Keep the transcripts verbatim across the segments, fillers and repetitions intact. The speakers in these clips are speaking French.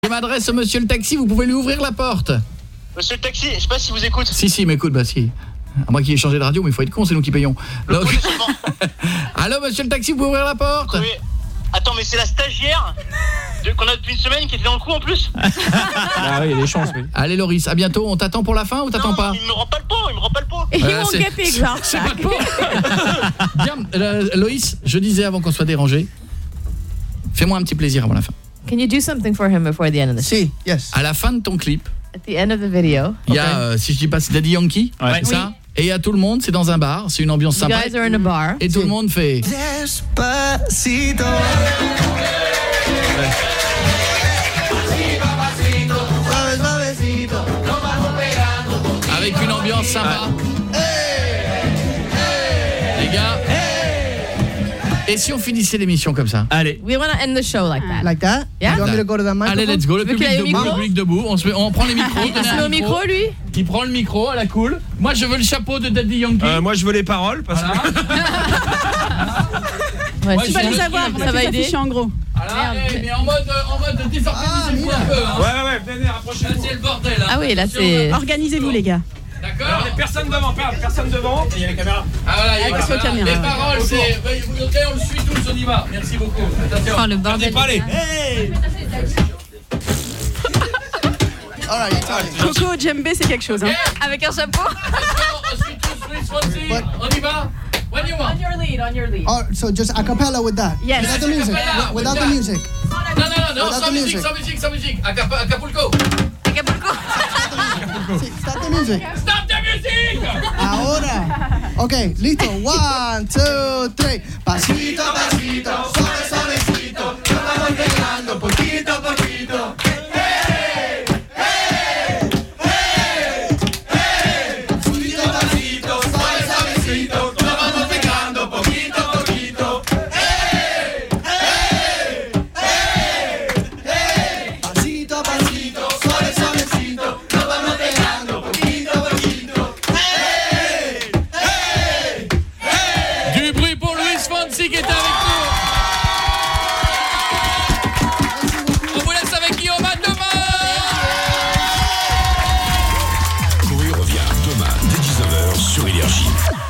Je m'adresse au monsieur le taxi, vous pouvez lui ouvrir la porte. Monsieur le taxi, je sais pas si vous écoute. Si, si, m'écoute, bah si. À moi qui ai changé de radio, mais il faut être con, c'est nous qui payons. Donc... Allô, monsieur le taxi, vous pouvez ouvrir la porte? Oui. Attends, mais c'est la stagiaire de... qu'on a depuis une semaine qui était dans le coup en plus. Ah oui, il y a des chances, oui. Allez Loris, à bientôt, on t'attend pour la fin ou t'attends pas? Il me rend pas le pot, il me rend pas le pot. He Euh, won't c'est- get the exam C'est pas back. de pot. Bien, euh, Loïs, je disais avant qu'on soit dérangé, fais-moi un petit plaisir avant la fin. Can you do something for him before the end of the show? Si, yes. À la fin de ton clip, At the end of the video, il y a, euh, si je dis pas, c'est Daddy Yankee, Ouais. c'est ça? Et il y a tout le monde, c'est dans un bar, c'est une ambiance you sympa. guys are in a bar. Et tout le monde fait... Despacito. Suave, suavecito. Avec une ambiance sympa. Les gars. Et si on finissait l'émission comme ça? Allez. We want to end the show like that. Like that? Yeah. You want me to go to the microphone? Allez, let's go, le Tu veux public qu'il aille au debout, le micro public debout, on, se met- on prend les micros. Il donnez se un met au micro, lui. Il prend le micro à la cool. Moi, je veux le chapeau de Daddy Yankee. Euh, moi, je veux les paroles parce Voilà. que... Ouais, Moi, tu je vas veux les le savoir, truc, ça va aider. en gros. Voilà, Merde. eh, mais en mode, en mode désorganisé le coup un peu. Hein. Ouais, ouais, ouais, venez, Là, rapprochez-vous. c'est le bordel. Hein. Ah oui, là, Attention, c'est- hein. Organisez-vous, les gars. D'accord. Alors, il y a personne devant, pardon, personne devant. Et il y a les caméras. Ah voilà, il y a- Attention aux voilà. caméras. Les paroles, c'est... Veuillez vous noter, on le suit tous, on y va. Merci beaucoup. Attention. Oh, le Perdez bordel. pas les... Hey. All right, you tell me. Coco, djembé, c'est quelque chose. Hein. Avec un chapeau. Attention, on suit tous, Louis Fonsi. What? On y va. When you want. your lead, on your lead. Oh, so just a cappella with that? Yes. Without the music? Acapella, Wi- Without the with music? Non, non, non, non, Without sans the musique, music. sans musique, sans musique. Acap- Acapulco. Acapulco. See, start the music. Stop the music. Ahora. Okay, listo. One, two, three. Pasito, pasito, suave, suavecito. Nos vamos pegando poquito a poquito. Hey, hey, hey, hey. Pasito, pasito, suave, suavecito. Nos vamos pegando poquito a poquito. Hey, hey, hey, hey. Pasito, pasito, suave, suavecito. Nos vamos pegando poquito a poquito. Hey, hey, hey. Du bruit pour Louis Fonsi qui est avec nous. On vous laisse avec Guillaume à demain. Coé revient demain dès dix-neuf heures sur Énergie.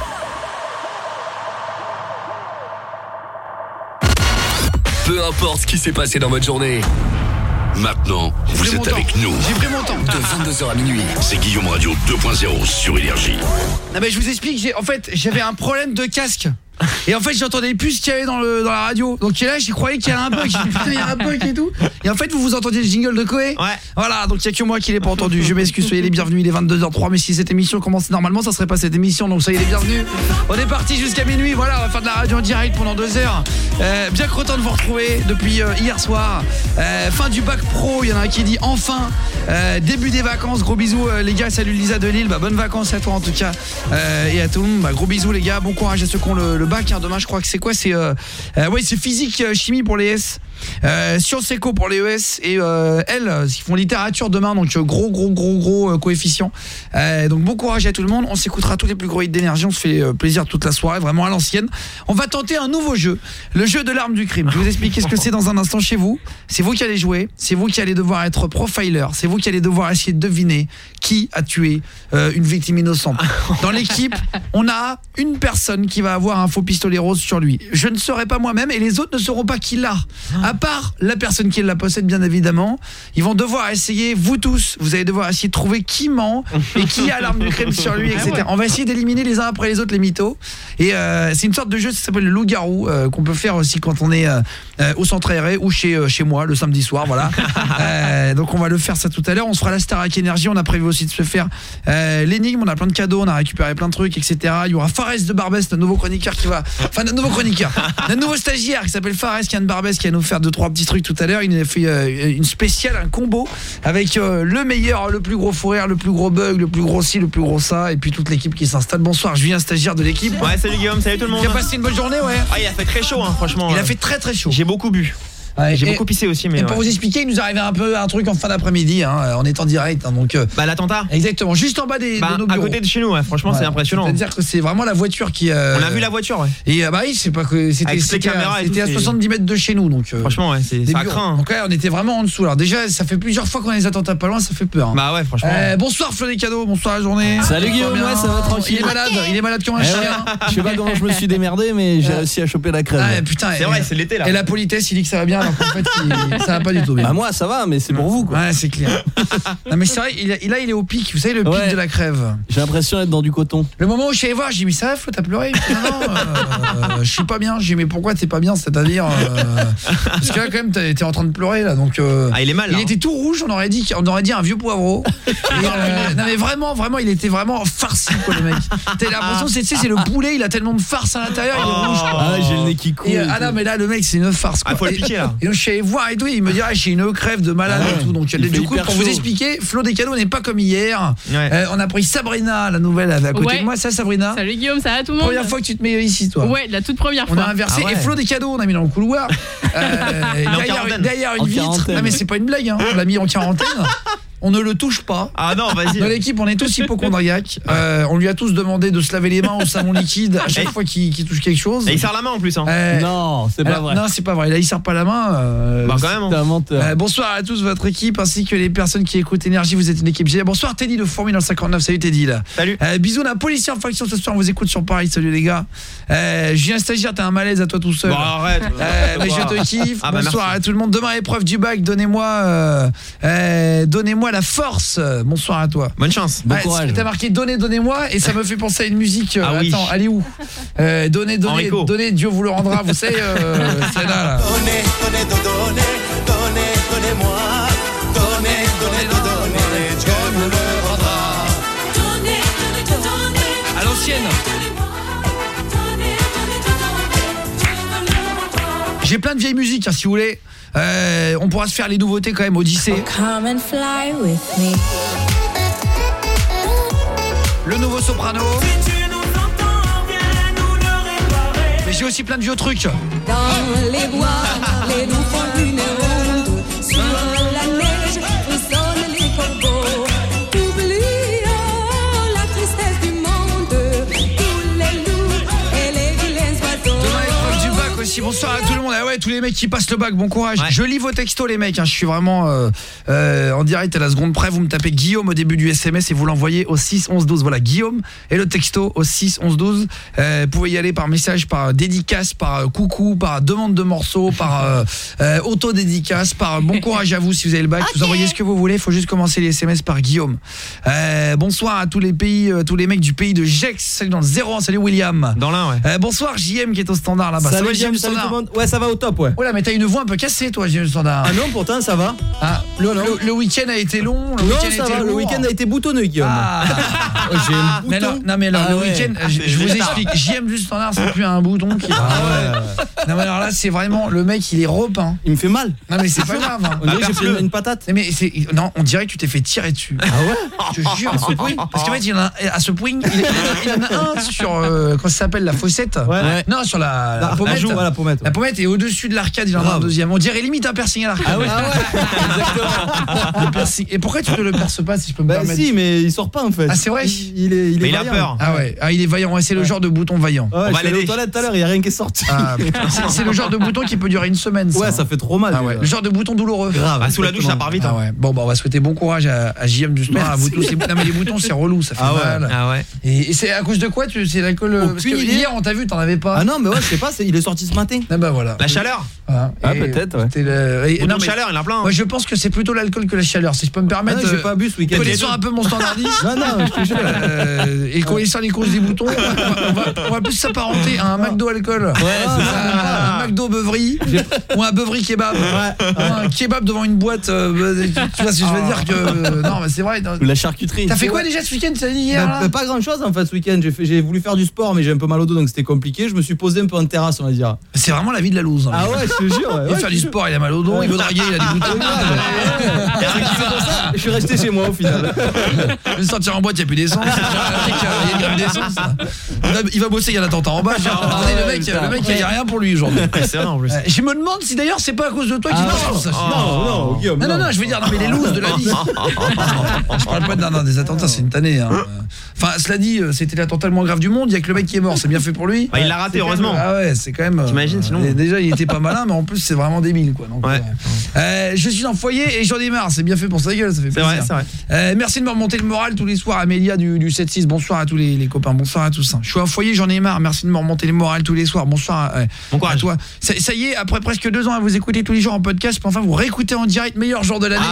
Peu importe ce qui s'est passé dans votre journée. Maintenant, vous pris êtes mon temps. avec nous. J'ai pris mon temps. De vingt-deux heures à minuit. C'est Guillaume Radio deux point zéro sur Énergie. Non mais je vous explique, j'ai en fait, j'avais un problème de casque. Et en fait, j'entendais plus ce qu'il y avait dans le dans la radio. Donc là, j'y croyais qu'il y avait un bug, j'ai dit putain, il y a un bug et tout. Et en fait, vous vous entendiez le jingle de Coé. Ouais. Voilà, donc il y a que moi qui l'ai pas entendu. Je m'excuse, soyez les bienvenus, il est vingt-deux heures zéro trois, mais si cette émission commençait normalement, ça serait pas cette émission. Donc soyez les bienvenus. On est parti jusqu'à minuit. Voilà, on va faire de la radio en direct pendant deux heures. Euh, bien content de vous retrouver depuis euh, hier soir. Euh, fin du bac pro, il y en a un qui dit enfin. Euh, début des vacances, gros bisous euh, les gars, salut Lisa de Lille, bah, bonnes vacances à toi en tout cas euh, et à tout le monde, bah, gros bisous les gars, bon courage à ceux qui ont le, le bac hein. Demain je crois que c'est quoi, c'est euh, euh, ouais, c'est physique euh, chimie pour les S, euh, sciences éco pour les E S et euh, elles euh, ils font littérature demain, donc euh, gros gros gros gros euh, coefficient, euh, donc bon courage à tout le monde, on s'écoutera tous les plus gros hits d'énergie, on se fait euh, plaisir toute la soirée, vraiment à l'ancienne. On va tenter un nouveau jeu, le jeu de l'arme du crime. Je vais vous expliquer ce que c'est dans un instant chez vous. C'est vous qui allez jouer, c'est vous qui allez devoir être profiler, c'est vous qui allez devoir essayer de deviner qui a tué euh, une victime innocente. Dans l'équipe, on a une personne qui va avoir un faux pistolet rose sur lui. Je ne serai pas moi-même et les autres ne sauront pas qui l'a. À part la personne qui la possède bien évidemment, ils vont devoir essayer, vous tous, vous allez devoir essayer de trouver qui ment et qui a l'arme du crime sur lui, et cetera. On va essayer d'éliminer les uns après les autres les mythos. Et euh, c'est une sorte de jeu, ça s'appelle le loup-garou, euh, qu'on peut faire aussi quand on est euh, euh, au centre aéré ou chez, euh, chez moi le samedi soir, voilà. euh, donc on va le faire ça tout à l'heure. On se fera la Starac Énergie, on a prévu aussi de se faire euh, l'énigme, on a plein de cadeaux, on a récupéré plein de trucs, et cetera. Il y aura Fares de Barbès, notre nouveau chroniqueur qui va... Enfin, notre nouveau chroniqueur, notre nouveau stagiaire qui s'appelle Fares, qui vient de Barbès, qui va nous faire deux trois petits trucs tout à l'heure. Il nous a fait euh, une spéciale, un combo avec euh, le meilleur, le plus gros fou rire, le plus gros bug, le plus gros ci, le plus gros ça, et puis toute l'équipe qui s'installe. Bonsoir, Julien, stagiaire de l'équipe. Ouais, salut Guillaume, salut tout le monde. Qui a passé une bonne journée, ouais. Ah, il a fait très chaud, hein, franchement. Il a euh, fait très très chaud. J'ai beaucoup bu. Ouais, J'ai et- beaucoup pissé aussi, mais. Et pour ouais. vous expliquer, il nous arrivait un peu un truc en fin d'après-midi, hein, on est en direct, hein, donc. euh, Bah l'attentat. Exactement, juste en bas des, Bah, de nos à bureaux. côté de chez nous, ouais, franchement, c'est Voilà. impressionnant. C'est-à-dire que c'est vraiment la voiture qui. euh, On a vu la voiture, ouais. Et euh, bah oui, c'est pas que c'était Avec toutes les c'était à, caméras et c'était tout, à c'est- soixante-dix mètres de chez nous, donc. euh, Franchement, ouais, c'est des ça bureaux. craint. hein. Donc ouais, on était vraiment en dessous. Alors déjà, ça fait plusieurs fois qu'on a les attentats pas loin, ça fait peur. hein. Bah ouais, franchement. Euh, bonsoir Flo des cadeaux, bonsoir la journée. Salut Ça Guillaume, bien ouais, ça va tranquille. Il est malade, il est malade comme un Eh chien. ouais. Je sais pas comment je me suis démerdé, mais j'ai réussi à choper la crève. Ah putain, C'est et- vrai, c'est l'été là. Et la politesse, il dit que ça va bien, alors qu'en fait, il- ça va pas du tout bien. Bah moi ça va, mais c'est pour vous quoi. Ouais, c'est clair. Non mais c'est vrai, il, a- là il est au pic, vous savez le pic Ouais. de la crève. J'ai l'impression d'être dans du coton. Le moment où je suis allé voir, j'ai dit mais ça va Flo, t'as pleuré? Il me dit, Non, non, euh, je suis pas bien. J'ai dit mais pourquoi t'es pas bien? C'est-à-dire euh, parce que là quand même t'es en train de pleurer là, donc. euh, Ah, il est mal là. Il était tout rouge, on aurait dit, on aurait dit un vieux poivreau. Et, euh, non mais vraiment, vraiment, il était vraiment farci quoi le mec. T'as l'impression, c'est tu sais, c'est le poulet, il a tellement de farce à l'intérieur, il est rouge. Quoi. Ah j'ai le nez qui coule. Et, euh, ah non mais là le mec c'est une farce quoi. Ah, faut le Et- piquer, là. Et donc je suis allé voir et tout, et il me dit ah, j'ai une crève de malade Ah ouais. et tout. Donc Il du fait coup hyper pour vous chaud. expliquer, Flo des cadeaux n'est pas comme hier. Ouais. Euh, on a pris Sabrina, la nouvelle, elle est à côté Ouais. de moi, ça Sabrina. Salut Guillaume, ça va tout le monde? Première fois que tu te mets ici toi. Ouais, la toute première On fois. a inversé Ah ouais. et Flo des cadeaux, on a mis dans le couloir. Euh, derrière, quarantaine. derrière une En vitre. quarantaine. Non mais c'est pas une blague hein. On l'a mis en quarantaine. On ne le touche pas. Ah non, vas-y. Dans l'équipe, on est tous hypochondriaques. Euh, on lui a tous demandé de se laver les mains au savon liquide à chaque Et- fois qu'il qu'il touche quelque chose. Et il serre la main en plus, hein. Euh, Non, c'est pas alors, vrai. Non, c'est pas vrai. Là, il serre pas la main. euh, Bah quand même. T'es hein. un menteur. euh, bonsoir à tous votre équipe ainsi que les personnes qui écoutent Énergie. Vous êtes une équipe géniale. Bonsoir Teddy de Fourmi dans le cinquante-neuf. Salut Teddy là. Salut. Euh, bisous d'un policier en faction ce soir. On vous écoute sur Paris. Salut les gars. Euh, Julien Stagiaire, t'as un malaise à toi tout seul. Bon, arrête. Euh, mais je te kiffe. Ah bah, Bonsoir merci. à tout le monde. Demain épreuve du bac. Donnez-moi, euh, euh, donnez-moi la force. Bonsoir à toi. Bonne chance. Bon Ouais, courage. T'as marqué donnez, donnez-moi et ça me fait penser à une musique. euh, Ah oui. Attends, elle est où euh, Donnez, donnez, Enrico. donnez, Dieu vous le rendra. Vous savez, euh, celle-là là. Donnez, donnez, donnez, donnez, donnez-moi. Donnez, donnez, donnez, Dieu vous le rendra. À l'ancienne. J'ai plein de vieilles musiques hein, si vous voulez. Euh, on pourra se faire les nouveautés quand même, Odyssée. Come and fly with me. Le nouveau Soprano. Mais j'ai aussi plein de vieux trucs. Dans les bois, les loups font une ronde. Sur la neige, frissonnent les corbeaux. Oublions la tristesse du monde. Tous les loups et les vilains oiseaux. Demain épreuve du bac aussi. Bonsoir à tout le monde. Ah ouais, tous les mecs qui passent le bac, bon courage. Ouais. Je lis vos textos les mecs, hein. Je suis vraiment euh, euh, en direct à la seconde près. Vous me tapez Guillaume au début du S M S et vous l'envoyez au six onze douze. Voilà, Guillaume et le texto au six onze douze. Euh, vous pouvez y aller par message, par dédicace, par euh, coucou, par demande de morceaux, par euh, euh, auto-dédicace, par bon courage à vous si vous avez le bac. Okay. Vous envoyez ce que vous voulez, il faut juste commencer les S M S par Guillaume. Euh, bonsoir à tous les pays, euh, tous les mecs du pays de Gex. Salut dans le zéro un, salut William. Dans l'un, ouais. Euh, bonsoir J M qui est au standard là-bas. Ça Salut va J M James, du salut tout standard? le monde. Ouais, ça va au top, ouais. Oh là, mais t'as une voix un peu cassée toi J M du standard. Ah non, pourtant ça va. Ah, le, le, le week-end a été long, le Non, week-end ça a été va, le lourd. week-end a été boutonneux, Guillaume. Ah. Ouais, j'ai un Mais bouton. non, non mais alors Ah le ouais. week-end, Ah, je, c'est je vous génial. explique. J M du standard, c'est plus un bouton qui. Ah ouais. Non mais alors là, c'est vraiment le mec, il est repeint. Il me fait mal. Non mais c'est pas grave. Hein. On dirait que j'ai perce-le. pris une patate. Mais c'est non, on dirait que tu t'es fait tirer dessus. Ah ouais. Je te jure, à ce point. Parce qu'en fait, il y en a à ce point, il, il, il en a un sur euh, comment ça s'appelle la fossette. Ouais. Non, sur la, la La, pommette. la joue, voilà, pour mettre. La pommette est au-dessus de l'arcade, il en a un Grave. deuxième. On dirait limite un piercing à l'arcade. Ah ouais. Ah ouais. Exactement. Le piercing. Et pourquoi tu ne le perces pas si je peux me Bah permettre? si, mais il sort pas en fait. Ah, c'est vrai. Il, il est, il est Mais il a vaillant. peur. Ah ouais, ah, il est vaillant, ouais, c'est le Ouais. genre de bouton vaillant. Ouais, On je va suis allé l'aider. aux toilettes tout à l'heure, il y a rien qui est sorti. Ah, putain, c'est c'est le genre de bouton qui peut durer une semaine. Ça. Ouais, ça fait trop mal. Ah ouais, le genre de bouton douloureux. Grave. Ah, sous la douche, ça part vite. Ah hein. ouais. Bon bah on va souhaiter bon courage à, à J M du Standard, à vous tous. Les, non mais les boutons c'est relou, ça fait Ah ouais. mal. Ah ouais. Et, et c'est à cause de quoi tu c'est l'alcool euh, parce que Aucune idée. hier on t'a vu, t'en avais pas. Ah non, mais ouais, je sais pas, c'est- il est sorti ce matin. Ah bah voilà. La chaleur. Voilà. Ah, Et peut-être, ouais. c'était le- et- Bouton non, de mais- chaleur, il y en a plein. hein. Moi je pense que c'est plutôt l'alcool que la chaleur, si je peux me Ah permettre. non, j'ai euh, pas bu ce week-end. connaissant un peu mon standardiste. Non, non, je te jure. Euh, et connaissant les causes des boutons, on va, on va, on va plus s'apparenter à un McDo alcool. Ouais, c'est ça. Un McDo beuverie ou un beuverie kebab. Ouais. Ou un kebab devant une boîte. euh, tu, tu vois ce que je veux dire que non mais c'est vrai. Ou la charcuterie. T'as fait quoi déjà ce week-end? T'as dit hier Bah, là pas grand chose en fait ce week-end. J'ai fait- j'ai voulu faire du sport, mais j'ai un peu mal au dos donc c'était compliqué. Je me suis posé un peu en terrasse, on va dire. C'est vraiment la vie de la loose. Hein. Ah ouais, je te jure. Ouais, Il ouais, faire je du te sport, il a mal au dos, il veut draguer, il a des boutons. jure. C'est pour ça, suis resté chez moi au final. Je vais sortir en boîte, il n'y a plus d'essence. Il y a une grève d'essence. Il va, il va bosser, il y a un attentat en bas. J'ai regardé le mec, le mec, il n'y a rien pour lui aujourd'hui. C'est vrai en plus. Je me demande si d'ailleurs c'est pas à cause de toi qu'il Ah, pense. non, non, Guillaume. Non, non, non, je veux dire, non, mais les looses de la vie. Je parle pas de, non, non, des attentats, c'est une tannée. Hein. Enfin, cela dit, c'était l'attentat le moins grave du monde. Il y a que le mec qui est mort, c'est bien fait pour lui. Bah, il l'a raté, heureusement. Ah ouais, c'est quand même. T'imagines, sinon. euh, Déjà, il était pas malin, mais en plus, c'est vraiment débile, quoi. Donc, Ouais. euh, euh, je suis en foyer et j'en ai marre. C'est bien fait pour sa gueule, ça fait C'est plaisir. vrai, c'est vrai. Euh, merci de me remonter le moral tous les soirs, Amélia du, du sept six. Bonsoir à tous les, les copains. Bonsoir à tous. Hein. Je suis en foyer, j'en ai marre. Merci de me remonter le moral tous les soirs. Bonsoir. Euh, Bon courage. à toi. Ça, ça y est, après presque deux ans à vous écouter tous les jours en podcast, puis enfin vous réécoutez en direct, meilleur jour de l'année.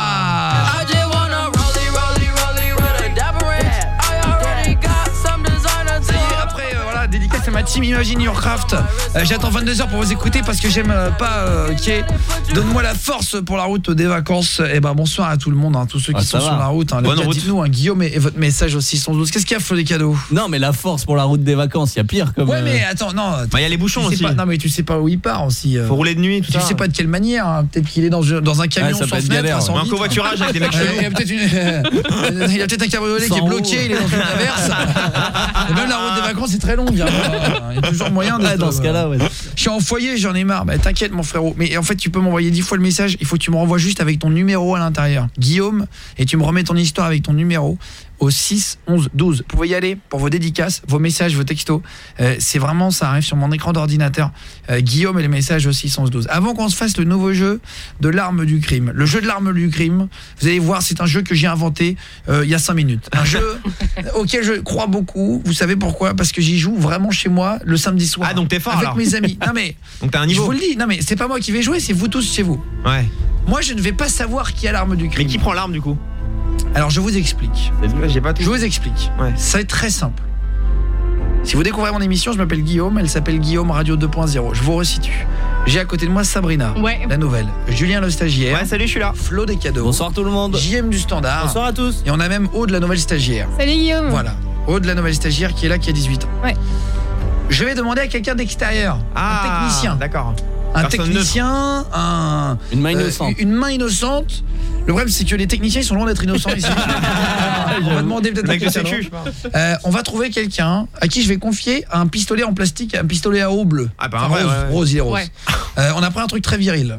Ah. I just wanna rollie, rollie, rollie with a dapper ranch. I already got some designer Ça y est, après euh, voilà, dédicace à ma team Imagine Your Craft. Euh, J'attends vingt-deux heures pour vous écouter parce que j'aime euh, pas euh, qui est. Donne-moi la force pour la route des vacances. Et ben bonsoir à tout le monde, hein, tous ceux qui Ah, sont ça sur va. la route. Hein. Bonne Les gars, route. dites-nous, hein, Guillaume et, et votre message aussi cent douze. Qu'est-ce qu'il y a, Flo, des cadeaux? Non, mais la force pour la route des vacances, il y a pire comme. Ouais, euh, mais attends, non. Bah, il y a les bouchons tu sais aussi. pas, non, mais tu sais pas où il part aussi. euh. Faut rouler de nuit, tout Tu ça. sais pas de quelle manière. Hein. Peut-être qu'il est dans, dans un camion Ouais, ça sans peut être fenêtre, galère, à cent Ou un vitres. covoiturage avec des mecs Euh, chelous. il y a peut-être une, euh, il y a peut-être un cabriolet qui est Sans bloqué, roue. il est dans une averse. Et même la route des vacances c'est très longue. Hein. Il y a toujours moyen de. Ouais, dans ce cas-là, ouais. Je suis en foyer, j'en ai marre. Bah t'inquiète mon frérot. Mais en fait tu peux m'envoyer dix fois le message. Il faut que tu me renvoies juste avec ton numéro à l'intérieur, Guillaume, et tu me remets ton histoire avec ton numéro au six onze douze. Vous pouvez y aller pour vos dédicaces, vos messages, vos textos. Euh, c'est vraiment, ça arrive sur mon écran d'ordinateur. Euh, Guillaume et les messages au six onze douze. Avant qu'on se fasse le nouveau jeu de l'arme du crime. Le jeu de l'arme du crime, vous allez voir, c'est un jeu que j'ai inventé euh, il y a cinq minutes. Un jeu auquel je crois beaucoup. Vous savez pourquoi? Parce que j'y joue vraiment chez moi le samedi soir. Ah, donc t'es fort, avec alors. mes amis. Non mais Donc t'as un je niveau. vous le dis. Non mais c'est pas moi qui vais jouer, c'est vous tous chez vous. Ouais. Moi je ne vais pas savoir qui a l'arme du crime. Mais qui prend l'arme du coup? Alors je vous explique. J'ai pas tout. Je vous explique. Ouais. C'est très simple. Si vous découvrez mon émission, je m'appelle Guillaume, elle s'appelle Guillaume Radio deux point zéro. Je vous resitue. J'ai à côté de moi Sabrina, Ouais. la nouvelle, Julien le stagiaire, Ouais, salut, je suis là. Flo des cadeaux, Bonsoir tout le monde. J M du standard, Bonsoir à tous. et on a même Aude la nouvelle stagiaire. Salut Guillaume. Voilà, Aude la nouvelle stagiaire qui est là, qui a dix-huit ans. Ouais. Je vais demander à quelqu'un d'extérieur, un technicien, D'accord. un Personne technicien, un Une main euh, innocente. une main innocente. Le problème c'est que les techniciens ils sont loin d'être innocents ici. On va demander peut-être Le à mec de quelqu'un sécu. d'autre. Euh, on va trouver quelqu'un à qui je vais confier un pistolet en plastique, un pistolet à eau bleu. Ah bah, Enfin, ouais, rose, ouais, ouais. rose, il est rose. Ouais. Euh, on a pris un truc très viril.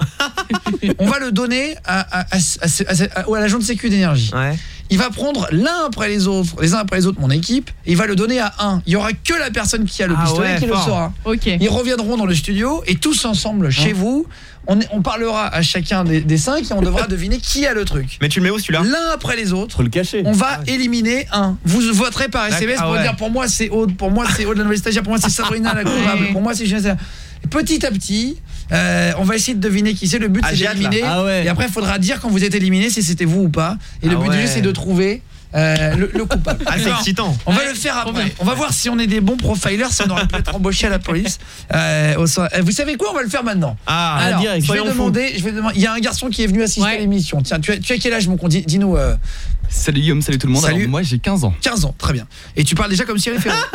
On va le donner à, à, à, à, à, à l'agent de sécu d'énergie. Ouais. Il va prendre l'un après les autres, les uns après les autres, mon équipe, et il va le donner à un. Il y aura que la personne qui a le Ah pistolet ouais, qui fort. le saura. Ok. Ils reviendront dans le studio et tous ensemble chez vous, on, on parlera à chacun des, des cinq et on devra deviner qui a le truc. Mais tu le mets où celui-là? L'un après les autres. Faut le cacher. On va éliminer un. Vous voterez par S M S D'accord, pour ah ouais. dire pour moi c'est Aude, pour moi c'est Aude la nouvelle stagiaire, pour moi c'est Sabrina la coupable, pour moi c'est Julien. Petit à petit, euh, on va essayer de deviner qui c'est. Le but Ah, c'est j'ai hâte, là. d'éliminer. Ah ouais. Et après il faudra dire quand vous êtes éliminé si c'était vous ou pas. Et le Ah but du jeu ouais. c'est de trouver euh, le, le coupable. Ah, c'est D'accord. excitant. On va le faire après. On va voir si on est des bons profilers, si on aurait pu être embauché à la police. Euh, au soir- euh, vous savez quoi? On va le faire maintenant. Ah, Alors, direct, je vais soyons fous. demander, je vais demander. Il y a un garçon qui est venu assister Ouais. à l'émission. Tiens, tu as, tu as quel âge mon con? Dis- Dis-nous. Euh, Salut Guillaume, salut tout le monde. Salut. Alors, moi j'ai quinze ans. quinze ans, très bien. Et tu parles déjà comme Cyril Ferro.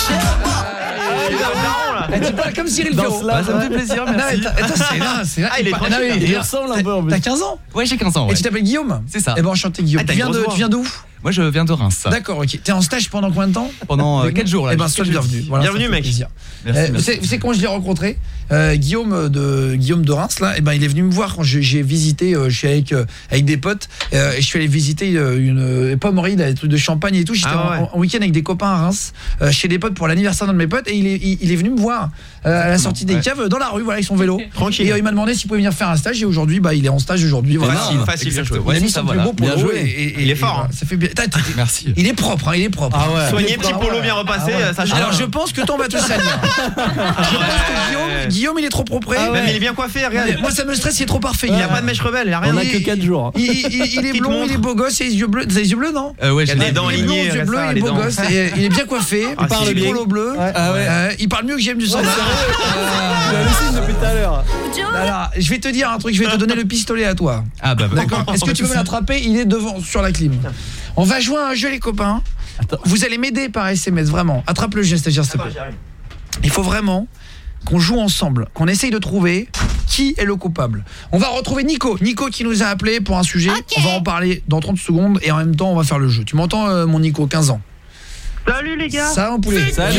Eh, tu parles comme Cyril Dans Ferro. ce là, Bah, ça me fait plaisir, Non, mais merci. t'as- attends, c'est là, c'est là. Ah, il est parle- tranquille, non, mais- il ressemble un peu en plus. T'as quinze ans? Ouais, j'ai quinze ans. Ouais. Et tu t'appelles Guillaume? C'est ça. Eh ben enchanté Guillaume. Ah, t'as tu viens une de, grosse tu viens d'où? Moi je viens de Reims. D'accord, ok. T'es en stage pendant combien de temps? Pendant quatre jours là. Eh ben jusqu'à sois le jeudi. bienvenu. Voilà, Bienvenue, ça fait mec. plaisir. Merci, Euh, vous, merci. savez, vous savez comment je l'ai rencontré? euh, Guillaume de Guillaume de Reims là, et ben il est venu me voir quand j'ai j'ai visité, euh, je suis avec euh, avec des potes euh, et je suis allé visiter euh, une euh, pommerie, là, des trucs de champagne et tout. J'étais Ah ouais. en, en week-end avec des copains à Reims, euh, chez des potes pour l'anniversaire d'un de mes potes et il est il, il est venu me voir euh, à la sortie des ouais. caves dans la rue, voilà, avec son vélo. Tranquille. Et euh, il m'a demandé s'il pouvait venir faire un stage et aujourd'hui bah il est en stage aujourd'hui. Voilà. Facile, facile, bien joué. Il a Ouais, mis ça, son voilà. plus beau Bien polo joué. et, et- et- Il est et fort, voilà, hein. ça fait bien. T'as- t'as- Merci. Il est propre, hein, il est propre. Ah ouais. Soigné, Il est petit propre. polo bien repassé, Ah ouais. ça change. Alors je pense que toi on va tous salir. Je pense que Guillaume, Guillaume il est trop propre. Ah ouais. Même il est bien coiffé, regarde. Moi ça me stresse, il est trop parfait. Il a pas de mèche rebelle, il a rien. On a Il- que quatre jours. Il, il- il est Petite blond, montre. il est beau gosse, il a les yeux bleus, t'as les yeux bleus non? Euh, ouais, Il y a j'ai des dents Il est blond, alignées, yeux regarde bleus, ça, il est les beau dents. gosse, et il est bien coiffé, Ah, il c'est a bien. polo bleu, Ah ouais. euh, il parle mieux que J M du standard. Il a le signe depuis tout à l'heure. Alors, je vais te dire un truc, je vais te donner le pistolet à toi. Ah bah D'accord? Est-ce que tu peux me l'attraper? Il est devant sur la clim. On va jouer à un jeu les copains. Vous allez m'aider par S M S vraiment. Attrape le geste, stagiaire s'il te plaît. Il faut vraiment qu'on joue ensemble, qu'on essaye de trouver Qui est le coupable? On va retrouver Nico. Nico qui nous a appelé pour un sujet. Okay. On va en parler dans trente secondes et en même temps, on va faire le jeu. Tu m'entends, euh, mon Nico, quinze ans? Salut les gars. Ça, mon poulet. Salut.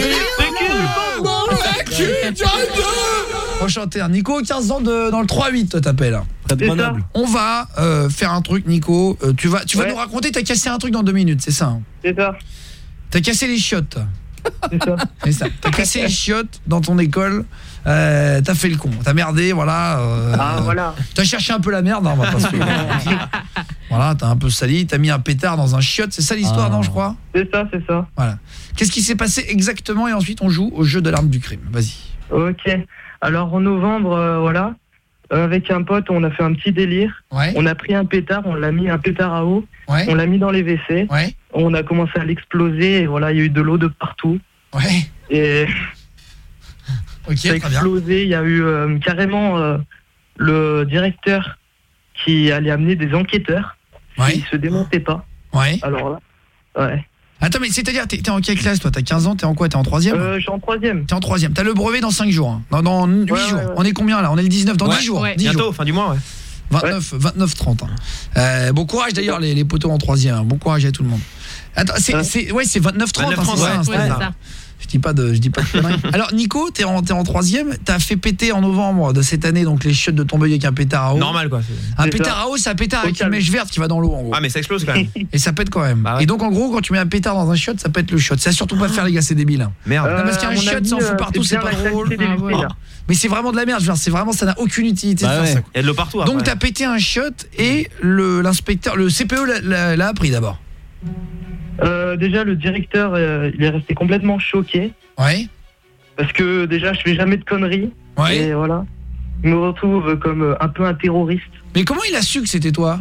Enchanté. Nico, quinze ans de, dans le trois huit, toi t'appelles. On va euh, faire un truc, Nico. Euh, tu vas, tu vas ouais. nous raconter, t'as cassé un truc dans deux minutes, c'est ça? C'est ça. T'as cassé les chiottes. C'est ça. C'est ça. T'as cassé les chiottes dans ton école. Euh, t'as fait le con. T'as merdé, voilà. Euh, ah, voilà. T'as cherché un peu la merde, hein, on va pas se Voilà, t'as un peu sali, t'as mis un pétard dans un chiotte, c'est ça l'histoire, ah. non, je crois? C'est ça, c'est ça. Voilà. Qu'est-ce qui s'est passé exactement? Et ensuite, on joue au jeu de l'arme du crime. Vas-y. Ok. Alors, en novembre, euh, voilà, euh, avec un pote, on a fait un petit délire. Ouais. On a pris un pétard, on l'a mis, un pétard à eau. Ouais. On l'a mis dans les W C. Ouais. On a commencé à l'exploser. Et voilà, il y a eu de l'eau de partout. Ouais. Et... Ok, ça a explosé. Il y a eu euh, carrément euh, le directeur qui allait amener des enquêteurs. Ouais. Il se démontait pas. Ouais. Alors là, ouais. Attends, mais c'est-à-dire, t'es, t'es en quelle classe, toi? T'as quinze ans, t'es en quoi? T'es en troisième? Euh, je suis en troisième. T'es en troisième. T'as le brevet dans cinq jours. Hein. Dans, dans huit ouais, jours. Ouais, ouais. On est combien, là? On est le dix-neuf, dans ouais, dix jours. Ouais. dix Bientôt, jours. fin du mois, ouais. vingt-neuf, vingt-neuf trente. Hein. Euh, bon courage, d'ailleurs, les, les potos en troisième. Bon courage à tout le monde. Attends, c'est, ouais. c'est, ouais, c'est vingt-neuf trente, hein, c'est ça, ouais, c'est ça. Je dis pas de, je dis pas de conneries. Alors Nico, t'es en, t'es en troisième, t'as fait péter en novembre de cette année donc les chiottes de ton œil avec un pétard à eau. Normal quoi. C'est... Un c'est pétard ça. À eau, c'est un pétard avec une mèche verte qui va dans l'eau en gros. Ah mais ça explose quand même. Et ça pète quand même. Bah ouais. Et donc en gros quand tu mets un pétard dans un chiotte, ça pète le chiotte. C'est à surtout pas faire les gars, c'est débile. Merde. Non, parce qu'un euh, chiotte ça en fout partout, c'est, c'est pas drôle. Ah, ouais. oh. Mais c'est vraiment de la merde, je veux dire, c'est vraiment ça n'a aucune utilité bah de ouais. faire ça. Il y a de l'eau partout. Donc t'as pété un chiotte et le l'inspecteur, le C P E l'a, l'a, l'a appris d'abord. Euh, déjà le directeur euh, il est resté complètement choqué. Ouais. Parce que déjà je fais jamais de conneries. Ouais. Et voilà. Je me retrouve comme euh, un peu un terroriste. Mais comment il a su que c'était toi?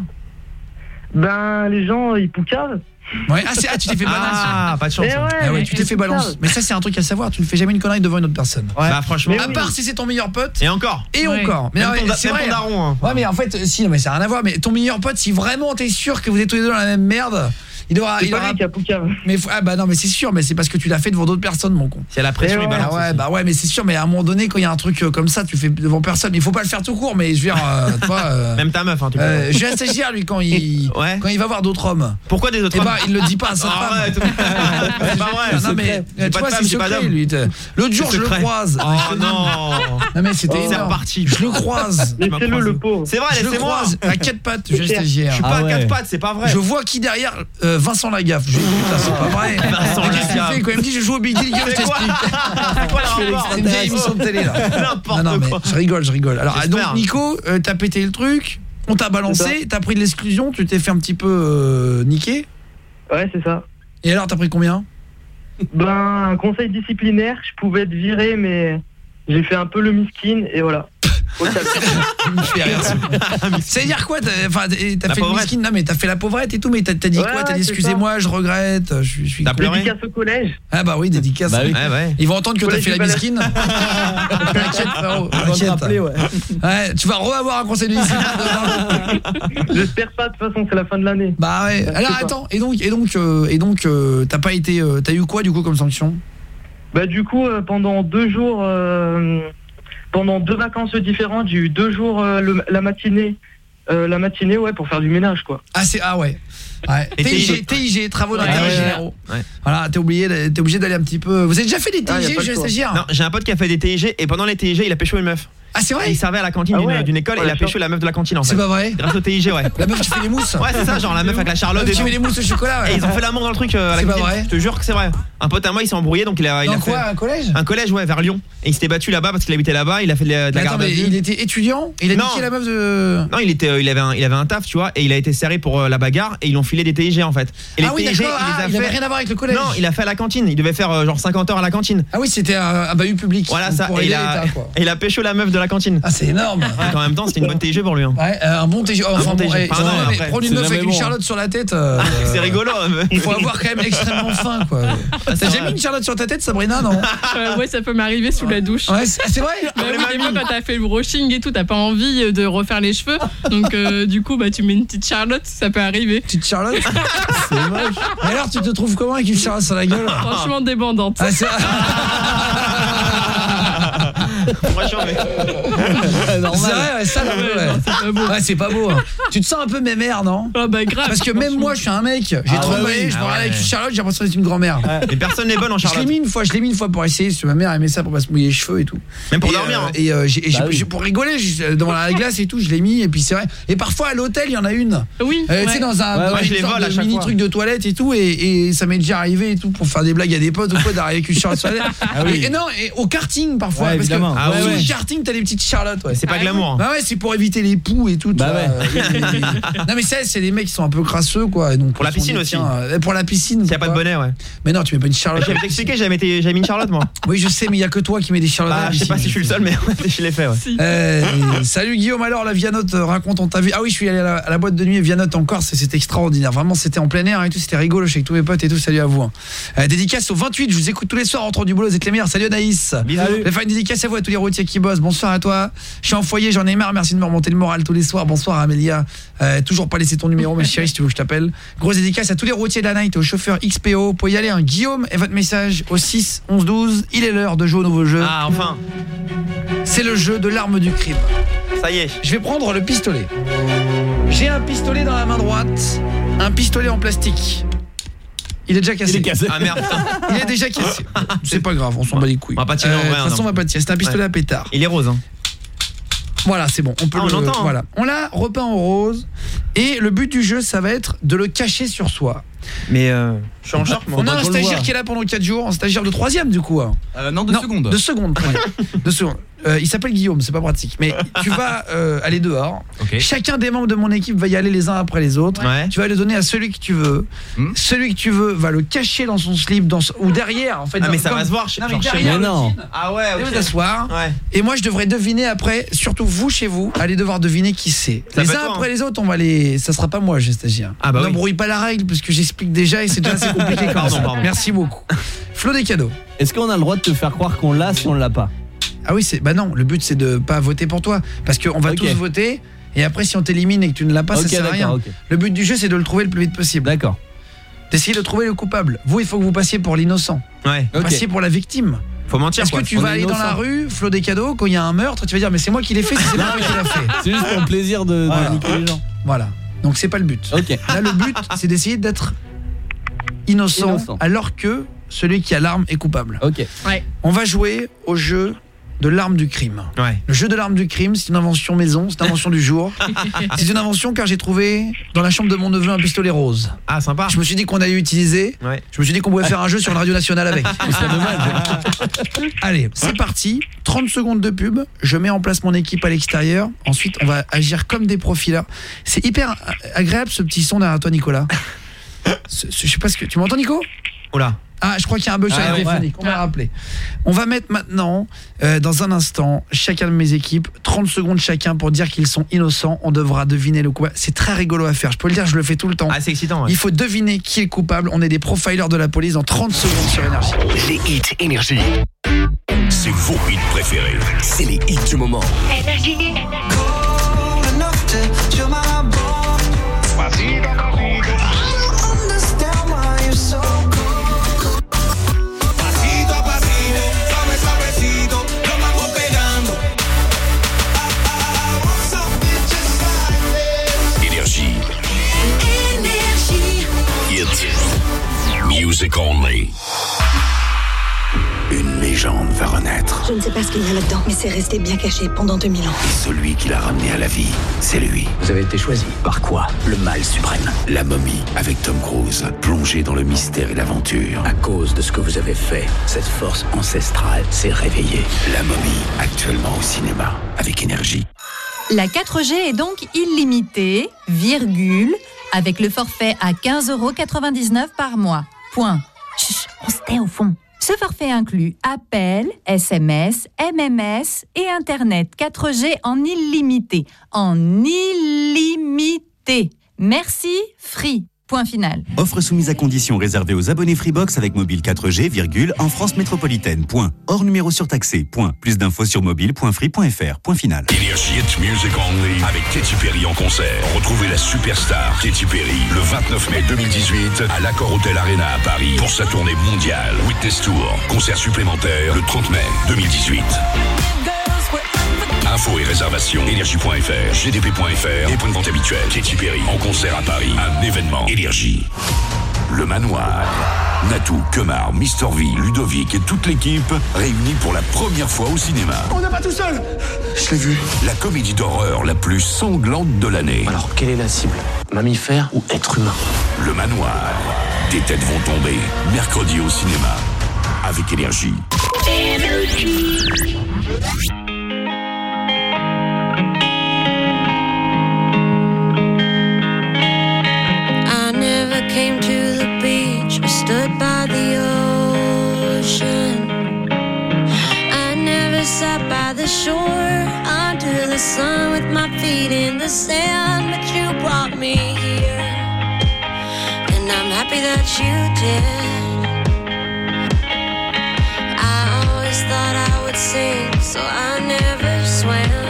Ben les gens ils poucavent. Ouais, ah, c'est, ah tu t'es fait balance. Ah, pas de chance. Ouais, ah ouais, tu t'es fait balance. Mais ça c'est un truc à savoir, tu ne fais jamais une connerie devant une autre personne. Ouais. Bah franchement. À part oui. si c'est ton meilleur pote. Et encore. Et ouais. encore. Mais même ouais, ton, c'est même vrai. Ton daron, hein. Ouais mais en fait si non mais ça n'a rien à voir, mais ton meilleur pote si vraiment t'es sûr que vous êtes tous les deux dans la même merde, il devra c'est il pas aura... lui qui a poucave. Mais ah bah non mais c'est sûr, mais c'est parce que tu l'as fait devant d'autres personnes mon con. Il y a la pression, il balance. Ah ouais, bah ouais, mais c'est sûr, mais à un moment donné quand il y a un truc comme ça, tu fais devant personne, il faut pas le faire tout court, mais je veux dire euh, toi euh, même ta meuf hein, tu peux. Euh, j'ai un stagiaire lui quand il ouais. quand il va voir d'autres hommes. Pourquoi des autres hommes? Eh bah il le dit pas à sa femme. Ouais, c'est pas vrai. Non mais tu vois c'est secret lui. L'autre jour je le croise. Oh non. Non mais c'était énorme. C'est reparti. Je le croise. Laissez-le le pauvre. C'est vrai, laissez-moi. À quatre pattes, j'ai un stagiaire. Je suis pas à quatre pattes, c'est pas vrai. Je vois qui derrière Vincent Lagaffe. C'est pas vrai. Vincent Lagaffe. Quand il me dit je joue au Big Deal, je t'explique. C'est quoi le rapport? C'est une vieille émission de télé là. N'importe non, non, quoi. Mais je rigole, je rigole. Alors donc Nico, euh, t'as pété le truc, on t'a balancé, t'as pris de l'exclusion, tu t'es fait un petit peu euh, niquer. Ouais, c'est ça. Et alors t'as pris combien? Ben un conseil disciplinaire, je pouvais être viré mais j'ai fait un peu le miskin et voilà. C'est-à-dire quoi? Enfin, t'as, t'as fait le miskin, non mais t'as fait la pauvrette et tout, mais t'as, t'as dit ouais, quoi? T'as dit excusez-moi, je regrette, je suis. Je suis t'as cool. Dédicace au collège. Ah bah oui, dédicace. Bah oui. Ouais, ouais. Ils vont entendre que t'as fait la miskin. T'inquiète frérot, t'inquiète. Ouais. Ouais, tu vas re-avoir un conseil de discipline. J'espère pas, de toute façon c'est la fin de l'année. Bah ouais. Alors attends, et donc et donc euh, et donc euh, t'as pas été, euh, t'as eu quoi du coup comme sanction? Bah du coup euh, pendant deux jours. Euh, Pendant deux vacances différentes, j'ai eu deux jours euh, le, la matinée, euh, la matinée ouais pour faire du ménage quoi. Ah c'est ah ouais. Ouais. T I G, T I G, travaux d'intérêt ouais, généraux. Ouais. Voilà, t'es obligé, t'es obligé d'aller un petit peu. Vous avez déjà fait des T I G, ah, je stagiaire? Non, j'ai un pote qui a fait des T I G et pendant les T I G, il a pécho une meuf. Ah c'est vrai? Il servait à la cantine ah, ouais. d'une, d'une école ouais, et il a pécho la meuf de la cantine en fait. C'est pas vrai? Grâce au T I G ouais. La meuf qui fait les mousses? Ouais c'est ça, genre la meuf avec la Charlotte et qui fait les mousses au chocolat ouais. Et ils ont fait l'amour dans le truc euh, à la c'est cantine. Pas vrai? Je te jure que c'est vrai. Un pote à moi il s'est embrouillé donc il a, il dans a quoi, fait un collège? Un collège ouais vers Lyon. Et il s'était battu là-bas parce qu'il habitait là-bas, il a fait de la, de la garde à vue. Il était étudiant? Il a niqué la meuf de... Non il était, euh, il avait un, il avait un taf tu vois et il a été serré pour euh, la bagarre et ils l'ont filé des T I G en fait. Et ah les oui T I G, d'accord, il, ah, il avait rien à voir avec le collège. Non il a fait à la cantine, il devait faire euh, genre cinquante heures à la cantine. Ah oui c'était un, un bahut public. Voilà ça, et il, a, et il a pécho la meuf de la cantine. Ah c'est énorme. En même temps c'était une bonne T I G pour lui hein. Ouais euh, un bon T I G. Enfin, un bon T I G. Bon, Pardon, ouais, mais prendre une meuf avec une Charlotte sur la tête euh, c'est rigolo. Il faut avoir quand même extrêmement faim quoi. T'as déjà mis une Charlotte sur ta tête Sabrina non? euh, Ouais ça peut m'arriver sous la douche. Ouais c'est, c'est vrai. Bah, oui, et moi quand t'as fait le brushing et tout t'as pas envie de refaire les cheveux donc euh, du coup bah tu mets une petite Charlotte, ça peut arriver. Petite Charlotte. C'est moche. Et alors tu te trouves comment avec une Charlotte sur la gueule? Franchement débandante. Ah, c'est... Moi, j'en mets. C'est vrai, ouais, ça, ouais, ouais. C'est pas beau. Ouais, c'est pas beau. Hein. Tu te sens un peu mémère, non? Ah bah grave. Parce que même moi, je suis un mec, j'ai Ah trente ouais, oui. je me Ah regarde avec ouais. une Charlotte, j'ai l'impression d'être une grand-mère. Mais personne n'est bonne en Je l'ai Charlotte. mis une fois, je l'ai mis une fois pour essayer, parce que ma mère aimait ça pour pas se mouiller les cheveux et tout. Même pour et, dormir. euh, hein. Et, euh, j'ai, et Bah j'ai- oui. j'ai- pour rigoler, j'ai- devant la glace et tout, je l'ai mis et puis c'est vrai. Et parfois à l'hôtel, il y en a une. Oui. Euh, tu ouais. sais dans un Ouais, dans ouais, une je les sorte vole à de chaque mini fois. truc de toilette et tout et, et ça m'est déjà arrivé et tout pour faire des blagues à des potes ou quoi d'arriver avec une Charlotte sur la tête. Ah oui. et, et non, et au karting parfois Ouais, parce que évidemment. Ah sous oui. le karting, t'as des petites Charlottes, ouais. C'est pas glamour. hein. Bah ouais, c'est pour éviter les poux et tout. Bah tu vois. ouais. Euh, et- et- non mais ça, c'est des mecs qui sont un peu crasseux quoi. Et donc Pour la ils sont piscine dit, aussi. tiens, euh, pour la piscine. S'il y a pas de pourquoi bonnet, ouais. Mais non, tu mets pas une Charlotte. J'avais t'expliqué, j'avais mis j'avais mis une Charlotte, moi. Oui, je sais, mais il y a que toi qui mets des Charlottes. à Bah, la je sais pas piscine. si je suis le seul, mais je l'ai fait, ouais. Si. Euh, salut Guillaume, alors la Vianote, euh, raconte, on t'a vu. Ah oui, je suis allé à la, à la boîte de nuit Vianote en Corse et c'était extraordinaire. Vraiment, c'était en plein air et tout, c'était rigolo. Je suis avec tous mes potes et tout. Salut à vous. hein. Euh, dédicace au vingt-huit, je vous écoute tous les soirs en rentrant du boulot, vous êtes les meilleurs. Salut Anaïs. Bisous. Je vais faire une dédicace à vous, à tous les routiers qui bossent. Bonsoir à toi. Je suis en foyer, j'en ai marre. Merci de me remonter le moral tous les soirs. Bonsoir Amélia. Euh, toujours pas laissé ton numéro, ma chérie, si tu veux que je t'appelle. Grosse dédicace à tous les routiers de la night, aux chauffeurs X P O. Vous pouvez y aller, hein. Guillaume et votre message au six onze douze. Il est l'heure de jouer au nouveau jeu. Ah, enfin. C'est le jeu de l'arme du crime. Ça y est. Je vais prendre le pistolet. J'ai un pistolet dans la main droite, un pistolet en plastique. Il est déjà cassé. Il est cassé. Ah merde, putain. Il est déjà cassé. C'est pas grave, on s'en bat les couilles. On va pas tirer en Euh, vrai, De toute façon, non. on va pas tirer. C'est un pistolet Ouais. à pétard. Il est rose, hein. Voilà, c'est bon. On peut Ah, on le, l'entend, hein. voilà. On l'a repeint en rose. Et le but du jeu, ça va être de le cacher sur soi. Mais euh, je suis en short, moi. On a un qu'on le stagiaire voit. qui est là pendant quatre jours, un stagiaire de troisième du coup. hein. Euh, non, deux Non, secondes. De secondes. pardon. De secondes. Euh, il s'appelle Guillaume, c'est pas pratique. Mais tu vas euh, aller dehors. Ok. Chacun des membres de mon équipe va y aller les uns après les autres. Ouais. Tu vas le donner à celui que tu veux. Hmm. Celui que tu veux va le cacher dans son slip dans son- ou derrière en fait. Ah, mais dans- ça comme- va se voir, je- Non, mais genre chez derrière moi. le Mais non. jean. Ah ouais, Tu ok. vas t'asseoir. Ouais. Et moi je devrais deviner après, surtout vous chez vous, allez devoir deviner qui c'est. Ça Les peut uns être toi, après hein. les autres, on va les ça sera pas moi, j'ai stagiaire. Ah bah oui. N'embrouille pas la règle parce que j'explique déjà et c'est déjà assez compliqué comme Pardon, ça. pardon. Merci beaucoup. Flo des cadeaux. Est-ce qu'on a le droit de te faire croire qu'on l'a si on l'a pas? Ah oui, c'est bah non, le but c'est de pas voter pour toi parce qu'on va Ok. tous voter et après si on t'élimine et que tu ne l'as pas, Ok, ça sert à d'accord, rien. ok. Le but du jeu c'est de le trouver le plus vite possible. D'accord. D'essayer de trouver le coupable. Vous, il faut que vous passiez pour l'innocent. Ouais. Vous Ok. passiez pour la victime. Faut mentir, Est-ce quoi. que tu on vas est aller dans innocent. la rue, Flo des cadeaux, quand il y a un meurtre, tu vas dire mais c'est moi qui l'ai fait, si c'est pas moi qui l'a fait. C'est juste pour le plaisir de, de Voilà. niquer les gens. Voilà. Donc c'est pas le but. Ok. Là le but c'est d'essayer d'être innocent, Innocent. alors que celui qui a l'arme est coupable. Ok. Ouais. On va jouer au jeu de l'arme du crime. Ouais. Le jeu de l'arme du crime, c'est une invention maison, c'est une invention du jour. C'est une invention car j'ai trouvé dans la chambre de mon neveu un pistolet rose. Ah, sympa. Je me suis dit qu'on allait l'utiliser. Ouais. Je me suis dit qu'on pouvait faire un jeu sur une radio nationale avec. C'est dommage. Allez, c'est parti. trente secondes de pub. Je mets en place mon équipe à l'extérieur. Ensuite, on va agir comme des profileurs. C'est hyper agréable ce petit son derrière toi, Nicolas. Ce- ce- Je sais pas ce que tu m'entends, Nico? Oh là. Ah, je crois qu'il y a un bug Ah, sur la ouais, téléphonique, on va rappeler. On va mettre maintenant, euh, dans un instant, chacun de mes équipes, trente secondes chacun pour dire qu'ils sont innocents. On devra deviner le coupable. C'est très rigolo à faire, je peux le dire, je le fais tout le temps. Ah, c'est excitant, ouais. Il faut deviner qui est le coupable. On est des profilers de la police dans trente secondes sur Énergie. Les hits Énergie. C'est vos hits préférés. C'est les hits du moment. Pasito a pasito, suave suavecito, lo vamos pegando. Énergie. Hit. Music only. Une légende va renaître. Je ne sais pas ce qu'il y a là-dedans, mais c'est resté bien caché pendant deux mille ans. Et celui qui l'a ramené à la vie, c'est lui. Vous avez été choisi. Par quoi? Le mal suprême. La momie, avec Tom Cruise, plongé dans le mystère et l'aventure. À cause de ce que vous avez fait, cette force ancestrale s'est réveillée. La momie, actuellement au cinéma, avec Énergie. La quatre G est donc illimitée, virgule, avec le forfait à quinze euros quatre-vingt-dix-neuf par mois. Point. Chut, on se tait au fond. Ce forfait inclut appels, S M S, M M S et Internet quatre G en illimité. En illimité. Merci, Free. Point final. Offre soumise à condition réservée aux abonnés Freebox avec mobile quatre G, virgule, en France métropolitaine. Point. Hors numéro surtaxé. Point. Plus d'infos sur mobile point free point f r. Point final. Énergie Hit Music Only avec Katy Perry en concert. Retrouvez la superstar Katy Perry le vingt-neuf mai deux mille dix-huit à l'Accor Hotel Arena à Paris pour sa tournée mondiale Witness Tour. Concert supplémentaire le trente mai deux mille dix-huit. Infos et réservations, énergie point F R, G D P point F R et point de vente habituel. Katy Perry en concert à Paris. Un événement Énergie. Le Manoir. Natou, Kemar, Mister V, Ludovic et toute l'équipe réunis pour la première fois au cinéma. On n'est pas tout seul. Je l'ai vu. La comédie d'horreur la plus sanglante de l'année. Alors, quelle est la cible? Mammifère ou être humain? Le Manoir. Des têtes vont tomber. Mercredi au cinéma. Avec Énergie. I never came to the beach or stood by the ocean. I never sat by the shore under the sun with my feet in the sand, but you brought me here, and I'm happy that you did. I always thought I would sing, so I never swam.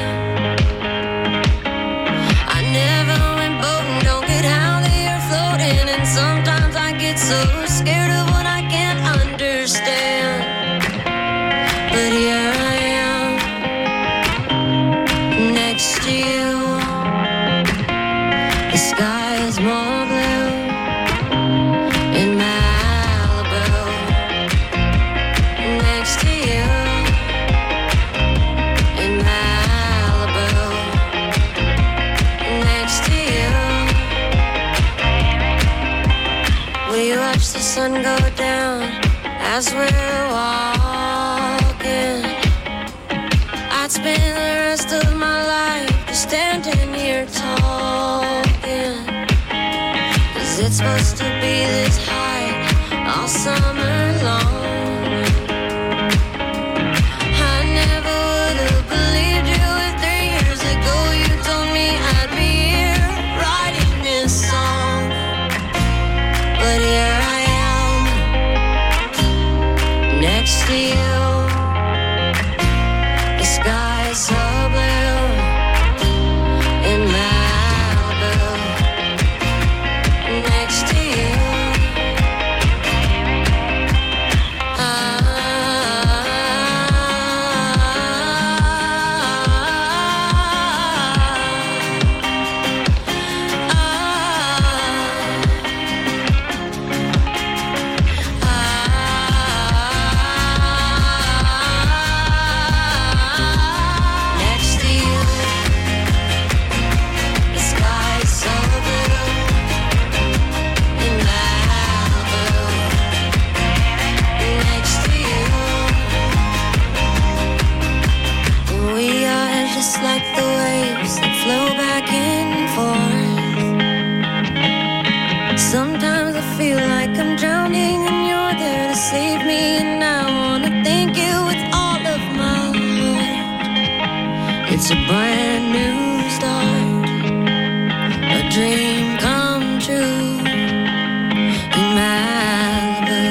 I never went boating, don't get how they are floating, and sometimes I get so scared of what I can't understand. But here I am, next to you. The sky is more blue in Malibu. Next to you in Malibu. Next to you. We watch the sun go down as we're walking. I'd spend the rest of my life just standing here talking, 'cause it's supposed to be this high all summer long. I never would have believed you if three years ago you told me I'd be here writing this song. But here I am, next to you. The sky is so blue in Malibu. Next to you. Next to you. The sky is so blue in Malibu. Next to you. We are just like the waves that flow back and forth. Sometimes I feel like I'm drowning and you're there to save me, and I wanna thank you with all of my heart. It's a brand new start, a dream come true in Malibu.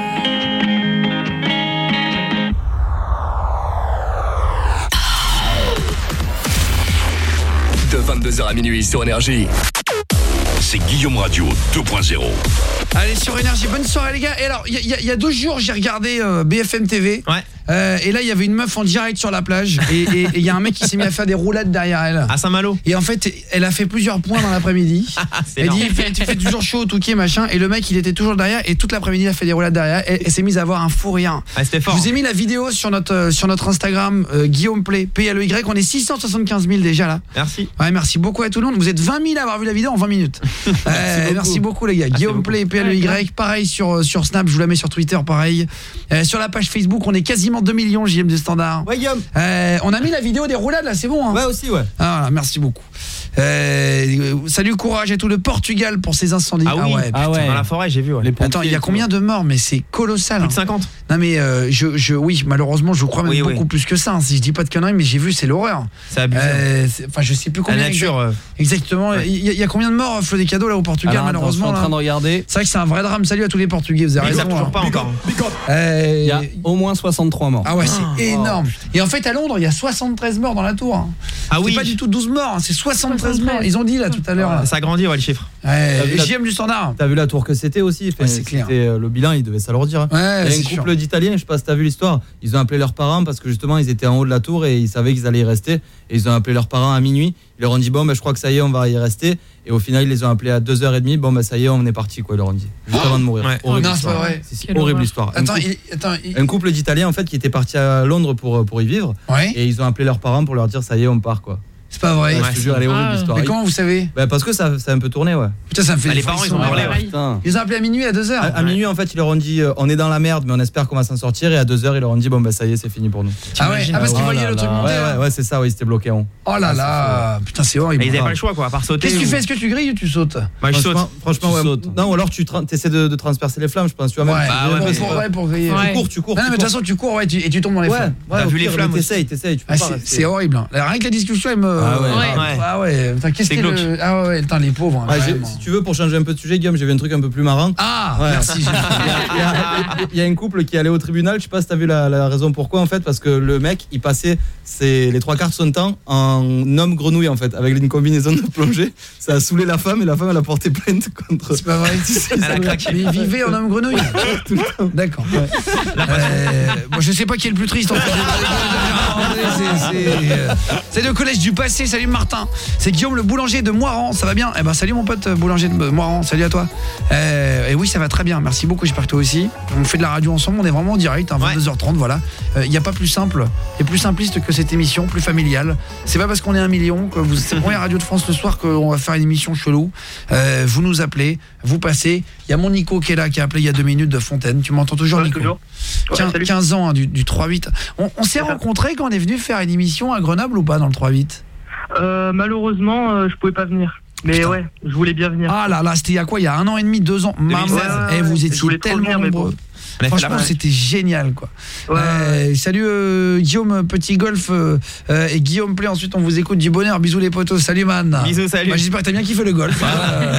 De vingt-deux heures à minuit sur Énergie. C'est Guillaume Radio deux point zéro. Allez, sur Énergie, bonne soirée les gars. Et alors, il y, y, y a deux jours, j'ai regardé euh, B F M T V. Ouais. Euh, et là, il y avait une meuf en direct sur la plage. Et il y a un mec qui s'est mis à faire des roulades derrière elle. À Saint-Malo. Et en fait, elle a fait plusieurs points dans l'après-midi. C'est Elle énorme. dit, il fait, il fait toujours chaud, tout qui est machin. Et le mec, il était toujours derrière. Et toute l'après-midi, il a fait des roulades derrière. Et elle s'est mise à avoir un fou rire. Ah, c'était fort. Je vous ai mis la vidéo sur notre, euh, sur notre Instagram, euh, Guillaume Play, P L E Y. On est six cent soixante-quinze mille déjà là. Merci. Ouais, merci beaucoup à tout le monde. Vous êtes vingt mille à avoir vu la vidéo en vingt minutes. Merci, Euh, beaucoup. merci beaucoup les gars. Merci Guillaume beaucoup. Play, P L E Y. Pareil sur, sur Snap, je vous la mets sur Twitter, pareil. Euh, sur la page Facebook, on est quasiment deux millions, J M de Standard. Ouais, Guillaume. Euh, on a mis la vidéo des roulades là, c'est bon hein. Ouais, aussi, ouais. Ah, voilà, merci beaucoup. Euh, salut, courage à tout le Portugal pour ces incendies. Ah oui, ouais, ah ouais. Dans la forêt, j'ai vu. Ouais. Attends, il y a combien de morts? Mais c'est colossal. Plus de cinquante. Non mais euh, je, je, oui, malheureusement, je crois même Oui, beaucoup oui. plus que ça. hein. Si je dis pas de conneries, mais j'ai vu, c'est l'horreur. C'est abusé. Euh, c'est- Enfin, je sais plus combien. La nature. exact- euh, Exactement. Il y, a- il y a combien de morts, Flo des cadeaux là au Portugal, Alors, attends, malheureusement je suis en train là de regarder. C'est vrai que c'est un vrai drame. Salut à tous les Portugais, vous avez Ils raison. savent toujours hein. pas encore. Euh, Il y a au moins soixante-trois morts. Ah ouais, c'est Oh. énorme. Et en fait, à Londres, il y a soixante-treize morts dans la tour. hein. Ah C'est oui. pas du tout douze morts, hein, c'est soixante-treize soixante-treize morts. Ils ont dit là tout à l'heure. là. Ça a grandi, ouais, le chiffre. Ouais, T'as vu et la- J M du Standard. T'as vu la tour que c'était aussi. Enfin, Ouais, c'est clair. c'était, euh, le bilan, il devait s'alourdir. Hein. Ouais, Il y a c'est un sûr. couple d'Italiens, je sais pas si t'as vu l'histoire. Ils ont appelé leurs parents parce que justement ils étaient en haut de la tour et ils savaient qu'ils allaient y rester. Et ils ont appelé leurs parents à minuit. Ils leur ont dit bon ben je crois que ça y est, on va y rester. Et au final ils les ont appelés à deux heures trente. Bon ben ça y est, on est parti quoi. Ils leur ont dit juste avant de mourir. Ouais. Horrible Non, c'est histoire. pas vrai. Si, si, Quelle horrible horreur. histoire. Un Attends, couple- il, attends, il- Un couple d'Italiens en fait qui était parti à Londres pour pour y vivre. Ouais. Et ils ont appelé leurs parents pour leur dire ça y est, on part quoi. C'est pas vrai. Ouais, je te jure, elle est horrible Ah. l'histoire. Mais comment vous savez? Bah, parce que ça, ça a un peu tourné, ouais. Putain, ça me fait Bah, des les parents, frissons. ils ont hurlé, ouais. Putain. Ils ont appelé à minuit à deux heures. À, à minuit, en fait, ils leur ont dit euh, on est dans la merde, mais on espère qu'on va s'en sortir. Et à deux heures, ils leur ont dit bon, bah ça y est, c'est fini pour nous. Ah ouais, ah, parce qu'ils Oh voyaient là le truc là. monter. Ouais, là. ouais, ouais, c'est ça, ouais, ils étaient bloqués en haut. Oh là Ah, là, putain, c'est horrible. Et ils avaient pas le choix, quoi, à part sauter. Qu'est-ce que tu ou- fais? Est-ce que tu grilles ou tu sautes? Bah, je saute. Franchement, franchement, Tu ouais. sautes. Non, ou alors tu tra- essaies de, de transpercer les flammes, je pense. Tu vois, même. Ouais, Bah, ouais, pour, mais pour, c'est- ouais, pour griller. Ouais. Tu cours, tu cours. Non, non, tu mais de toute cours. façon, tu cours ouais, tu- et tu tombes dans les Ouais, flammes. ouais, T'as au vu les pire, flammes aussi. T'essayes, t'essayes, tu peux Ah, pas c'est- rester. c'est horrible. Hein. Là, rien que la discussion, elle me. Ah ouais. Ouais. Ah ouais. Putain, qu'est-ce C'est que glauque. le... Ah ouais, putain, les pauvres. hein, Ouais, j'ai- vraiment. si tu veux, pour changer un peu de sujet, Guillaume, j'ai vu un truc un peu plus marrant. Ah, Ouais. merci. Il y, a, il y a un couple qui est allé au tribunal, je sais pas si t'as vu la, la raison pourquoi en fait, parce que le mec il passait ses, les trois quarts de son temps en homme grenouille en fait, avec une combinaison de plongée. Ça a saoulé la femme et la femme elle a porté plainte contre. C'est pas vrai. Elle a craqué. Mais il vivait en homme grenouille. Tout le temps. D'accord. Euh, bon, je sais pas qui est le plus triste en fait. C'est- c'est, euh, C'est le collège du passé. Salut Martin. C'est Guillaume le boulanger de Moiran. Ça va bien? Eh ben salut mon pote boulanger de Moiran. Salut à toi. Euh, et oui, ça va très bien. Merci beaucoup. J'espère que toi aussi. On fait de la radio ensemble. On est vraiment en direct. Hein, vingt-deux heures trente. Voilà. Il n'y a pas plus simple et plus simpliste que cette émission, plus familiale. C'est pas parce qu'on est un million que vous. C'est la première radio de France le soir qu'on va faire une émission chelou. Euh, vous nous appelez, vous passez. Il y a mon Nico qui est là, qui a appelé il y a deux minutes de Fontaine. Tu m'entends toujours, Ouais, Nico? toujours. Ouais, quinze, salut. quinze ans hein, du, du trois huit. On, on s'est rencontrés quand on est venu faire une émission à Grenoble ou pas dans le trois huit? Euh, malheureusement, euh, je pouvais pas venir. Mais Putain. ouais, je voulais bien venir. Ah là là, c'était il y a quoi? Il y a un an et demi, deux ans. Maman, deux mille seize. et vous Je étiez voulais trop tellement venir, mais bon. nombreux. On a fait la Franchement, vache. c'était génial quoi. Ouais, Euh, salut euh, Guillaume Petit Golf euh, euh, et Guillaume Play. Ensuite, on vous écoute du bonheur. Bisous les potos. Salut man. Bisous, salut. Bah, j'espère que t'as bien kiffé le golf. Euh,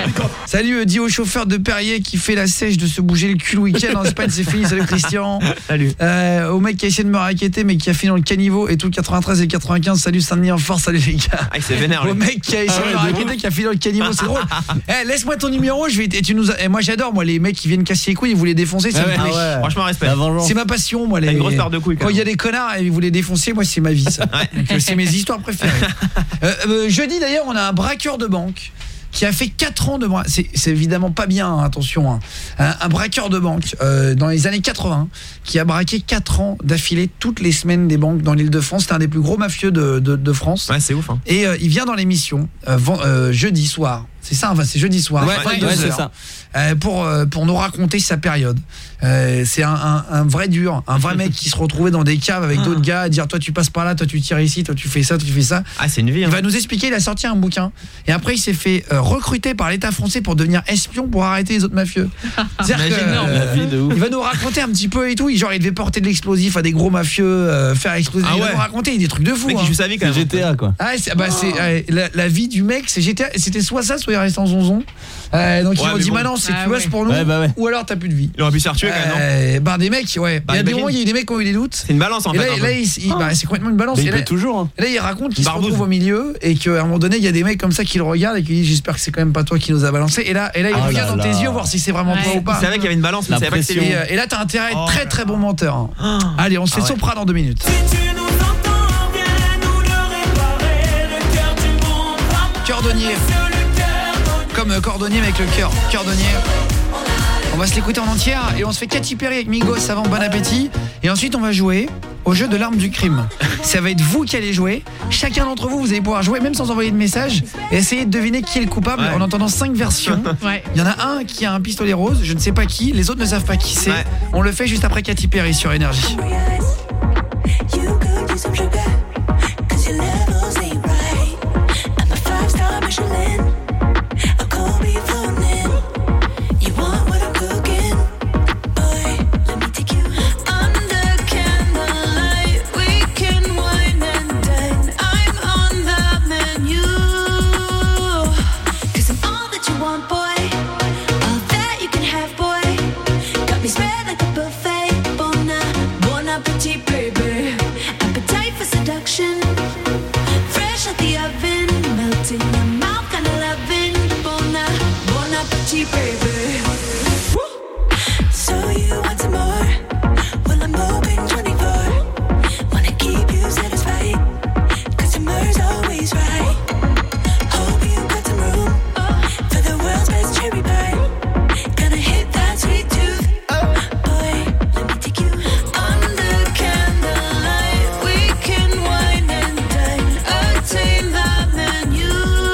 salut euh, dis au chauffeur de Perrier qui fait la sèche de se bouger le cul le week-end en Espagne. C'est fini. Salut Christian. Salut. Euh, au mec qui a essayé de me raqueter mais qui a fini dans le caniveau et tout quatre-vingt-treize et quatre-vingt-quinze. Salut Saint-Denis en force. Salut les gars. Ah, il s'est vénère, Au lui. mec qui a essayé de me raqueter qui a fini dans le caniveau. C'est drôle. Eh, laisse-moi ton numéro. Je vais et tu nous as- et moi j'adore moi les mecs qui viennent casser les couilles et vous les défoncer. Ça Ah me ouais. plaît. Ah ouais. Franchement, respect. La vengeance. C'est ma passion, moi. Les... T'as une grosse paire de couilles, quand Quand il y a même. des connards et vous les défoncez, moi, c'est ma vie, ça. Donc, euh, c'est mes histoires préférées. euh, euh, jeudi, d'ailleurs, on a un braqueur de banque qui a fait quatre ans de bra... c'est c'est évidemment pas bien, hein, attention. Hein. Un, un braqueur de banque euh, dans les années quatre-vingts qui a braqué quatre ans d'affilée toutes les semaines des banques dans l'Île-de-France. C'est un des plus gros mafieux de, de, de France. Ouais, c'est ouf. Hein. Et euh, il vient dans l'émission euh, ven- euh, jeudi soir. C'est ça, enfin, c'est jeudi soir. Ouais, vingt-deux ouais, c'est heures, ça. euh, pour, euh, pour nous raconter sa période. Euh, c'est un, un, un vrai dur, un vrai mec qui se retrouvait dans des caves avec d'autres gars, à dire toi tu passes par là, toi tu tires ici, toi tu fais ça, toi tu fais ça. Ah, c'est une vie. Il Hein. va nous expliquer, il a sorti un bouquin et après il s'est fait euh, recruter par l'État français pour devenir espion pour arrêter les autres mafieux. C'est-à-dire que, Imagine, euh, La vie de ouf. il va nous raconter un petit peu et tout, genre il devait porter de l'explosif à des gros mafieux, euh, faire exploser, Ah il va ouais. nous raconter des trucs de fou. Le mec, hein. il joue sa vie quand C'est même. G T A quoi. Ah, c'est, bah, c'est, ouais, la, la vie du mec, c'est G T A, c'était soit ça, soit il reste en zonzon. Euh, donc Ouais, ils ont mais dit bon. maintenant c'est Ah tu ouais. bosses pour nous Ouais, bah ouais. ou alors t'as plus de vie. Il aurait pu se faire tuer quand même, non? Euh, bah des mecs, ouais. Bah, il y a des imagine. moments, il y a eu des mecs qui ont eu des doutes. C'est une balance en Et fait. là, un là, peu. il, il- bah, c'est complètement une balance. Mais il Et là, peut toujours. Hein. et là, il raconte qu'il se Barbouze. retrouve au milieu et qu'à un moment donné, il y a des mecs comme ça qui le regardent et qui disent j'espère que c'est quand même pas toi qui nous a balancé. Et là, et là il Oh regarde là dans tes là. yeux voir si c'est vraiment Ouais. toi ou Il pas. savait qu'il y avait une balance, mais La il savait pas que c'était Et, lui. euh, et là, t'as intérêt à être Oh très là très bon menteur. hein. Allez, on se fait Ah ouais. Sopra dans deux minutes. Cordonnier. Comme euh, cordonnier mais avec le cœur. Cordonnier. On va se l'écouter en entière et on se fait Katy Perry avec Migos avant bon appétit. Et ensuite, on va jouer au jeu de l'arme du crime. Ça va être vous qui allez jouer. Chacun d'entre vous, vous allez pouvoir jouer même sans envoyer de message et essayer de deviner qui est le coupable Ouais. en entendant cinq versions. Ouais. Il y en a un qui a un pistolet rose, je ne sais pas qui, les autres ne savent pas qui c'est. Ouais. On le fait juste après Katy Perry sur Énergie. You could use some sugar, 'cause your levels ain't right. I'm a five-star Michelin, a Kobe floating. You want what I'm cooking? Boy, let me take you under candlelight. We can wine and dine. I'm on the menu, 'cause I'm all that you want, boy. All that you can have, boy. Got me spread like a buffet. Bon, bon appétit. appétit, baby. So you want some more? Well, I'm open twenty-four. Wanna keep you satisfied, cause summer's always right. Hope you got some room for the world's best cherry pie. Gonna hit that sweet tooth. Boy, let me take you under candlelight. We can wine and dine, attain that menu.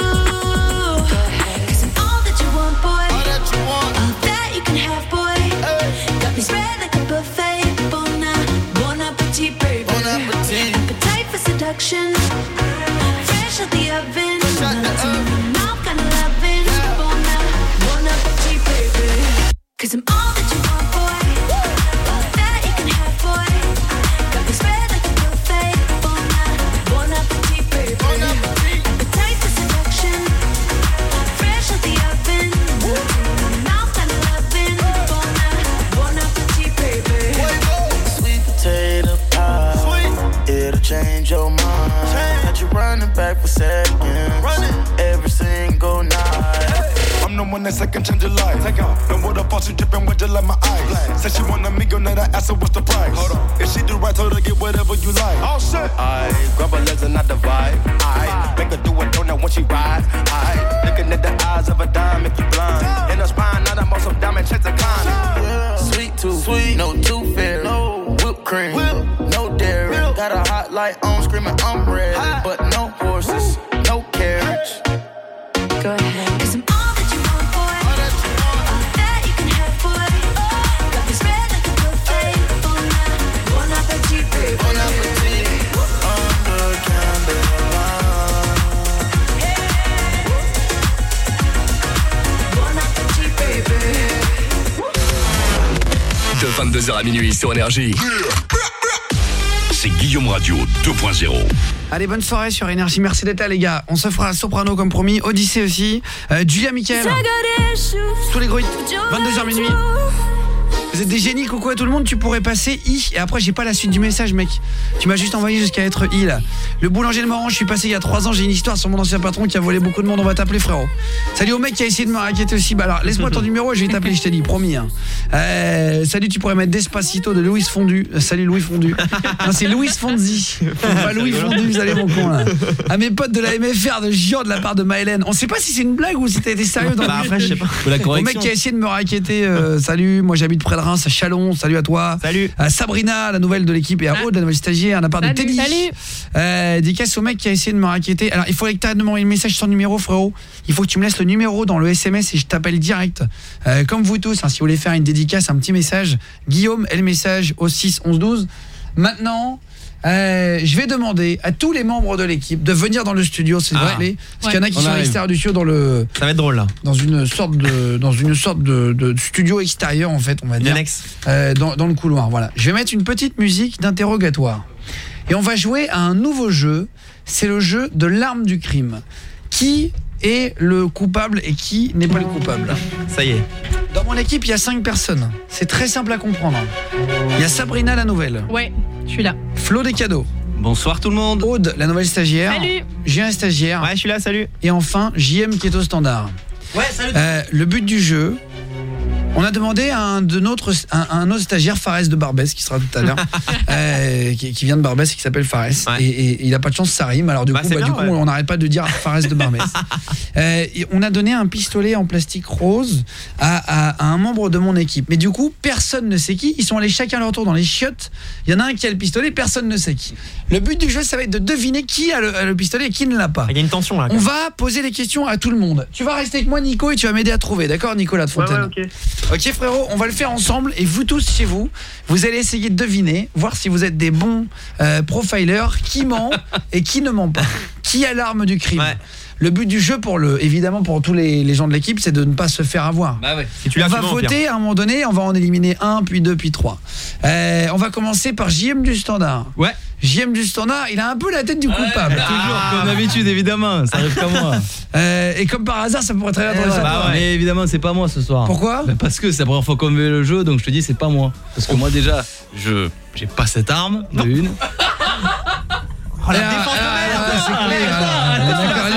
Cause I'm all that you want, boy. All that you want. All that you can have, boy. Got me spread like a buffet. Bon, bon appetit, baby. Bon appetit. Appetite for seduction. Fresh out the oven. Mouth kinda loving. Bon, bon appetit, baby. Cause I'm all that you want, boy. All that you can have, boy. Got me spread like a buffet. Bon, bon appetit, baby. Bon appetit. Appetite for seduction. Fresh out the oven. Mouth kinda loving. Bon, bon appetit, baby. Sweet potato pie. Sweet. It'll change your mind. Got you running back for seconds. Running. Every single night. I'm the one that second change your life. Take out. No water faucet dripping with just like my eyes. Said she want a meal, now I ask her what's the price. Hold on. If she do right, told her get whatever you like. Oh shit. I grab her legs and not the vibe. I make her do a donut when she ride. I looking at the eyes of a dime, make you blind. In her spine, now I'm on some diamond checks and climb. Sweet tooth, sweet, no tooth fairy, no whipped cream, Whip. no dairy. Whip. Got a hot light on, screaming I'm ready, hot. But no horses, no carriage. Go ahead. Cause I'm all that you want, boy. All that you want. All that you can have, boy. Got me spread like a buffet. Bon, bon appetit, baby. Bon appetit. Under candlelight. Bon appetit, baby. De vingt-deux heures à minuit sur Énergie. C'est Guillaume Radio deux point zéro. Allez, bonne soirée sur Énergie. Merci d'être là, les gars. On se fera Soprano comme promis, Odyssée aussi, euh, Julia Michael, tous les gros hits, vingt-deux heures minuit. Vous êtes des génies, coucou à tout le monde. Tu pourrais passer I. Et après, j'ai pas la suite du message, mec. Tu m'as juste envoyé jusqu'à être I, là. Le boulanger de Moran, je suis passé il y a trois ans. J'ai une histoire sur mon ancien patron qui a volé beaucoup de monde. On va t'appeler, frérot. Salut au mec qui a essayé de me raqueter aussi. Bah alors, laisse-moi ton numéro et je vais t'appeler, je t'ai dit, promis. Hein. Euh, salut, tu pourrais mettre Despacito de Louis Fondu. Euh, salut Louis Fondu. Non, c'est Louis Fonzi. Pas Louis Fondu, vous allez mon con, là. À mes potes de la M F R de Gion de la part de Maëlène. On sait pas si c'est une blague ou si t'as été sérieux dans bah, le après, je sais pas. Au mec qui a essayé de me raqueter. Euh, salut, moi j'habite près de Reims, à Chalon. Salut à toi. Salut. À Sabrina, la nouvelle de l'équipe, et à Aude, la nouvelle stagiaire, à part de Teddy. Salut. Euh, dédicace au mec qui a essayé de me raqueter. Alors, il faudrait que tu arrêtes de m'envoyer le message sans numéro, frérot. Il faut que tu me laisses le numéro dans le S M S et je t'appelle direct. Euh, comme vous tous, hein, si vous voulez faire une dédicace, un petit message, Guillaume et le message au six onze douze. Maintenant, euh, je vais demander à tous les membres de l'équipe de venir dans le studio, s'il vous ah. plaît. Parce Ouais. qu'il y en a qui On sont à arrive. l'extérieur du studio dans le. Ça va être drôle là. Dans une sorte de dans une sorte de, de studio extérieur en fait, on va dire. Euh, dans, dans le couloir, voilà. Je vais mettre une petite musique d'interrogatoire. Et on va jouer à un nouveau jeu, c'est le jeu de l'arme du crime. Qui est le coupable et qui n'est pas le coupable? Ça y est. Dans mon équipe, il y a cinq personnes. C'est très simple à comprendre. Il y a Sabrina la nouvelle. Ouais, je suis là. Flo des cadeaux. Bonsoir tout le monde. Aude, la nouvelle stagiaire. Salut. Julien stagiaire. Ouais, je suis là, salut. Et enfin, J M qui est au standard. Ouais, salut. Euh, le but du jeu, on a demandé à un de notre un, un autre stagiaire, Fares de Barbès, qui sera tout à l'heure, euh, qui, qui vient de Barbès et qui s'appelle Fares. Ouais. Et, et, et il a pas de chance, ça rime. Alors du bah, coup, bah, bien, du coup, ouais. on n'arrête pas de dire Fares de Barbès. euh, et on a donné un pistolet en plastique rose à, à, à un membre de mon équipe. Mais du coup, personne ne sait qui. Ils sont allés chacun leur tour dans les chiottes. Il y en a un qui a le pistolet, personne ne sait qui. Le but du jeu, ça va être de deviner qui a le, a le pistolet et qui ne l'a pas. Il y a une tension là. On va poser des questions à tout le monde. Tu vas rester avec moi, Nico, et tu vas m'aider à trouver. D'accord, Nicolas de Fontaine? Ouais, ouais, ok. Ok, frérot, on va le faire ensemble. Et vous tous chez vous, vous allez essayer de deviner, voir si vous êtes des bons euh, profilers, qui ment et qui ne ment pas. Qui a l'arme du crime. Ouais. Le but du jeu, pour le, évidemment pour tous les, les gens de l'équipe, c'est de ne pas se faire avoir. Bah ouais. Si tu on va voter à un moment donné, on va en éliminer un, puis deux, puis trois. Euh, on va commencer par J M du Standard. Ouais. J M du Standard, il a un peu la tête du coupable. Ouais, toujours, comme d'habitude, évidemment. Ça arrive qu'à moi. Euh, et comme par hasard, ça pourrait très bien être ça. Bah ouais. Mais évidemment, c'est pas moi ce soir. Pourquoi? Bah parce que c'est la première fois qu'on met le jeu, donc je te dis, c'est pas moi. Parce que moi, déjà, je j'ai pas cette arme, de une. Oh, la défense de merde. C'est clair. D'accord, on est d'accord, on est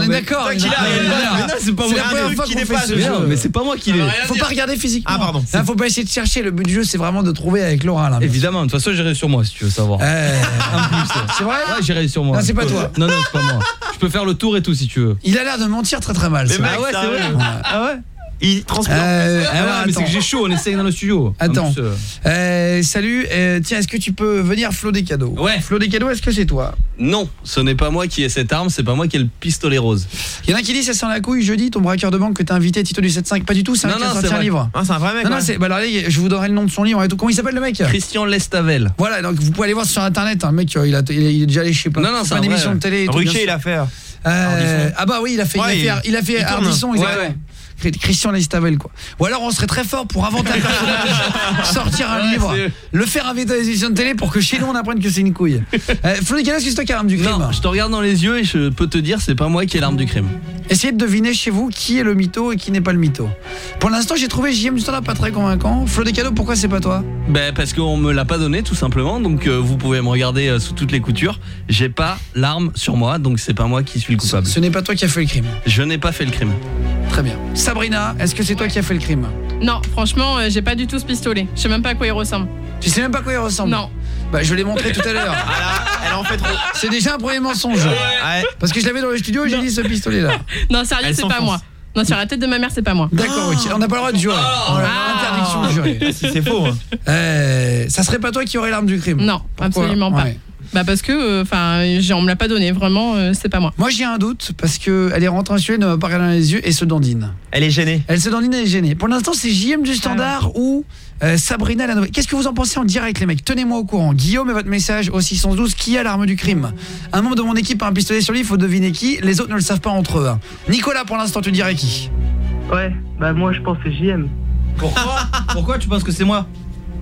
d'accord. Toi qui l'as, Mais mais non, non, c'est pas c'est moi la première qui fois qui qu'on fait dépasse. ce Mais jeu. non, mais c'est pas moi qui l'ai. Faut pas regarder physiquement. Ah, pardon. Là, faut pas essayer de chercher. Le but du jeu, c'est vraiment de trouver avec Laura. Là. Évidemment, de toute façon, j'irai sur moi si tu veux savoir. Euh, En plus. C'est vrai? Ouais, j'irai sur moi. Non, c'est pas toi. Non, non, c'est pas moi. Je peux faire le tour et tout si tu veux. Il a l'air de mentir très très mal. Mais ça. mec, ah ouais, c'est vrai. Ah ouais. Il transpire. Euh, ah ouais, alors, mais c'est attends. que j'ai chaud, on essaye dans le studio. Attends. En plus, euh, Euh, salut. Euh, tiens, est-ce que tu peux venir Flo des cadeaux? Ouais. Flo des cadeaux, est-ce que c'est toi? Non, ce n'est pas moi qui ai cette arme, c'est pas moi qui ai le pistolet rose. Il y en a qui dit ça sent la couille jeudi, ton braqueur de banque que t'as invité, Tito du sept cinq. Pas du tout, c'est un Non, qui a non, sorti c'est un vrai. livre. Ah, c'est un vrai mec, Non, non, ouais. c'est. Bah alors, les- je vous donnerai le nom de son livre et tout. Comment il s'appelle le mec? Christian Lestavel. Voilà, donc vous pouvez aller voir sur internet. Un mec, euh, il, a, il, est, il est déjà allé, je sais pas. Non, non, c'est c'est pas un une vrai. émission de télé. et tout, Ruquier, bien sûr. il a fait. Euh, ah bah oui, il a fait, Ouais, il, a fait il- il a fait il tourne. Ardisson, Ouais, exactement. ouais. Christian Lestavel quoi. Ou alors on serait très fort pour inventer un personnage, sortir un Ouais, livre, c'est- le faire inviter à des émissions de télé pour que chez nous on apprenne que c'est une couille. Euh, Flo Nicolas, est-ce que c'est toi qui as l'arme du crime? Non, je te regarde dans les yeux et je peux te dire c'est pas moi qui ai l'arme du crime. Essayez de deviner chez vous qui est le mytho et qui n'est pas le mytho. Pour l'instant, j'ai trouvé J M du standard pas très convaincant. Flo des cadeaux, pourquoi c'est pas toi? Ben parce qu'on me l'a pas donné tout simplement, donc euh, vous pouvez me regarder euh, sous toutes les coutures. J'ai pas l'arme sur moi, donc c'est pas moi qui suis le coupable. Ce n'est pas toi qui as fait le crime. Je n'ai pas fait le crime. Très bien. Sabrina, est-ce que c'est toi qui as fait le crime? Non, franchement, euh, j'ai pas du tout ce pistolet. Je sais même pas à quoi il ressemble. Tu sais même pas à quoi il ressemble? Non. Bah je l'ai montré tout à l'heure. Elle en fait trop. C'est déjà un premier mensonge. Parce que je l'avais dans le studio et j'ai dit ce pistolet là. Non, sérieux, Elle c'est pas s'enfonce. moi. Non, sur la tête de ma mère, c'est pas moi. D'accord, ok. On n'a pas le droit de jurer. On a interdiction de jurer. C'est faux. Hein. Euh, ça serait pas toi qui aurais l'arme du crime? Non, Pourquoi? absolument pas. Ouais. Bah parce que, enfin, euh, on me l'a pas donné. Vraiment, euh, c'est pas moi. Moi j'ai un doute parce que elle est rentrée en studio, elle ne m'a pas regardé dans les yeux et se dandine. Elle est gênée. Elle se dandine, elle est gênée. Pour l'instant, c'est J M du standard ou euh, Sabrina la nouvelle. Qu'est-ce que vous en pensez en direct les mecs? Tenez-moi au courant. Guillaume et votre message au six un deux. Qui a l'arme du crime? Un membre de mon équipe a un pistolet sur lui, il faut deviner qui. Les autres ne le savent pas entre eux. hein. Nicolas, pour l'instant, tu dirais qui? Ouais, bah moi je pense que c'est J M. Pourquoi Pourquoi tu penses que c'est moi?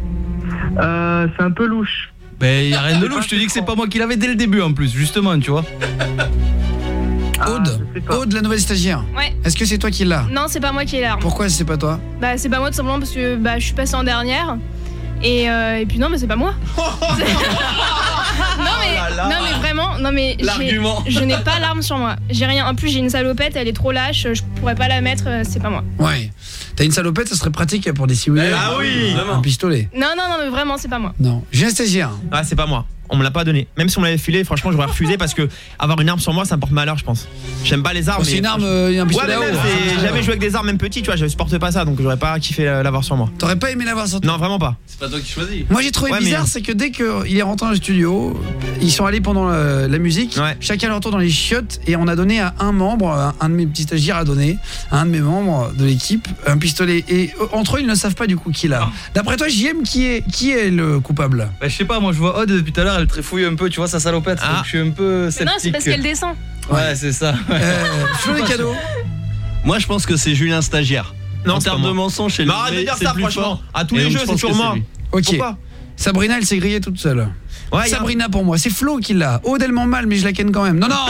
Euh, c'est un peu louche. Ben y a rien de louche, je te dis que c'est pas moi qui l'avais dès le début en plus, justement, tu vois. Aude, Aude la nouvelle stagiaire. Ouais. Est-ce que c'est toi qui l'as? Non, c'est pas moi qui ai l'arme. Pourquoi c'est pas toi? Bah c'est pas moi tout simplement parce que bah je suis passée en dernière et, euh, et puis non mais c'est pas moi. non mais Oh là là. non mais vraiment non mais j'ai- L'argument. je n'ai pas l'arme sur moi. J'ai rien. En plus j'ai une salopette, elle est trop lâche, je pourrais pas la mettre, euh, c'est pas moi. Ouais. T'as une salopette, ça serait pratique pour des civils. Ah oui, un pistolet. Non non non mais vraiment c'est pas moi. Non. J'ai un stagiaire. Ah, c'est pas moi. On me l'a pas donné. Même si on me l'avait filé, franchement, j'aurais refusé parce que avoir une arme sur moi, ça me porte malheur, je pense. J'aime pas les armes. Oh, c'est mais une arme, franchement- euh, un Ouais, pistolet mais à même, eau. c'est- Ah, j'ai jamais joué avec des armes, même petit, tu vois, je supporte pas ça, donc j'aurais pas kiffé euh, l'avoir sur moi. T'aurais pas aimé l'avoir sur toi? Non, vraiment pas. C'est pas toi qui choisis. Moi j'ai trouvé Ouais, mais- bizarre, c'est que dès qu'il est rentré dans le studio, ils sont allés pendant la, la musique, chacun leur tour dans les chiottes, et on a donné à un membre, un, un de mes petits stagiaires a donné à un de mes membres de l'équipe un pistolet. Et euh, entre eux ils ne savent pas du coup qui l'a. D'après toi J M, qui est, qui est le coupable? Bah je sais pas, moi je vois Aude depuis tout à l'heure, elle trifouille un peu, tu vois, sa salopette, donc je suis un peu sceptique. Non c'est parce qu'elle descend. Ouais, c'est ça. Euh, Flo les cadeaux. Moi, je pense que c'est Julien Stagiaire. Non, en c'est pas termes de moi. mensonges, chez Mais lui. arrête de dire c'est ça, plus franchement. fort. À tous Et les donc, jeux, je c'est pense que toujours moi. lui. Ok. Pourquoi Sabrina elle s'est grillée toute seule. Ouais, Sabrina pour moi, c'est Flo qui l'a. Aude elle ment mal mais je la ken quand même. Non non.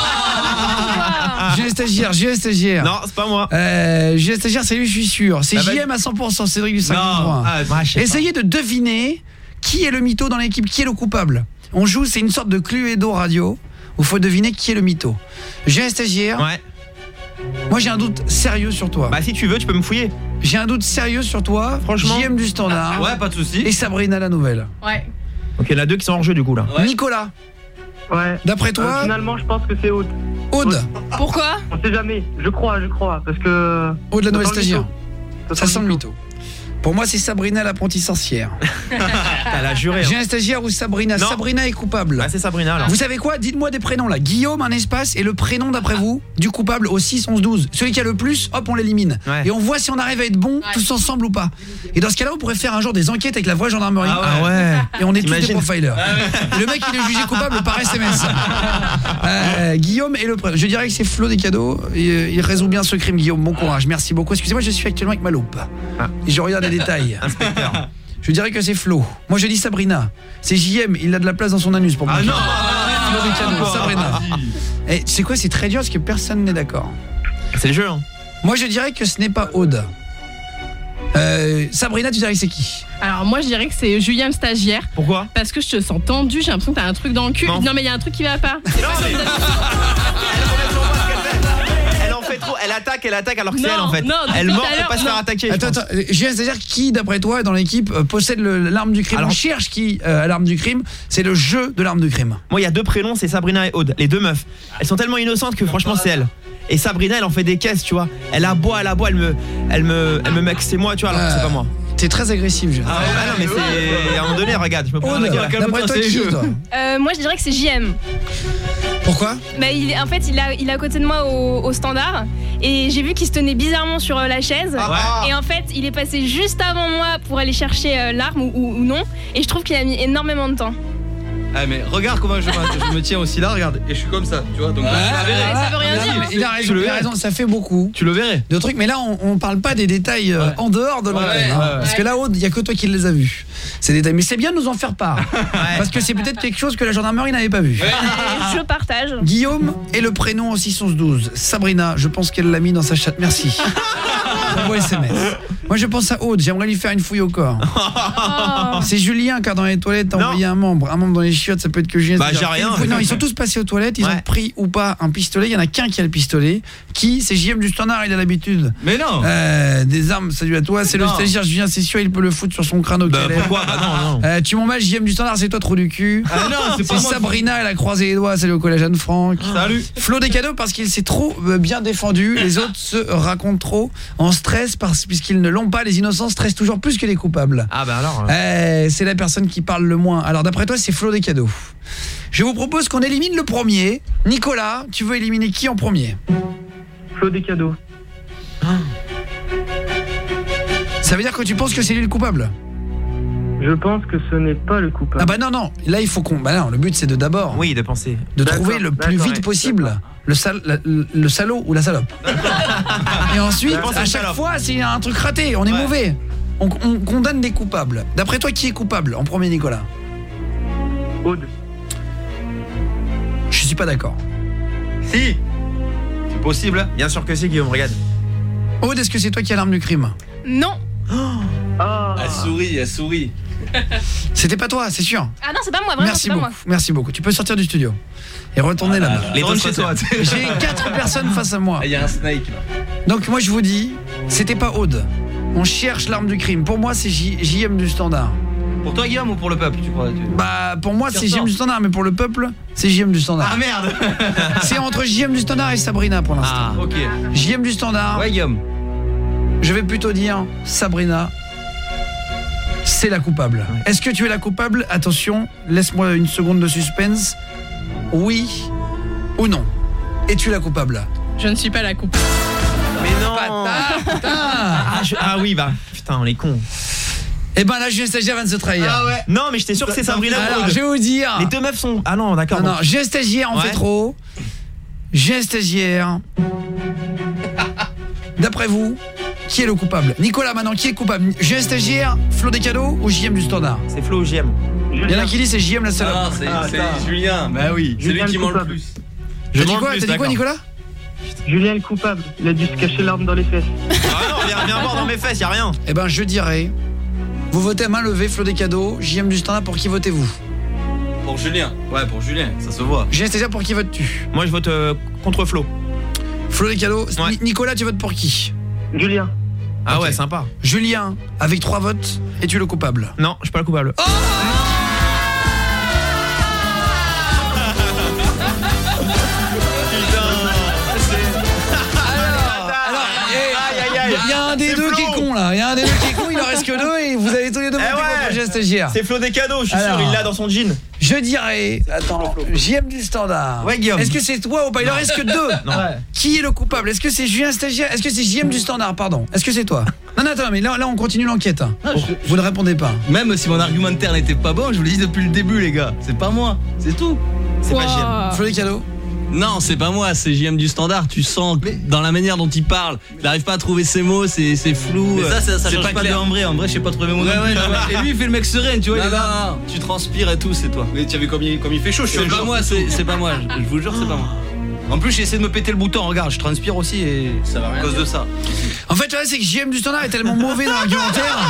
J'ai un stagiaire, j'ai un stagiaire. Non, c'est pas moi. Euh, j'ai un stagiaire, c'est lui, je suis sûr. C'est Ah bah, J M à cent pour cent, Cédric du cinquante-trois. ah, moi, je sais pas. Essayez de deviner qui est le mytho dans l'équipe, qui est le coupable. On joue, c'est une sorte de Cluedo radio où il faut deviner qui est le mytho. J'ai un stagiaire. Ouais. Moi j'ai un doute sérieux sur toi. Bah si tu veux, tu peux me fouiller. J'ai un doute sérieux sur toi. Franchement. J M du standard. Ouais, pas de soucis. Et Sabrina la nouvelle. Ouais. Ok, il y en a deux qui sont hors jeu du coup là. Nicolas. Ouais. D'après toi Euh, finalement, je pense que c'est Aude. Aude. Pourquoi? On sait jamais. Je crois, je crois, parce que. Aude la nouvelle Ça sent le stagiaire. mytho. Ça sent le mytho. Pour moi, c'est Sabrina l'apprentie sorcière. Elle a juré. J'ai Hein. un stagiaire ou Sabrina. Non. Sabrina est coupable. Ah, c'est Sabrina alors. Vous savez quoi? Dites-moi des prénoms là. Guillaume, un espace, et le prénom d'après vous du coupable au six onze douze. Celui qui a le plus, hop, on l'élimine. Ouais. Et on voit si on arrive à être bon tous ensemble ou pas. Et dans ce cas-là, on pourrait faire un jour des enquêtes avec la vraie gendarmerie. Ah ouais. Et on est tous des T'imagines profilers. Et le mec, il est jugé coupable par S M S. Euh, Guillaume et le prénom. Je dirais que c'est Flo des cadeaux. Et, euh, il résout bien ce crime, Guillaume. Bon courage. Merci beaucoup. Excusez-moi, je suis actuellement avec ma loupe. Et je regarde les détails. Je dirais que c'est Flo. Moi je dis Sabrina. C'est J M, il a de la place dans son anus pour moi. Ah non. Flo des cadeaux, Sabrina. Et tu sais quoi, c'est très dur parce que personne n'est d'accord. C'est le jeu hein. Moi je dirais que ce n'est pas Aude. Euh, Sabrina, tu dirais que c'est qui? Alors moi je dirais que c'est Julien Stagiaire. Pourquoi? Parce que je te sens tendu, j'ai l'impression que t'as un truc dans le cul. Non. Non mais il y a un truc qui va pas. Non mais. trop, elle attaque, elle attaque alors que c'est Non, elle en fait. non, Elle depuis mord tout à pour pas l'heure, se faire non. attaquer. je Attends, pense. attends, Julien, c'est-à-dire qui, d'après toi, dans l'équipe, euh, possède le- l'arme du crime? Alors- On cherche qui euh, a l'arme du crime. C'est le jeu de l'arme du crime. Moi, il y a deux prénoms, c'est Sabrina et Aude, les deux meufs. Elles sont tellement innocentes que franchement, c'est elle. Et Sabrina, elle en fait des caisses, tu vois. Elle aboie, elle aboie, elle me, elle me, elle me met que c'est moi, tu vois, alors que c'est pas moi. T'es très agressif, Julien. Ah, ah non, mais c'est à un moment donné, regarde, je me prends Aude, la gueule. d'après toi, qui, toi? Euh, moi, je dirais que c'est J M. Pourquoi? Bah, il, est- en fait, il, a, il est à côté de moi au, au standard et j'ai vu qu'il se tenait bizarrement sur euh, la chaise. Ah ouais. Et en fait, il est passé juste avant moi pour aller chercher euh, l'arme ou, ou- ou non. Et je trouve qu'il a mis énormément de temps. Ah mais regarde comment je, me- je me tiens aussi là, regarde, et je suis comme ça, tu vois, donc Ouais, là, tu la verrais. ouais, ça veut rien Non, dire. mais Il a Tu raison, le il a verrais. raison, ça fait beaucoup Tu le verrais. de trucs, mais là on, on parle pas des détails euh, en dehors de l'antenne, Ouais, hein, ouais, ouais. parce que là Aude, il y a que toi qui les as vus. Ces détails, mais c'est bien de nous en faire part, parce que c'est peut-être quelque chose que la gendarmerie n'avait pas vu. Et je partage. Guillaume et le prénom au six onze douze. Sabrina, je pense qu'elle l'a mis dans sa chatte. Merci. Envoie S M S. Moi je pense à Aude, j'aimerais lui faire une fouille au corps. Oh. C'est Julien car dans les toilettes t'as Non. envoyé un membre, un membre dans les chiottes, ça peut être que Julien. Bah, c'est-à-dire, j'ai rien, une fouille- mais- Non, ils sont tous passés aux toilettes, ils Ouais. ont pris ou pas un pistolet, il y en a qu'un qui a le pistolet. Qui? C'est J M du standard, il a l'habitude. Mais non. Euh, des armes, salut à toi, c'est le Non. stagiaire Julien, c'est sûr, il peut le foutre sur son crâne au Bah Calais. pourquoi? Bah non, non. Euh, tu m'en mal, J M du standard, c'est toi trop du cul. Ah non, c'est pas moi. Sabrina, elle a croisé les doigts, salut au collège Anne-Franck. Salut. Flo des cadeaux parce qu'il s'est trop euh, bien défendu, les autres se racontent trop en stress parce puisqu'ils ne l'ont pas, les innocents stressent toujours plus que les coupables. Ah bah alors. euh, Euh, c'est la personne qui parle le moins. Alors d'après toi, c'est Flo des cadeaux. Je vous propose qu'on élimine le premier. Nicolas, tu veux éliminer qui en premier? Flo des cadeaux. Ça veut dire que tu penses que c'est lui le coupable? Je pense que ce n'est pas le coupable. Ah bah non non, là il faut qu'on bah non, le but c'est de d'abord Oui, de penser. de D'accord, trouver le plus d'accord, vite ouais, possible d'accord. le sal, la- le, le salaud ou la salope. Et ensuite, Je pense à au chaque salope. fois, s'il y a un truc raté, on est Ouais. mauvais. On, on condamne des coupables. D'après toi, qui est coupable en premier, Nicolas? Aude. Je suis pas d'accord. Si. C'est possible. Bien sûr que si, Guillaume, regarde. Aude, est-ce que c'est toi qui as l'arme du crime? Non. Ah. Elle sourit, elle sourit. C'était pas toi, c'est sûr. Ah non, c'est pas moi, vraiment, Merci c'est pas beaucoup. moi. Merci beaucoup. Tu peux sortir du studio et retourner là-bas. Les Rentre deux chez toi. J'ai quatre personnes face à moi. Il y a un snake là. Donc moi je vous dis, c'était pas Aude. On cherche l'arme du crime. Pour moi, c'est J- JM du standard. Pour toi Guillaume ou pour le peuple, tu crois? tu- Bah pour moi, Tu c'est J M ressors. du standard, mais pour le peuple, c'est J M du standard. Ah merde. C'est entre J M du standard et Sabrina pour l'instant. Ah, OK. J M du standard. Ouais Guillaume. Je vais plutôt dire Sabrina. C'est la coupable. Est-ce que tu es la coupable? Attention, laisse-moi une seconde de suspense. Oui ou non? Es-tu la coupable? Je ne suis pas la coupe. Mais non. Bâtard, putain. Ah, je- ah oui, bah putain, on est cons. Eh ben là, Julien Stagiaire vient de se trahir. Ah ouais. Non, mais j'étais sûr que c'est Sabrina. Alors, Aude. je vais vous dire. Les deux meufs sont. Ah non, d'accord. Non, non, bon. Julien Stagiaire, on Ouais. fait trop. Julien Stagiaire. D'après vous, qui est le coupable? Nicolas, maintenant, qui est le coupable? Julien Stagiaire, Flo des cadeaux ou J M du standard? C'est Flo ou J M. Il y en a qui dit c'est J M la salope. Ah, c'est Ah, c'est attends. Julien. Bah oui, c'est lui Julien qui le ment le coupable. plus. T'as dit mens quoi? plus, T'as dit quoi, d'accord. Nicolas? Julien le coupable. Il a dû se cacher l'arme dans les fesses. Ah non, viens, viens voir dans mes fesses, y a rien. Eh ben, je dirais, vous votez à main levée, Flo des cadeaux, J M du standard, pour qui votez-vous? Pour Julien. Ouais, pour Julien, ça se voit. Julien Stagiaire, pour qui votes-tu? Moi, je vote euh, contre Flo. Flo des cadeaux. Ouais. Ni- Nicolas, tu votes pour qui? Julien. Ah Ok. ouais, sympa. Julien, avec trois votes, es-tu le coupable? Non, je suis pas le coupable. Oh Alors, eh, il y a un des C'est deux Flo. qui est con là, il y a un des deux qui est con, il en reste que deux et vous avez tous les deux Eh voté ouais. contre Julien Stagiaire. C'est Flo des cadeaux, je suis Alors. sûr, il l'a dans son jean. Je dirais, attends, J M du standard. Ouais, Guillaume. Est-ce que c'est toi ou pas? Il en reste que deux. Non. Ouais. Qui est le coupable? Est-ce que c'est Julien Stagiaire? Est-ce que c'est J M du standard, pardon? Est-ce que c'est toi? Non, non, attends, mais là, là on continue l'enquête. Ah, je- Vous ne répondez pas. Même si mon argumentaire n'était pas bon, je vous l'ai dit depuis le début les gars. C'est pas moi, c'est tout. C'est pas J M. Wow. Flo des cadeaux. Non, c'est pas moi, c'est J M du standard. Tu sens que dans la manière dont il parle, il n'arrive pas à trouver ses mots, c'est c'est flou. Mais ça, ça, ça c'est change pas, de clair. en vrai. En vrai, je sais pas trouver mes mots. Ouais, non ouais, plus. je vois. Et lui, il fait le mec serein, tu vois. Non, il est là. non, non, tu transpires et tout, c'est toi. Mais tu as vu comme il, comme il fait chaud, je suis C'est pas moi, c'est c'est pas moi. Je, je vous jure, c'est pas moi. En plus, j'ai essayé de me péter le bouton. Regarde, je transpire aussi et Ça va rien à cause dire. de ça. En fait, tu vois, c'est que J M du standard est tellement mauvais dans l'argumentaire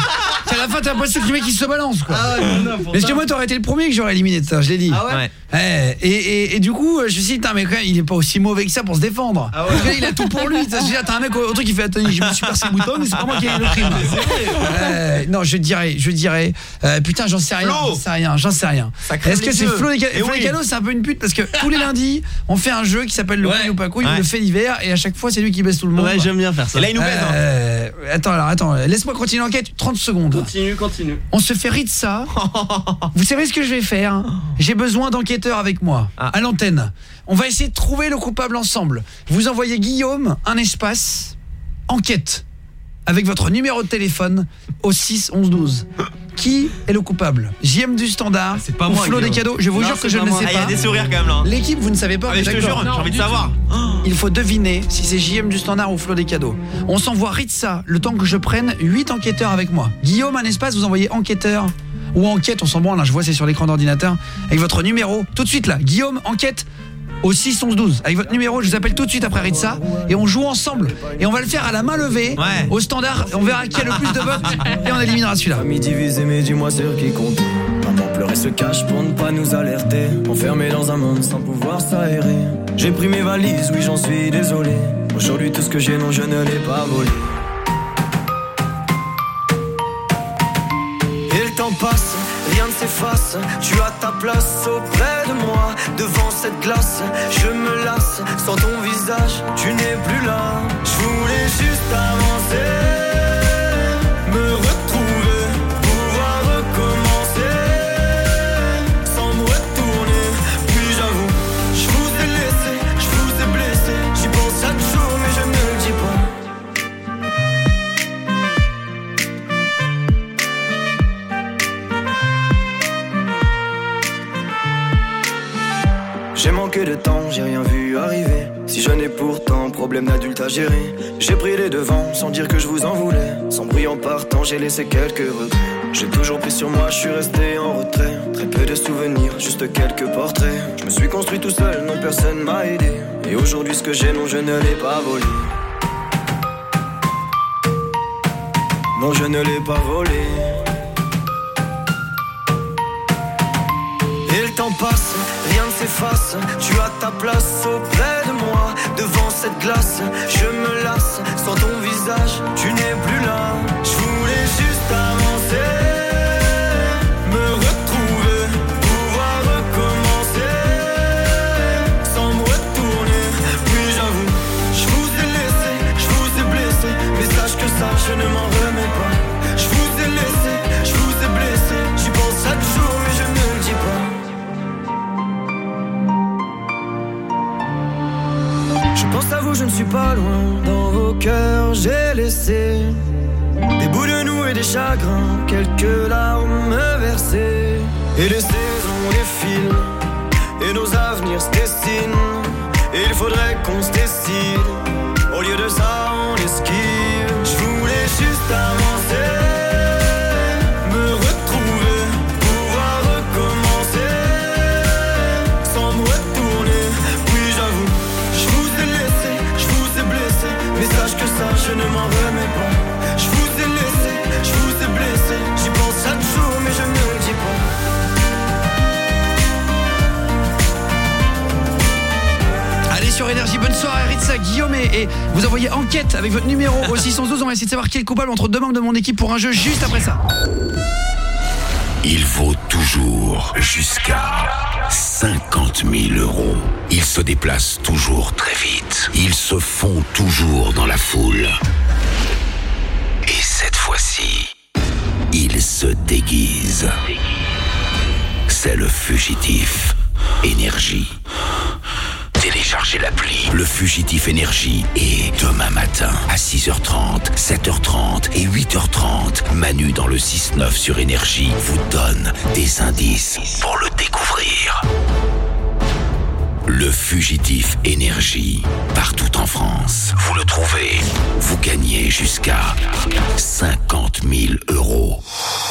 qu'à la fin t'as l'impression que le mec il se balance quoi. Ah ouais, non, non, Parce que moi t'aurais été le premier que j'aurais éliminé de ça, je l'ai dit. Ah ouais, ouais. Et, et, et du coup, je me suis dit, putain, mais quand même, il est pas aussi mauvais que ça pour se défendre. Ah ouais. Parce que là, il a tout pour lui. T'as un mec au, au truc qui fait, attends, je me suis percé le bouton, mais c'est pas moi qui ai le crime. Euh, non, je dirais, je dirais, euh, putain, j'en sais rien, j'en sais rien, j'en sais rien. Est-ce que c'est Flo Descano? C'est un peu une pute parce que tous les lundis, on fait un jeu qui s'appelle le Ouais. couille ou pas couille, Ouais. on le fait l'hiver et à chaque fois, c'est lui qui baisse tout le monde. Ouais, j'aime bien faire ça. Et là, il nous baise. Hein. Euh, attends, alors, attends, laisse-moi continuer l'enquête, trente secondes. Continue, continue. On se fait rire de ça. Vous savez ce que je vais faire? J'ai besoin d'enquêteurs avec moi, Ah. à l'antenne. On va essayer de trouver le coupable ensemble. Vous envoyez Guillaume un espace enquête avec votre numéro de téléphone au six onze douze. Qui est le coupable? J M du Standard C'est pas ou moi, Flo Guillaume. Descano? Je vous Non, jure que c'est je pas ne le moi. sais Ah, il y a pas. des sourires quand même là. L'équipe, vous ne savez pas. Ah, mais je te jure, j'ai envie de savoir. Il faut deviner si c'est J M du Standard ou Flo Descano. On s'envoie Ritza le temps que je prenne huit enquêteurs avec moi. Guillaume, un espace, vous envoyez enquêteur ou enquête, on s'en branle, hein, je vois c'est sur l'écran d'ordinateur, avec votre numéro, tout de suite là, Guillaume, enquête au six onze douze, avec votre numéro, je vous appelle tout de suite après Ritza, et on joue ensemble, et on va le faire à la main levée, Ouais. au standard, on verra qui a le plus de votes, et on éliminera celui-là. Famille divisée, mais dis-moi sur qui compte. Maman pleurait se cache pour ne pas nous alerter. Enfermé dans un monde sans pouvoir s'aérer. J'ai pris mes valises, oui j'en suis désolé. Aujourd'hui tout ce que j'ai, non je ne l'ai pas volé. Et le temps passe, rien ne s'efface. Tu as ta place auprès de moi. Devant cette glace, je me lasse. Sans ton visage, tu n'es plus là. Je voulais juste avancer, me retrouver, pouvoir recommencer, sans me retourner. Puis j'avoue, je vous ai laissé, je vous ai blessé. J'y pense chaque jour, mais je ne le dis pas. J'ai manqué de temps, j'ai rien vu arriver. Si je n'ai pourtant problème d'adulte à gérer. J'ai pris les devants sans dire que je vous en voulais. Sans bruit en partant, j'ai laissé quelques regrets. J'ai toujours pris sur moi, je suis resté en retrait. Très peu de souvenirs, juste quelques portraits. Je me suis construit tout seul, non personne m'a aidé. Et aujourd'hui ce que j'ai, non je ne l'ai pas volé. Non je ne l'ai pas volé. Et le temps passe, rien ne s'efface. Tu as ta place auprès de moi. Devant cette glace, je me lasse. Sans ton visage, tu n'es plus là. Je voulais juste avancer, me retrouver, pouvoir recommencer, sans me retourner. Puis j'avoue, je vous ai laissé, je vous ai blessé. Mais sache que ça, je ne m'en remets pas. Je vous ai laissé, je vous ai blessé. J'y pense chaque jour, mais je ne le dis pas. Je pense à vous, je ne suis pas loin. Dans vos cœurs, j'ai laissé des bouts de nous et des chagrins, quelques larmes versées. Et les saisons défilent, et nos avenirs se dessinent. Et il faudrait qu'on se décide. Au lieu de ça, on esquive. Je voulais juste avancer, me retrouver, pouvoir recommencer, sans me retourner. Puis j'avoue, je vous ai laissé, je vous ai blessé. Mais sache que ça, je ne m'en remets pas. Je vous ai laissé, je vous ai blessé. J'y pense chaque jour, mais je ne le dis pas. Allez sur Énergie, bonne soirée Ritza, Guillaume et, et vous envoyez enquête avec votre numéro au six onze douze. On va essayer de savoir qui est le coupable entre deux membres de mon équipe pour un jeu juste après ça. Il vaut toujours jusqu'à cinquante mille euros. Ils se déplacent toujours très vite. Ils se font toujours dans la foule. Et cette fois-ci, ils se déguisent. C'est le fugitif Énergie. Téléchargez l'appli Le Fugitif Énergie et demain matin à six heures trente, sept heures trente et huit heures trente, Manu dans le six neuf sur Énergie vous donne des indices pour le découvrir. Le Fugitif Énergie, partout en France. Vous le trouvez, vous gagnez jusqu'à cinquante mille euros.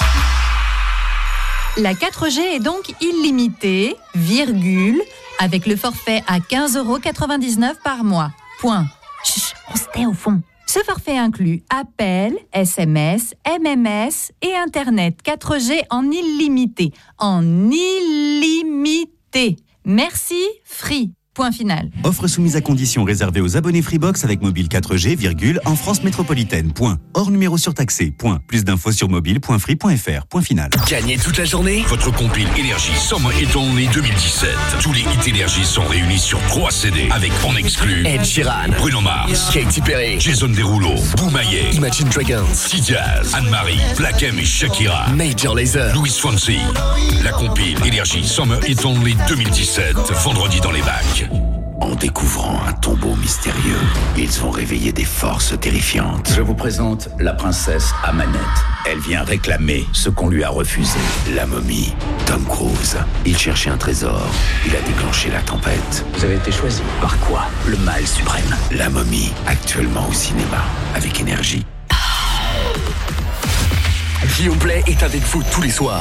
La quatre G est donc illimitée, virgule, avec le forfait à quinze euros quatre-vingt-dix-neuf par mois. Point. Chut, on se tait au fond. Ce forfait inclut appel, S M S, M M S et Internet quatre G en illimité. En illimité. Merci, Free. Point final. Offre soumise à condition réservée aux abonnés Freebox avec mobile quatre G, virgule, en France métropolitaine. Point. Hors numéro surtaxé. Point. Plus d'infos sur mobile point free point f r. Point final. Gagnez toute la journée. Votre compile Énergie Summer Hit Only deux mille dix-sept. Tous les hits Énergie sont réunis sur trois C D avec en exclu Ed Sheeran, Bruno Mars, Katy Perry, Jason Derulo, Boumaillet, Imagine Dragons, T-Jazz, Anne-Marie, Black M et Shakira, Major Lazer, Louis Fonsi. La compile Énergie Summer Hit Only deux mille dix-sept. Vendredi dans les bacs. En découvrant un tombeau mystérieux, ils ont réveillé des forces terrifiantes. Je vous présente la princesse Amanette. Elle vient réclamer ce qu'on lui a refusé. La momie, Tom Cruise. Il cherchait un trésor. Il a déclenché la tempête. Vous avez été choisi. Par quoi? Le mal suprême. La momie, actuellement au cinéma, avec Énergie. Guillaume Play est avec vous tous les soirs.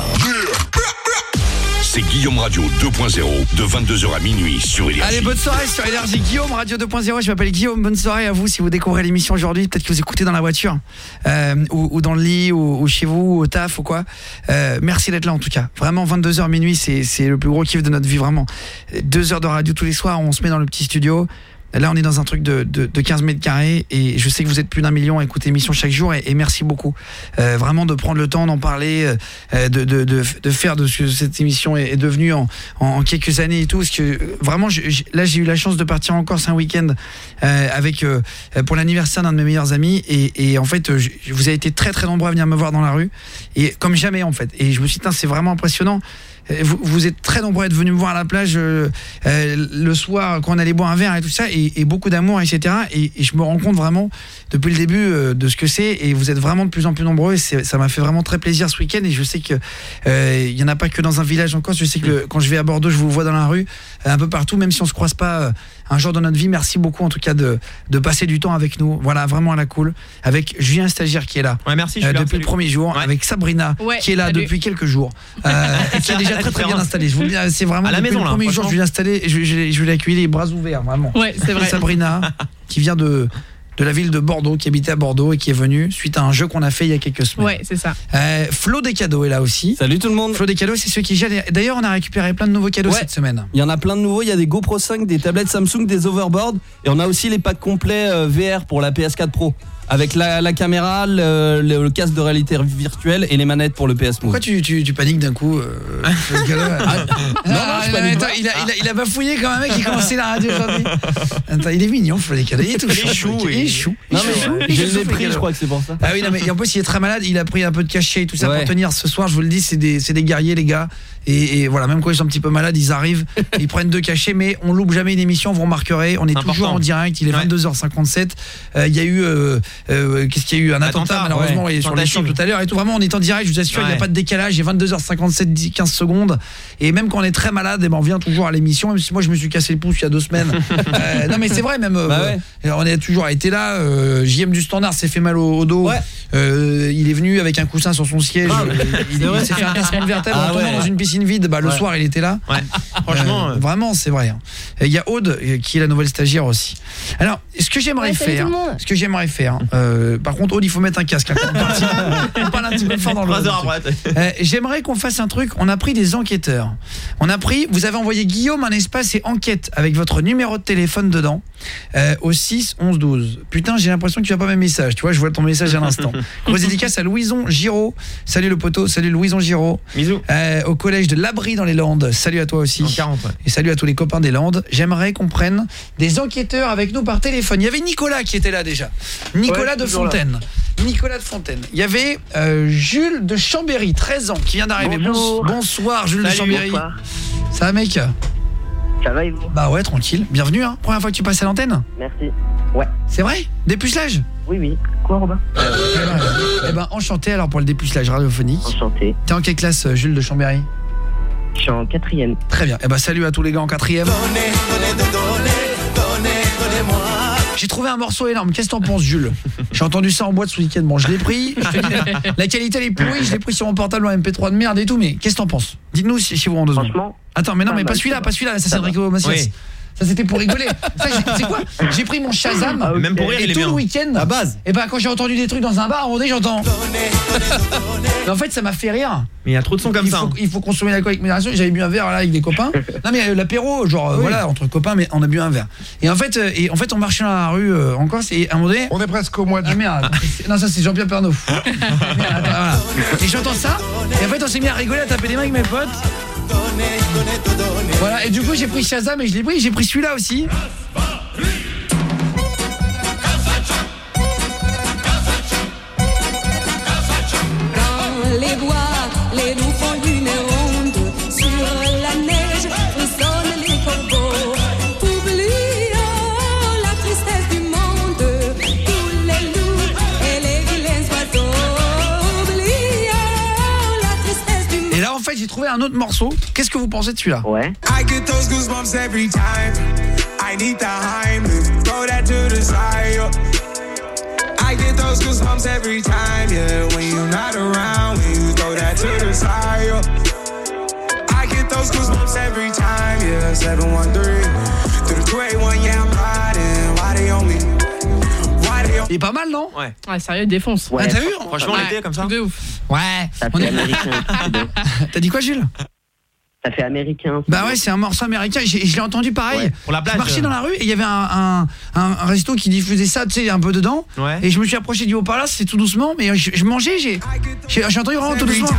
C'est Guillaume Radio deux point zéro de vingt-deux heures à minuit sur Énergie. Allez, bonne soirée sur Énergie. Guillaume Radio deux point zéro, je m'appelle Guillaume. Bonne soirée à vous si vous découvrez l'émission aujourd'hui. Peut-être que vous écoutez dans la voiture euh, ou, ou dans le lit ou, ou chez vous ou au taf ou quoi. Euh, merci d'être là en tout cas. Vraiment vingt-deux heures minuit, c'est, c'est le plus gros kiff de notre vie vraiment. Deux heures de radio tous les soirs, on se met dans le petit studio. Là, on est dans un truc de, de, de quinze mètres carrés et je sais que vous êtes plus d'un million à écouter l'émission chaque jour et, et merci beaucoup. Euh, vraiment de prendre le temps d'en parler, euh, de, de, de, de faire de ce que cette émission est, est devenue en, en quelques années et tout. Parce que vraiment, je, je, là, j'ai eu la chance de partir en Corse un week-end euh, avec euh, pour l'anniversaire d'un de mes meilleurs amis et, et en fait, je, vous avez été très très nombreux à venir me voir dans la rue et comme jamais en fait. Et je me suis dit, c'est vraiment impressionnant. Vous, vous êtes très nombreux à être venus me voir à la plage euh, euh, le soir quand on allait boire un verre et tout ça et, et beaucoup d'amour, et cetera. Et, et je me rends compte vraiment depuis le début euh, de ce que c'est et vous êtes vraiment de plus en plus nombreux et c'est, ça m'a fait vraiment très plaisir ce week-end et je sais que euh, il y en a pas que dans un village en Corse. Je sais que le, quand je vais à Bordeaux, je vous vois dans la rue euh, un peu partout, même si on se croise pas euh, un jour dans notre vie. Merci beaucoup en tout cas de, de passer du temps avec nous. Voilà, vraiment à la cool. Avec Julien Stagiaire qui est là. Ouais, merci. Euh, Julien, depuis salut. le premier jour. Ouais. Avec Sabrina Ouais, qui est là salut. depuis quelques jours. Euh, et qui est déjà très très bien installée. Je vous le dis, c'est vraiment à la depuis maison, le là, premier jour je vais l'installer et je, je, je vais l'accueillir les bras ouverts vraiment. Ouais, c'est vrai. Sabrina qui vient de de la ville de Bordeaux, qui habitait à Bordeaux et qui est venue suite à un jeu qu'on a fait il y a quelques semaines. Ouais, c'est ça. Euh, Flo des cadeaux est là aussi. Salut tout le monde. Flo des cadeaux, c'est ceux qui gèrent. D'ailleurs, on a récupéré plein de nouveaux cadeaux Ouais. cette semaine. Il y en a plein de nouveaux, il y a des GoPro cinq, des tablettes Samsung, des overboards et on a aussi les packs complets euh, V R pour la P S quatre Pro avec la, la caméra, le, le, le casque de réalité virtuelle et les manettes pour le P S Move. Pourquoi tu, tu, tu paniques d'un coup euh, Flo des cadeaux, euh, Ah, non, non, je panique attends, pas. il, a, il, a, il a bafouillé comme un mec qui commençait la radio aujourd'hui. Attends, il est mignon, Flo des cadeaux. Il est tout Il est chou, Il est chou. Non Il est chou. mais Il est j'ai chou, le nez Flo des pris, je cadeaux. crois que c'est pour ça. Ah oui, non mais et en plus il est très malade, il a pris un peu de cachet et tout ça Ouais. pour tenir ce soir, je vous le dis, c'est des c'est des guerriers les gars. Et, et voilà, même quand ils sont un petit peu malades, ils arrivent, ils prennent deux cachets, mais on loupe jamais une émission, vous remarquerez, on est Important. toujours en direct, il est Ouais. vingt-deux heures cinquante-sept. Euh, il y a eu euh, euh, qu'est-ce qu'il y a eu un attentat, Attentat, malheureusement ouais. ouais, sur les champs Tentative. tout à l'heure et tout, vraiment on est en direct, je vous assure, il n'y a Ouais. pas de décalage, il est vingt-deux heures cinquante-sept, dix, quinze secondes et même quand on est très malade, eh ben, on vient toujours à l'émission, même si moi je me suis cassé le pouce il y a deux semaines. euh, non mais c'est vrai même euh, Bah ouais. euh, on a toujours été là, euh, J M du Standard s'est fait mal au, au dos. Ouais. Euh, il est venu avec un coussin sur son siège, Ah, euh, il, il s'est fait un cassement de vertèbre Ah en tombant ouais. dans une piscine vide, bah le Ouais. soir il était là. Ouais. Franchement, Euh, euh, vraiment c'est vrai. hein. Et il y a Aude euh, qui est la nouvelle stagiaire aussi. Alors, ce que j'aimerais Ouais, salut faire, tout le monde. ce que j'aimerais faire euh, par contre Aude, il faut mettre un casque hein, quand on parle, on parle un petit peu fort dans le trois dans le heures truc. après. Euh, j'aimerais qu'on fasse un truc, on a pris des enquêteurs. On a pris, vous avez envoyé Guillaume un espace et enquête avec votre numéro de téléphone dedans euh, au six onze douze. Putain, j'ai l'impression que tu as pas mes messages, tu vois, je vois ton message à l'instant. Grosse dédicace à Louison Giraud. Salut le poteau, salut Louison Giraud. Bisous. Euh, au collège de l'Abri dans les Landes. Salut à toi aussi. En quarante, ouais. Et salut à tous les copains des Landes. J'aimerais qu'on prenne des enquêteurs avec nous par téléphone. Il y avait Nicolas qui était là déjà. Nicolas Ouais, de toujours là. Fontaine. Nicolas de Fontaine. Il y avait euh, Jules de Chambéry, treize ans, qui vient d'arriver. Bonjour. Bons- Bonsoir Jules Salut, de Chambéry. Bonsoir. Ça va mec? Ça va et vous? Bah ouais, tranquille. Bienvenue hein. Première fois que tu passes à l'antenne? Merci. Ouais. C'est vrai? Dépucelage? Oui, oui. Quoi, Robin? Eh ben, eh ben, enchanté alors pour le dépucelage radiophonique. Enchanté. T'es en quelle classe euh, Jules de Chambéry? Je suis en quatrième. Très bien. Eh ben salut à tous les gars en quatrième. J'ai trouvé un morceau énorme. Qu'est-ce que t'en penses, Jules? J'ai entendu ça en boîte ce week-end. Bon, je l'ai pris. Je te dis, la qualité elle est pourrie. Je l'ai pris sur mon portable en M P trois de merde et tout. Mais qu'est-ce que t'en penses? Dites-nous si, si vous en deux secondes. Franchement. Attends, mais non, pas mais pas mal, celui-là, ça pas va. celui-là. Ça, c'est Ça Enrico Macias. Oui. Ça c'était pour rigoler. Ça c'est quoi? J'ai pris mon Shazam ah, okay. Même pour rire, et il est tout bien. le week-end à base. Et ben quand j'ai entendu des trucs dans un bar, à un moment donné j'entends. Mais en fait ça m'a fait rire. Mais il y a trop de sons comme il ça. Faut, hein. Il faut consommer l'alcool avec modération. J'avais bu un verre là avec des copains. Non mais euh, l'apéro genre oui. voilà entre copains mais on a bu un verre. Et en fait euh, et en fait on marchait dans la rue euh, encore c'est à un moment donné. On est presque au mois de. Ah merde. Non ça c'est Jean-Pierre Pernaut. Merde, attends, voilà. Et j'entends ça et en fait on s'est mis à rigoler, à taper des mains avec mes potes. Voilà et du coup j'ai pris Shazam et je l'ai pris, j'ai pris celui-là aussi. Dans les bois, les loups font une ronde. Sur la neige, frissonnent les corbeaux. Oublions la tristesse du monde. Tous les loups et les vilains oiseaux. Oublions la tristesse du monde. Et là en fait j'ai trouvé un autre morceau. Qu'est-ce que vous pensez de celui-là? Ouais. I get those goosebumps every time. I need the Heimlich, throw that to the side. I get those goosebumps every time, yeah. When you're not around, when you throw that to the side. I get those goosebumps every time, yeah. seven one three through the two eight one, yeah, I'm riding. Why they on me? Why they on me? Il est pas mal non? Ouais. Ouais, sérieux, défonce. Ouais, ah, t'as vu? Franchement, ouais, l'été comme ça. De ouf. Ouais. Ça On fait est... américain. T'as dit quoi Jules? Ça fait américain. Bah ouais, c'est un morceau américain. Je l'ai entendu pareil. Ouais, pour la plage. Je marchais dans la rue et il y avait un, un, un, un resto qui diffusait ça, tu sais, un peu dedans. Ouais. Et je me suis approché du haut-parleur, c'était tout doucement, mais je, je mangeais, j'ai, j'ai, j'ai entendu vraiment tout doucement.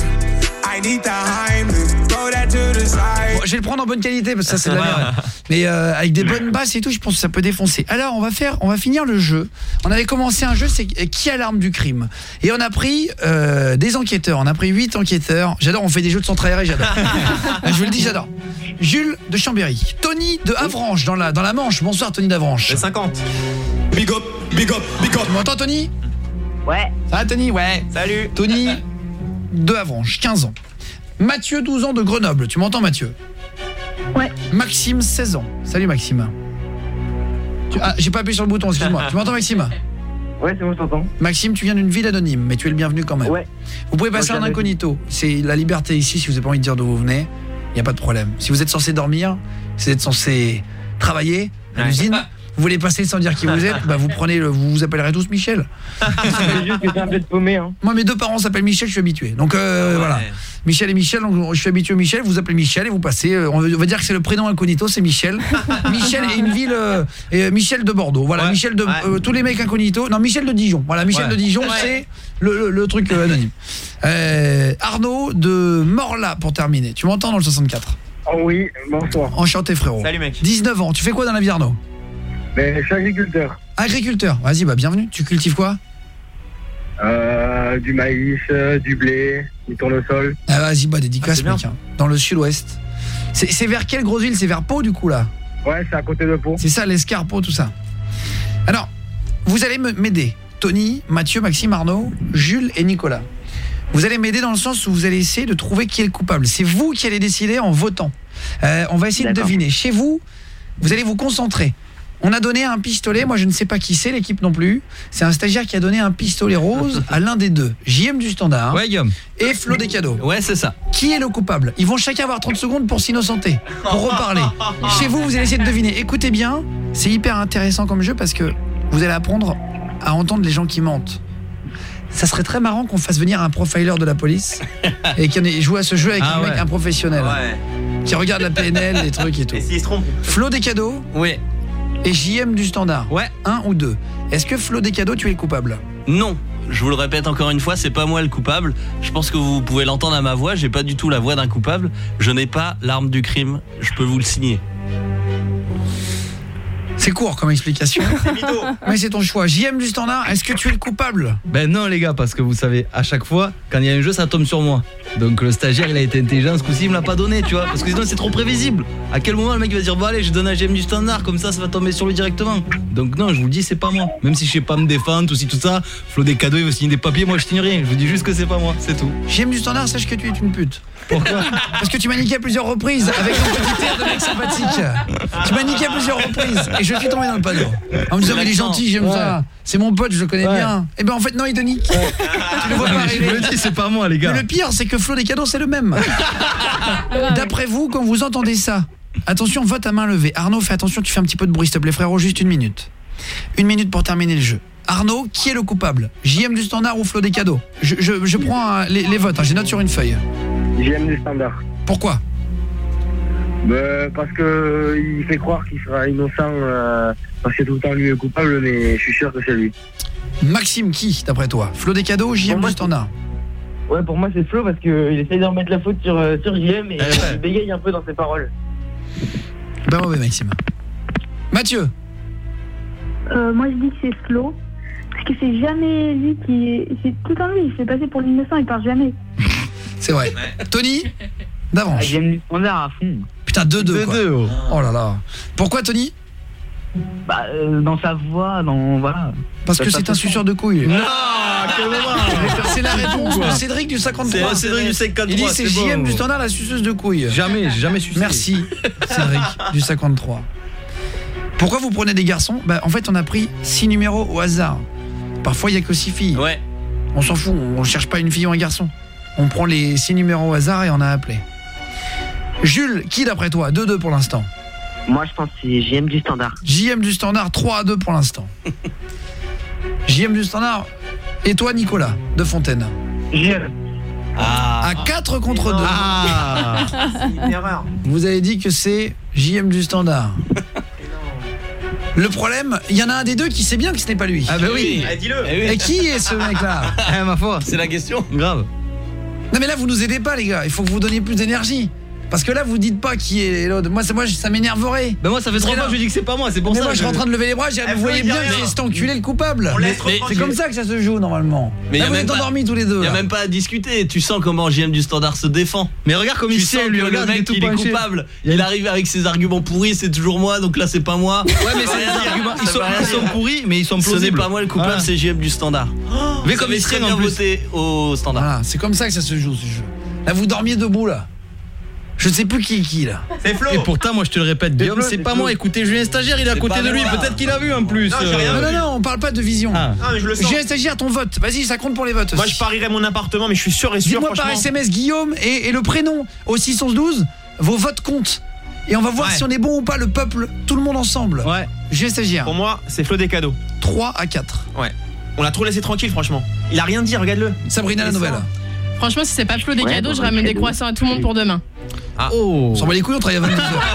Bon, je vais le prendre en bonne qualité parce que ça c'est de la merde. Mais euh, avec des bonnes basses et tout, je pense que ça peut défoncer. Alors on va faire, on va finir le jeu. On avait commencé un jeu, c'est qui a l'arme du crime. Et on a pris euh, des enquêteurs. On a pris huit enquêteurs. J'adore, on fait des jeux de centre aéré, j'adore. Je vous le dis, j'adore. Jules de Chambéry, Tony de Avranches dans la dans la Manche. Bonsoir Tony d'Avranches. Le cinquante. Big up, big up, big up. Tu m'entends Tony? Ouais. Ça va Tony? Ouais. Salut. Tony de Avranches, quinze ans. Mathieu, douze ans de Grenoble. Tu m'entends Mathieu? Ouais. Maxime, seize ans. Salut Maxime. Tu... Ah, j'ai pas appuyé sur le bouton, excuse-moi. Tu m'entends Maxime? Ouais, c'est bon, je t'entends. Maxime, tu viens d'une ville anonyme, mais tu es le bienvenu quand même. Ouais. Vous pouvez passer Moi, en incognito. C'est la liberté ici, si vous n'avez pas envie de dire d'où vous venez, il n'y a pas de problème. Si vous êtes censé dormir, si vous êtes censé travailler à ouais. l'usine, vous voulez passer sans dire qui vous êtes, bah vous prenez le, vous vous appellerez tous Michel. C'est juste que c'est un peu de paumé. Hein. Moi, mes deux parents s'appellent Michel, je suis habitué. Donc euh, ouais. voilà. Michel et Michel, donc je suis habitué au Michel, vous appelez Michel et vous passez, euh, on va dire que c'est le prénom incognito, c'est Michel. Michel est une ville, euh, et Michel de Bordeaux, voilà, ouais. Michel de, ouais. euh, tous les mecs incognito, non Michel de Dijon, voilà, Michel ouais. de Dijon, ouais. c'est le, le, le truc euh, anonyme. Euh, Arnaud de Morlaix pour terminer, tu m'entends dans le soixante-quatre? Oh oui, bonsoir. Enchanté frérot. Salut mec. dix-neuf ans, tu fais quoi dans la vie Arnaud? Mais je suis agriculteur. Agriculteur, vas-y, bah bienvenue, tu cultives quoi? Euh, du maïs, euh, du blé, du tournesol. Ah vas-y, bah dédicace ah, mec, hein, dans le sud-ouest. C'est, c'est vers quelle grosse ville? C'est vers Pau du coup là? Ouais, c'est à côté de Pau. C'est ça, l'Escarpot, tout ça. Alors, vous allez m'aider, Tony, Mathieu, Maxime, Arnaud, Jules et Nicolas. Vous allez m'aider dans le sens où vous allez essayer de trouver qui est le coupable. C'est vous qui allez décider en votant. Euh, on va essayer D'accord. de deviner. Chez vous, vous allez vous concentrer. On a donné un pistolet, moi je ne sais pas qui c'est, l'équipe non plus. C'est un stagiaire qui a donné un pistolet rose à l'un des deux. J M du Standard ouais, Guillaume. Et Flo des Cadeaux. Ouais, c'est ça. Qui est le coupable? Ils vont chacun avoir trente secondes pour s'innocenter, pour reparler. Chez vous, vous allez essayer de deviner. Écoutez bien, c'est hyper intéressant comme jeu parce que vous allez apprendre à entendre les gens qui mentent. Ça serait très marrant qu'on fasse venir un profiler de la police et qu'on joue à ce jeu avec ah, un ouais. mec, un professionnel. Ouais. Qui regarde la P N L, les trucs et tout. Et s'il se trompe? Flo des Cadeaux. Oui. Et J M du Standard. Ouais. Un ou deux. Est-ce que Flo des Cadeaux, tu es le coupable? Non. Je vous le répète encore une fois, c'est pas moi le coupable. Je pense que vous pouvez l'entendre à ma voix, j'ai pas du tout la voix d'un coupable. Je n'ai pas l'arme du crime, je peux vous le signer. C'est court comme explication. C'est mytho. Mais c'est ton choix. J M du Standard, est-ce que tu es le coupable? Ben non les gars, parce que vous savez, à chaque fois, quand il y a un jeu, ça tombe sur moi. Donc le stagiaire, il a été intelligent, ce coup-ci, il me l'a pas donné, tu vois. Parce que sinon, c'est trop prévisible. À quel moment le mec va dire, bon allez, je donne à J M du Standard, comme ça, ça va tomber sur lui directement. Donc non, je vous le dis, c'est pas moi. Même si je sais pas me défendre, tout, si, tout ça, Flo des Cadeaux, il va signer des papiers, moi je signe rien. Je vous dis juste que c'est pas moi, c'est tout. J M du Standard, sache que tu es une pute. Pourquoi? Parce que tu m'as niqué à plusieurs reprises avec ton petit air de mec sympathique. Tu m'as niqué à plusieurs reprises et je suis tombé dans le panneau. En me disant, mais il est gentil, j'aime ouais. ça. C'est mon pote, je le connais ouais. bien. Et ben en fait, non, il te nique. Ouais. Tu le vois pas arriver. Je le dis, c'est pas moi, les gars. Mais le pire, c'est que Flo des Cadeaux, c'est le même. D'après vous, quand vous entendez ça, Attention, vote à main levée. Arnaud, fais attention, tu fais un petit peu de bruit, s'il te plaît, frérot, juste une minute. Une minute pour terminer le jeu. Arnaud, qui est le coupable? J M du Standard ou Flo des Cadeaux? je, je, je prends euh, les, les votes, hein, j'ai note sur une feuille. J M du Standard. Pourquoi? Bah, parce que il fait croire qu'il sera innocent euh, parce que tout le temps lui est coupable, mais je suis sûr que c'est lui. Maxime, qui d'après toi? Flo des Cadeaux ou J M du Standard? Ouais, pour moi c'est Flo parce qu'il essaye de remettre la faute sur, euh, sur J M et euh, il bégaye un peu dans ses paroles. Ben mauvais Maxime. Mathieu. Euh, moi je dis que c'est Flo, parce que c'est jamais lui qui... C'est tout le temps lui, il se fait passer pour l'innocent, il part jamais. C'est vrai. Tony d'avance. J M du Standard à fond. Putain, deux deux quoi. deux, oh. Oh là là. Pourquoi Tony? Bah, euh, dans sa voix, dans... voilà. Parce que c'est un suceur de couilles. Non, quel moment. C'est la réponse de Cédric du cinquante-trois. C'est Cédric du cinquante-trois. Il dit c'est J M bon. du Standard, la suceuse de couilles. Jamais, j'ai jamais sucé. Merci Cédric du cinquante-trois. Pourquoi vous prenez des garçons? Bah en fait on a pris six numéros au hasard. Parfois il y a que six filles. Ouais. On s'en fout, on cherche pas une fille ou un garçon. On prend les six numéros au hasard et on a appelé. Jules, qui d'après toi? deux deux pour l'instant. Moi je pense que c'est J M du Standard. J M du Standard, trois à deux pour l'instant. J M du Standard. Et toi Nicolas de Fontaine? J M. Ah. À quatre contre deux. Ah. C'est une erreur. Vous avez dit que c'est J M du Standard. Le problème, il y en a un des deux qui sait bien que ce n'est pas lui. Ah bah oui, Eh, dis-le. Et, Et qui est ce mec-là? Eh ma foi, c'est la question. Grave. Non mais là vous nous aidez pas les gars, il faut que vous donniez plus d'énergie. Parce que là vous dites pas qui est l'autre. Moi ça, moi, ça m'énerverait. Bah moi ça fait trois fois que je dis que c'est pas moi, c'est pour mais ça. moi je suis en train de lever les bras, j'ai- vous voyez bien que c'est cet enculé le coupable. On laisse Mais- retrancher. C'est comme ça que ça se joue normalement. Mais là y a vous même êtes pas- endormis tous les deux. Il y a là. même pas à discuter. Tu sens comment J M du Standard se défend. Mais regarde comme tu il sens sait, lui, que regarde, le il est mec tout il est penché. coupable. Il arrive avec ses arguments pourris, c'est toujours moi, donc là c'est pas moi. Ouais mais c'est des arguments, ils sont, ils sont pourris mais ils sont Ce n'est plausibles. pas moi le coupable, Ah. c'est J M du Standard. Mais comme il serait traîne bien en plus. voté au Standard. Voilà, c'est comme ça que ça se joue ce jeu. Là vous dormiez debout là. Je sais plus qui est qui là. C'est Flo. Et pourtant moi je te le répète Guillaume, Flo, c'est c'est pas Flo. moi, écoutez Julien Stagiaire, il est à C'est côté pas de lui, moi. peut-être qu'il a vu en plus. Non, j'ai rien Non vu. non non, on parle pas de vision. Ah. Ah, mais je le sens. J'ai stagiaire ton vote. Vas-y, ça compte pour les votes. Moi aussi. je parierais mon appartement, mais je suis sûr et sûr. Dites-moi par franchement. S M S Guillaume et, et le prénom au six cent douze. Vos votes comptent. Et on va voir Ouais. si on est bon ou pas, le peuple, tout le monde ensemble. Ouais. J'ai stagiaire. Pour moi, c'est Flo des Cadeaux. trois à quatre. Ouais. On l'a trop laissé tranquille, franchement. Il a rien dit, regarde-le. Sabrina la Et ça. nouvelle. Franchement, si c'est pas Flo des Ouais, cadeaux, bon, je ramène des cadeau. croissants à tout le monde pour demain. Oh. On s'en bat les couilles, on travaille à vingt-deux heures.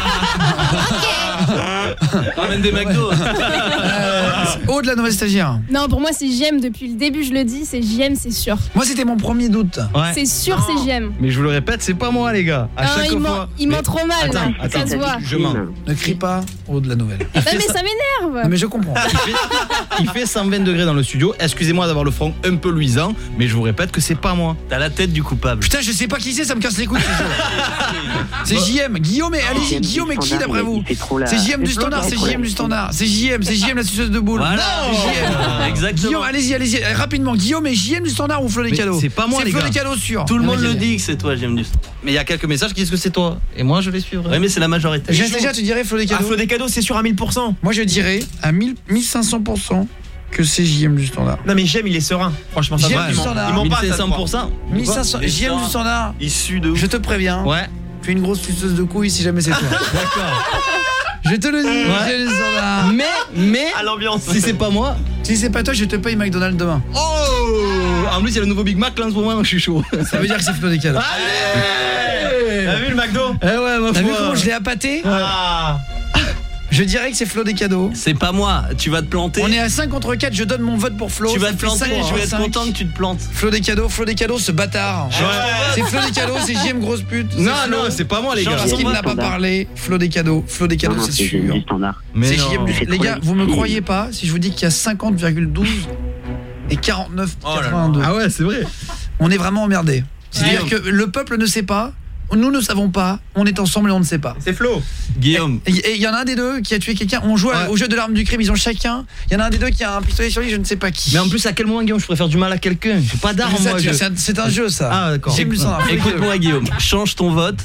Ramène des McDo. euh, Aude la nouvelle stagiaire. Non, pour moi, c'est J M depuis le début, je le dis, c'est J M, c'est sûr. Moi c'était mon premier doute. Ouais. C'est sûr, c'est J M. Mais je vous le répète, c'est pas moi les gars. À Ah, chaque il ment, fois. il ment Mais- trop mal, Attends, là. attends, Ça se voit. je mens. Ne crie pas, Aude la nouvelle. Non, mais ça m'énerve. Non mais je comprends. Il fait, il fait cent vingt degrés dans le studio. Excusez-moi d'avoir le front un peu luisant, mais je vous répète que c'est pas moi. T'as la tête du coupable. Putain, je sais pas qui c'est, ça me casse les couilles. ce jeu. C'est J M. Guillaume, et allez-y, J M du Guillaume et qui Standard, d'après il- vous? il fait trop la- C'est J M du C'est Flo Standard, qui c'est fait trop J M la- du Standard. C'est J M, c'est J M la suceuse de boule. Voilà. C'est J M. Exactement. Guillaume, allez-y, allez-y, rapidement. Guillaume et J M du Standard ou Flo des Mais cadeaux? c'est pas moi, les C'est Flo gars. des cadeaux sûr. Tout le Non, monde mais le j'ai- dit que c'est toi, J M du Standard. Mais il y a quelques messages qui disent que c'est toi. Et moi je les suivrai. Ouais, mais c'est la majorité. J'ai déjà, tu dirais Flo des Ah, cadeaux? Flo des Cadeaux, c'est sûr à mille pour cent. Moi je dirais à mille cinq cents pour cent que c'est J M du Standard. Non, mais J M, il est serein. Franchement, ça J M va. du Il ment- Standard. il ment pas, ça se mille cinq cents pour cent. mille cinq cents, J M du Standard. Issu de où? Je te préviens. Ouais. Tu es une grosse suceuse de couilles si jamais c'est toi. D'accord. Je te le dis, Ouais. J M du Standard. Mais, mais, À l'ambiance. si c'est pas moi. Si c'est pas toi, je te paye McDonald's demain. Oh. En plus il y a le nouveau Big Mac là en ce moment, je suis chaud. Ça veut dire que c'est Flo des cadeaux. T'as vu le McDo? Eh ouais, ma T'as vu foi. comment je l'ai appâté? Ah. Je dirais que c'est Flo des cadeaux. C'est pas moi, tu vas te planter. On est à cinq contre quatre, je donne mon vote pour Flo. Tu vas Ça te fait planter, cinq je vais contre être cinq. content que tu te plantes. Flo des cadeaux, Flo des cadeaux, ce bâtard. C'est Flo des cadeaux, c'est J M grosse pute. Non, C'est Flo. non, c'est pas moi les gars. Parce qu'il n'a pas parlé. Flo des cadeaux, Flo des cadeaux, Non, non, c'est c'est J M sûr. du Standard. Mais C'est non. J M du- C'est Les trop gars, vous me difficile. croyez pas si je vous dis qu'il y a cinquante virgule douze et quarante-neuf quatre-vingt-deux. Ah ouais, c'est vrai. On est vraiment emmerdés. C'est-à-dire que le peuple ne sait pas, nous ne savons pas, on est ensemble et on ne sait pas. C'est Flo. Guillaume. Et il y en a un des deux qui a tué quelqu'un. On joue Ouais. au jeu de l'arme du crime, ils ont chacun. Il y en a un des deux qui a un pistolet sur lui, je ne sais pas qui. Mais en plus à quel moment Guillaume je pourrais faire du mal à quelqu'un? J'ai pas d'arme Ça, moi. tu- je- c'est un- c'est un jeu ça. Ah d'accord. J M du Standard. Écoute-moi Guillaume, change ton vote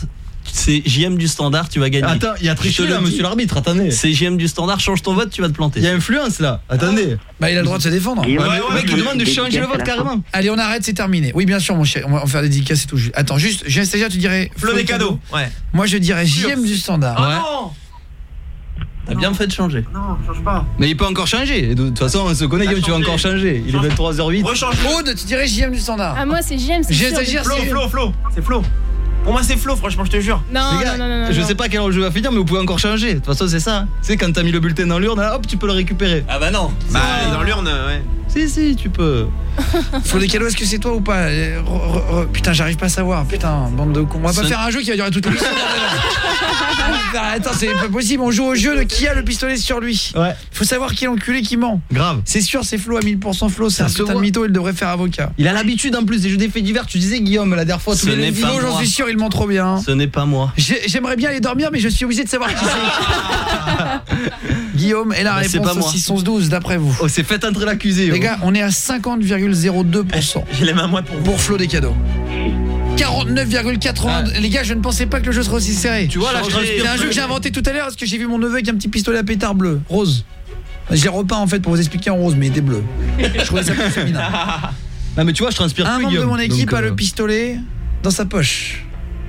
C'est J M du Standard, tu vas gagner. Attends, il y a triché là, monsieur l'arbitre, attendez. C'est J M du Standard, change ton vote, tu vas te planter. Il y a influence là, attendez. Bah il a le droit de se défendre. Ouais, ouais, le mec il demande de changer le vote carrément. Allez, on arrête, c'est terminé. Oui, bien sûr mon cher, on va faire des dédicaces et tout. Attends, juste, j'ai déjà tu dirais Flo des cadeaux. Ouais. Moi je dirais J M du Standard. Oh Ouais. non. T'as bien fait de changer. Non, change pas. Mais il peut encore changer. De toute façon, on se connaît, Guillaume, tu vas encore changer. Il est vingt-trois heures huit. Rechange. Aude, tu dirais J M du Standard. Ah, moi, c'est J M, c'est J'ai sûr. c'est Flo, Flo, Flo. C'est Flo. Pour moi, c'est Flo, franchement, je te jure. Non, Les gars, non, non, non, je non. sais pas quel jeu va finir, mais vous pouvez encore changer. De toute façon, c'est ça. Tu sais, quand t'as mis le bulletin dans l'urne, là, hop, tu peux le récupérer. Ah bah non. Bah, dans l'urne, ouais. Si, si, tu peux. Flo des cadeaux, est-ce que c'est toi ou pas? Euh, re- re- re- Putain, j'arrive pas à savoir. Putain, bande de cons. On va pas Ce- faire un jeu qui va durer toute l'émission. Attends, c'est pas possible. On joue au jeu de qui a le pistolet sur lui. Ouais. Faut savoir qui est l'enculé qui ment. Grave. C'est sûr, c'est Flo à mille pour cent. Flo, c'est Ça un se putain de voit. mytho, il devrait faire avocat. Il a l'habitude en plus des jeux des faits divers. Tu disais Guillaume la dernière fois. Ce tous les n'est lundis. pas Flo, j'en moi. suis sûr, il ment trop bien. Ce n'est pas moi. J'ai- J'aimerais bien aller dormir, mais je suis obligé de savoir qui c'est. Guillaume est la Bah, c'est réponse pas au moi. six onze douze, d'après vous. Oh, c'est fait entrer l'accusé. Les oh. gars, on est à cinquante virgule zéro deux pour cent J'ai les mains moites pour vous. pour Flo des cadeaux. quarante-neuf virgule quatre-vingts. Les gars, je ne pensais pas que le jeu serait aussi serré. Tu vois, là, je C'est transpire un plus. jeu que j'ai inventé tout à l'heure parce que j'ai vu mon neveu avec un petit pistolet à pétard bleu, rose. J'ai repeint en fait pour vous expliquer en rose, mais il était bleu. Je trouvais ça plus féminin. Non, mais tu vois, je transpire Un plus, membre de Guillaume. mon équipe Donc, a euh, le pistolet dans sa poche.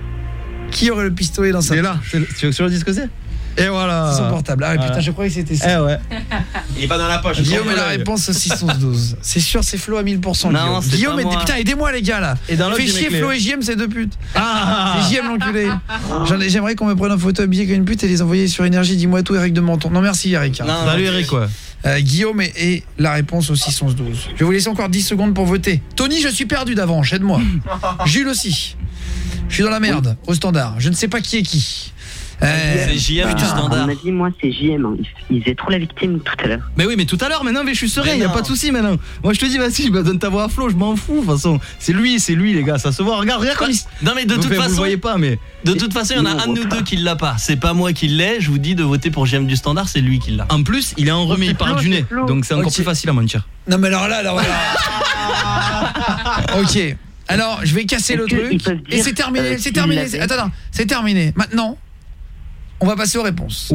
Qui aurait le pistolet dans sa C'est poche? là. C'est- Tu veux que je te dise ce que c'est? Et voilà. C'est son portable. Ah ouais, putain, Voilà. je croyais que c'était Eh ça. ouais. Il est pas dans la poche. Guillaume Grand est la l'œil. réponse au six onze douze. C'est sûr, c'est Flo à mille pour cent. Non, Guillaume, c'est Guillaume pas est- moi. putain, aidez-moi les gars là. Et dans l'autre, Fais j'ai mes chier clés. Flo et J M, c'est deux putes. Ah. C'est J M l'enculé. J'en ai- J'aimerais qu'on me prenne en photo habillé comme une pute et les envoyer sur Énergie. Dis-moi tout, Eric de Menton. Non, merci Eric. Non, Salut non, Eric, quoi. Euh, Guillaume est, est la réponse au six onze douze. Je vais vous laisser encore dix secondes pour voter. Tony, je suis perdu d'avant, aide-moi. Jules aussi. Je suis dans la merde, au standard. Je ne sais pas qui est qui. Euh, C'est J M du putain. Standard. On m'a dit, moi, c'est J M. hein. Il il faisait trop la victime tout à l'heure. Mais oui, mais tout à l'heure, maintenant, mais je suis serein, Mais il y a non. pas de souci maintenant. Moi, je te dis, vas-y, bah, donne ta voix à Flo, je m'en fous. De toute façon, c'est lui, c'est lui, les gars, ça se voit. Regarde, regarde comme il. Non mais de Vous toute faites- vous le façon, voyez pas, mais. de toute façon, il y en a un de nous deux qui l'a pas. C'est pas moi qui l'ai. Je vous dis de voter pour J M du Standard, c'est lui qui l'a. En plus, il est enrhumé, il parle Flo, du nez. c'est Flo. Donc c'est encore Ok. plus facile à mentir. Non mais alors là, alors là. Ok. Alors, je vais casser le Est-ce que truc. ils peuvent Et dire, c'est terminé, euh, c'est s'il terminé. l'avait c'est- Attends, attends, c'est terminé. Maintenant, on va passer aux réponses.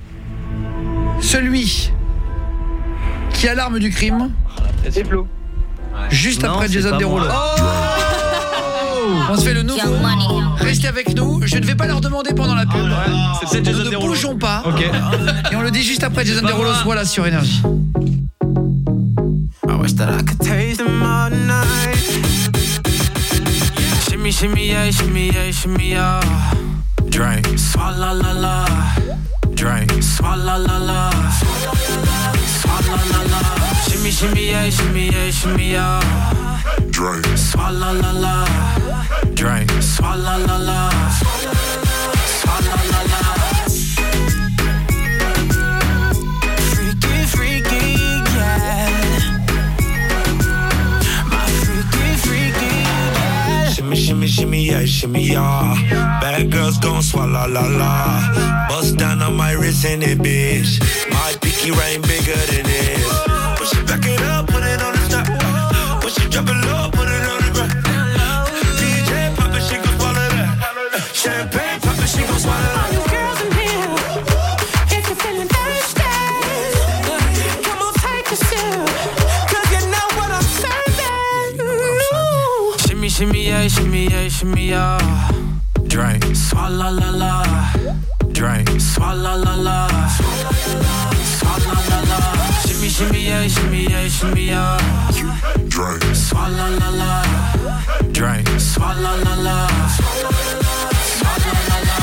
Celui qui a l'arme du crime, C'est Flo. juste Non, après c'est Jason pas Derulo. moi. On se fait le nouveau. Restez avec nous. Je ne vais pas leur demander pendant la pub. C'est peut-être Jason Nous ne Derulo. bougeons pas. Ok. Et on le dit juste après Jason Derulo soit là sur Énergie. I wish that I could taste them all night. Shimmy, shimmy, yeah, shimmy, yeah, shimmy, yeah. Drink, swalla la la. Drink, swalla la la. Swalla la la. Shimmy, shimmy, yeah, shimmy, yeah, shimmy, yeah. Drink, swalla la la. Drink, swalla la la. Swalla la la. Freaky, freaky, yeah. Shimmy, shimmy, shimmy, yeah, shimmy, yeah. Bad girls gon' swallow la la. Bust down on my wrist in it, bitch. My pinky ring bigger than this. Push it back it up, put it on the top. Push it drop it low, put it on the ground. D J pop it, she gon' swallow that. Champagne pop it, she gon' swallow that. All you girls in here, if you're feeling thirsty, come on, take a sip, 'cause you know what I'm serving. Shimmy, shimmy, yeah, shimmy, yeah, shimmy, yeah. Drink, swalla la la. Drink, swalla la la. Swalla la la. Shimmy, shimmy, yeah, shimmy, yeah, shimmy, yeah. Drink, swalla la la. Drink, swalla la la. Swalla la la.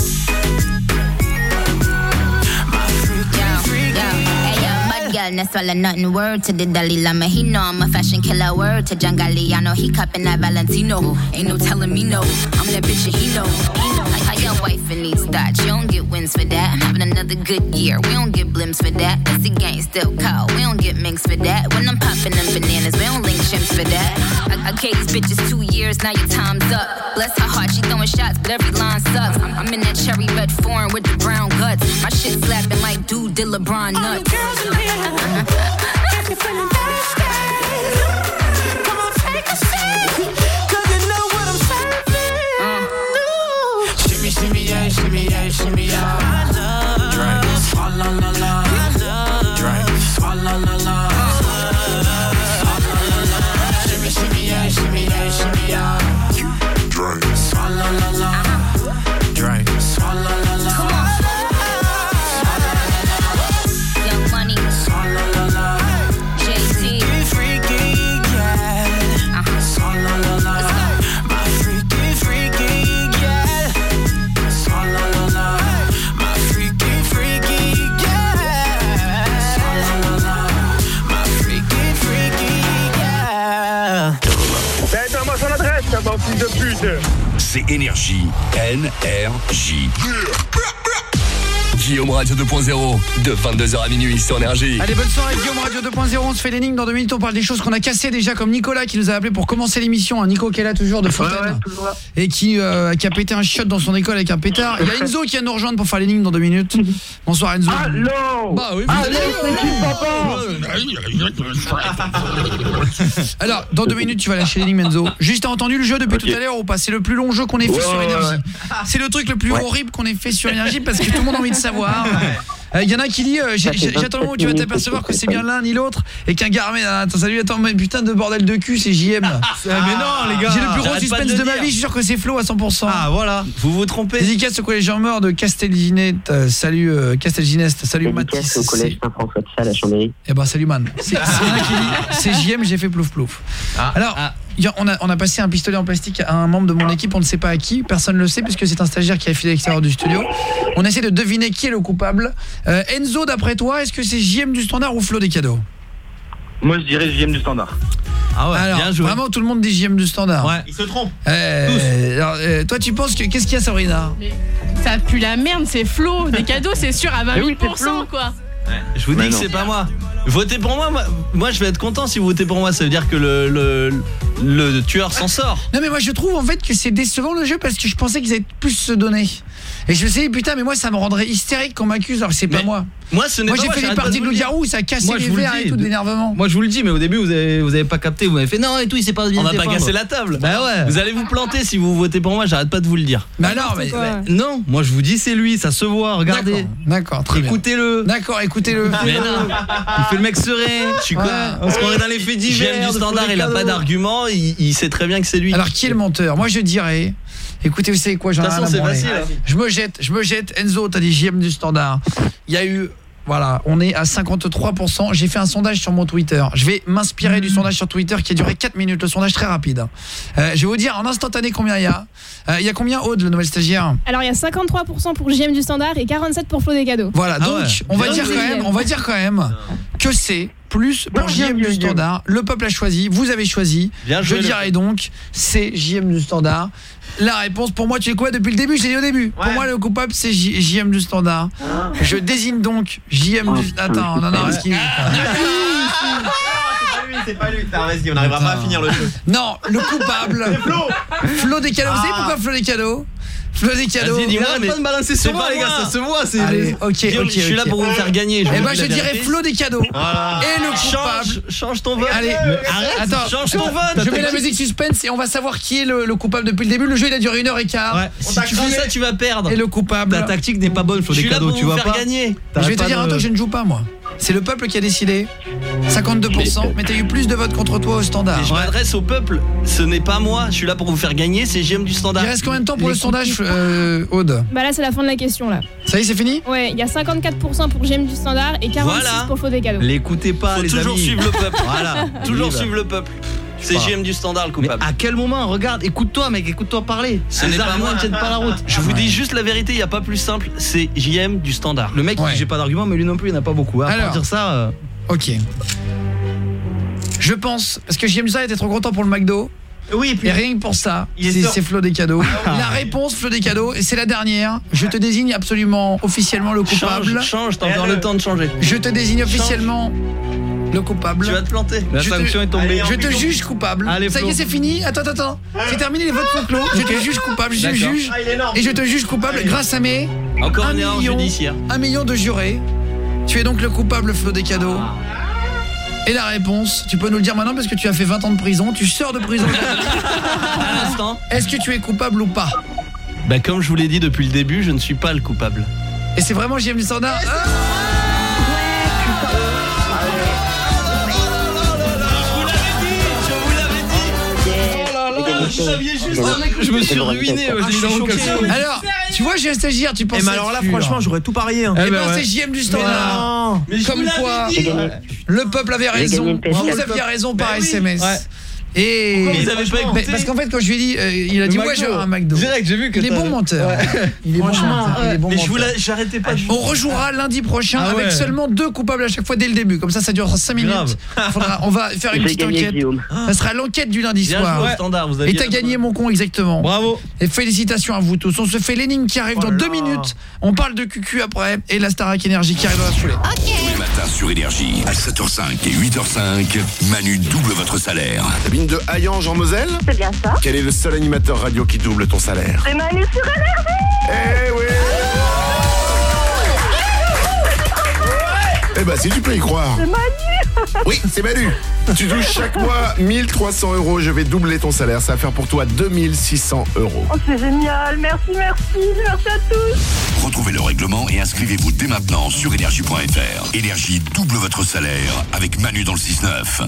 Girl, not swallow nothing. Word to the Dalai Lama. He know I'm a fashion killer. Word to John Galliano. He cupping that Valentino. Ain't no telling me no. I'm that bitch and he know. Like how your wife in these thoughts. You don't get wins for that. I'm having another good year. We don't get blimps for that. That's the gang still call. We don't get minks for that. When I'm popping them bananas, we don't link chimps for that. I, I gave these bitches two years. Now your time's up. Bless her heart. She throwing shots, but every line sucks. I'm, I'm in that cherry red foreign with the brown guts. My shit slapping like dude did LeBron nuts. All you girls in here, if you're feeling thirsty, come on, take a sip, 'cause you know what I'm serving. Shimmy, shimmy, shimmy yeah, shimmy yeah. Drink. Swalla la la. Drink. Swalla la la. Come on. Swalla la la. Young Money. Swalla la la. Jay-Z. Freaky, yeah. Uh-huh. Swalla la la. My freaky, freaky, yeah. Swalla la la. My freaky, freaky, yeah. Swalla la la. My freaky, freaky, yeah. Ben, donne-moi son adresse, mon fils de pute. C'est Énergie, N R J. Guillaume Radio deux point zéro, de vingt-deux heures à minuit sur Énergie. Allez, bonne soirée Guillaume Radio deux point zéro, on se fait l'énigme dans deux minutes, on parle des choses qu'on a cassées déjà, comme Nicolas qui nous a appelé pour commencer l'émission, hein. Nico qui est là toujours de Fontaine, ouais, ouais, toujours là. Et qui, euh, qui a pété un shot dans son école avec un pétard. Il y a Enzo qui vient nous rejoindre pour faire l'énigme dans deux minutes. Bonsoir Enzo. Allô. Bah oui, allô, papa. Alors, dans deux minutes tu vas lâcher l'énigme Enzo. Juste, t'as entendu le jeu depuis okay. tout à l'heure ou pas? C'est le plus long jeu qu'on ait fait ouais, sur Énergie. Ouais, ouais. C'est le truc le plus ouais. horrible qu'on ait fait sur Énergie parce que tout le monde a envie de savoir. Il euh, y en a qui dit euh, j'attends le moment où tu vas t'apercevoir que c'est bien l'un ni l'autre et qu'un gars mais attends salut attends mais putain de bordel de cul c'est J M. Ah, mais non les gars. J'ai le plus gros suspense de, de ma vie, je suis sûr que c'est Flo à cent pour cent. Ah voilà, vous vous trompez. Dédicace au collège Jean-Mort de Castelginest. Euh, salut euh, Castelginest, salut Mathis. Dédicace au collège Saint-François de Sales à Chambéry. Eh ben salut man. C'est c'est J M, j'ai fait plouf plouf. Ah, Alors ah. On a, on a passé un pistolet en plastique à un membre de mon équipe, on ne sait pas à qui, personne ne le sait puisque c'est un stagiaire qui a filé à l'extérieur du studio. On essaie de deviner qui est le coupable. euh, Enzo, d'après toi, est-ce que c'est J M du Standard ou Flo des cadeaux? Moi je dirais J M du Standard. Ah ouais, alors, bien joué. Vraiment tout le monde dit J M du Standard. Ouais, il se trompe. Euh, alors, euh, toi tu penses que qu'est-ce qu'il y a Sabrina? Mais ça pue la merde, c'est Flo des cadeaux, c'est sûr à vingt mille pour cent quoi. Ouais, je vous dis que c'est pas moi. Votez pour moi, moi, moi je vais être content si vous votez pour moi, ça veut dire que le, le, le tueur s'en sort. Non mais moi je trouve en fait que c'est décevant le jeu parce que je pensais qu'ils allaient plus se donner. Et je me suis dit putain mais moi ça me rendrait hystérique qu'on m'accuse alors que c'est pas moi. Moi ce n'est moi, pas j'ai fait les parties de loup-garou, ça a cassé moi, les verres et tout d'énervement. Moi je vous le dis mais au début vous avez, vous avez pas capté, vous m'avez fait non et tout il s'est pas bien. On va pas casser la table. Bah ouais. Vous allez vous planter si vous votez pour moi, j'arrête pas de vous le dire. Mais alors mais, mais non, moi je vous dis c'est lui, ça se voit, regardez. D'accord, très bien. Écoutez-le. D'accord, écoutez-le. Mais non. Il fait le mec serein. Je suis quoi? On se croirait dans les faits divers. J M du Standard, il a pas d'argument, il, il sait très bien que c'est lui. Alors qui est le menteur? Moi je dirais écoutez, vous savez quoi, j'en ai rien à branler. Je me jette, je me jette. Enzo, t'as dit J M du Standard. Il y a eu voilà, on est à cinquante-trois pour cent. J'ai fait un sondage sur mon Twitter. Je vais m'inspirer mmh. du sondage sur Twitter qui a duré quatre minutes. Le sondage très rapide. Euh, je vais vous dire en instantané combien il y a. Euh, il y a combien, Aude, le nouvel stagiaire? Alors il y a cinquante-trois pour cent pour J M du Standard et quarante-sept pour Flo des cadeaux. Voilà, donc ah ouais. on va dire quand même, on va dire quand même que c'est plus pour J M du Standard. Le peuple a choisi, vous avez choisi. Bien je dirais donc c'est J M du Standard. La réponse pour moi, tu es quoi depuis le début? Je l'ai dit au début. Ouais. Pour moi le coupable c'est J M du Standard. Ah. Je désigne donc J M du Attends, non non, est-ce qu'il c'est pas lui, vas-y, on n'arrivera pas à finir le jeu. Non, le coupable c'est Flo. Flo des cadeaux, ah. Vous savez pourquoi Flo des cadeaux? Flo des cadeaux. Vas-y, dis-moi, mais pas de balancer sur moi les gars, ça se voit, c'est allez, OK, OK, je suis là pour vous faire gagner. Eh ben je dirais Flo des cadeaux. Voilà. Et le coupable change, change ton vote. Allez, arrête, attends, change ton vote. Je mets la musique suspense et on va savoir qui est le, le coupable depuis le début. Le jeu il a duré une heure et quart. Ouais. Si tu fais ça, tu vas perdre. Et le coupable. Ta tactique n'est pas bonne, Flo des cadeaux, tu vas pas gagner. Je vais te dire un truc, je ne joue pas moi. C'est le peuple qui a décidé. cinquante-deux pour cent, mais t'as eu plus de votes contre toi au Standard. Et je m'adresse au peuple, ce n'est pas moi, je suis là pour vous faire gagner, c'est J M du Standard. Il reste combien de temps pour le sondage, euh, Aude? Bah là c'est la fin de la question là. Ça y est, c'est fini? Ouais, il y a cinquante-quatre pour cent pour J M du Standard et quarante-six pour cent pour Flo des cadeaux. L'écoutez pas, faut les toujours amis. suivre le peuple. Voilà, toujours suivre le peuple. C'est J M du Standard le coupable. Mais à quel moment? Regarde, écoute-toi mec, écoute-toi parler. Ce n'est pas moi, ne tienne pas la route. Je vous dis juste la vérité, il y a pas plus simple, c'est J M du Standard. Le mec, ouais. J'ai pas d'argument, mais lui non plus, il n'a pas beaucoup. À Alors, dire ça. Euh... Ok. Je pense parce que J M du Standard était trop content pour le McDo. Oui, et rien que pour ça, c'est Flo des cadeaux. Ah, la réponse Flo des cadeaux et c'est la dernière. Je te désigne absolument officiellement le coupable. Change, change t'as encore le temps de changer. Je te désigne officiellement le coupable. Tu vas te planter. La je sanction te, est tombée. Je te juge coupable. Allez, ça y est, c'est fini. Attends, attends. C'est terminé, les votes sont clos. Je te juge coupable. Je te juge. Ah, et je te juge coupable Allez. grâce à mes encore un million, judiciaire. un million de jurés. Tu es donc le coupable, Flo des cadeaux. Et la réponse, tu peux nous le dire maintenant parce que tu as fait vingt ans de prison. Tu sors de prison. À l'instant. Est-ce que tu es coupable ou pas? Bah comme je vous l'ai dit depuis le début, je ne suis pas le coupable. Et c'est vraiment J M du Standard. Ah Vous saviez juste un mec, je me suis ruiné. Ah, je suis choqué. Alors, tu vois, j'ai un stagiaire, tu penses. Eh, mais alors là, franchement, j'aurais tout parié. Hein. Eh ben, c'est J M du Standard. Comme quoi, le peuple avait raison. Vous aviez raison par S M S. Et mais ils avaient pas écouté. Parce qu'en fait quand je lui ai dit euh, il a dit ouais j'ai un McDo. Direct, j'ai vu que il est bon menteur. Ouais. Il est bon menteur. Il est bon mais menteur. je voulais j'arrêtais pas de On rejouera lundi prochain ah ouais. avec seulement deux coupables à chaque fois dès le début. Comme ça ça dure cinq minutes. Faudra, on va faire une petite enquête. Guillaume. Ça sera l'enquête du lundi bien soir. Ouais. Standard, vous avez et t'as gagné mon con exactement. Bravo. Et félicitations à vous tous. On se fait l'énigme qui arrive oh dans deux minutes. On parle de Q Q après et la Starac Énergie qui arrive dans la foulée. Okay. Tous les matins sur Énergie à sept heures cinq et huit heures cinq, Manu double votre salaire. Cabine de Hayange en Moselle. C'est bien ça. Quel est le seul animateur radio qui double ton salaire? C'est Manu sur Énergie. Eh oui. Eh ben si tu peux y croire. C'est Manu. Oui, c'est Manu. Tu touches chaque mois mille trois cents euros. Je vais doubler ton salaire. Ça va faire pour toi deux mille six cents euros. Oh, c'est génial. Merci, merci. Merci à tous. Retrouvez le règlement et inscrivez-vous dès maintenant sur énergie point f r. Énergie double votre salaire avec Manu dans le six neuf.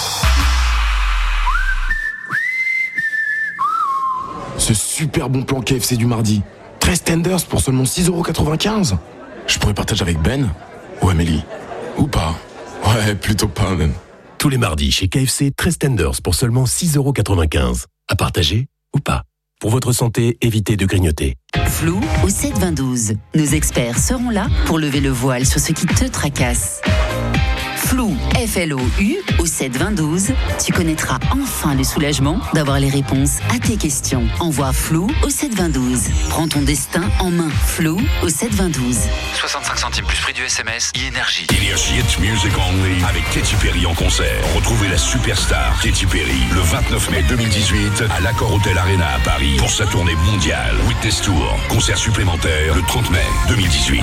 Ce super bon plan K F C du mardi. treize tenders pour seulement six euros quatre-vingt-quinze. Je pourrais partager avec Ben ou Amélie. Ou pas. Ouais, plutôt pas même. Tous les mardis chez K F C, treize tenders pour seulement six euros quatre-vingt-quinze. À partager ou pas. Pour votre santé, évitez de grignoter. Flou au sept vingt douze. Nos experts seront là pour lever le voile sur ce qui te tracasse. Flou, F L O U, au sept vingt douze, tu connaîtras enfin le soulagement d'avoir les réponses à tes questions. Envoie Flou au sept vingt douze. Prends ton destin en main. Flou au sept vingt douze. soixante-cinq centimes plus prix du S M S, Énergie. Énergie Hit Music Only avec Katy Perry en concert. Retrouvez la superstar Katy Perry le vingt-neuf mai deux mille dix-huit à l'Accor Hotel Arena à Paris pour sa tournée mondiale Witness Tour. Concert supplémentaire le trente mai deux mille dix-huit.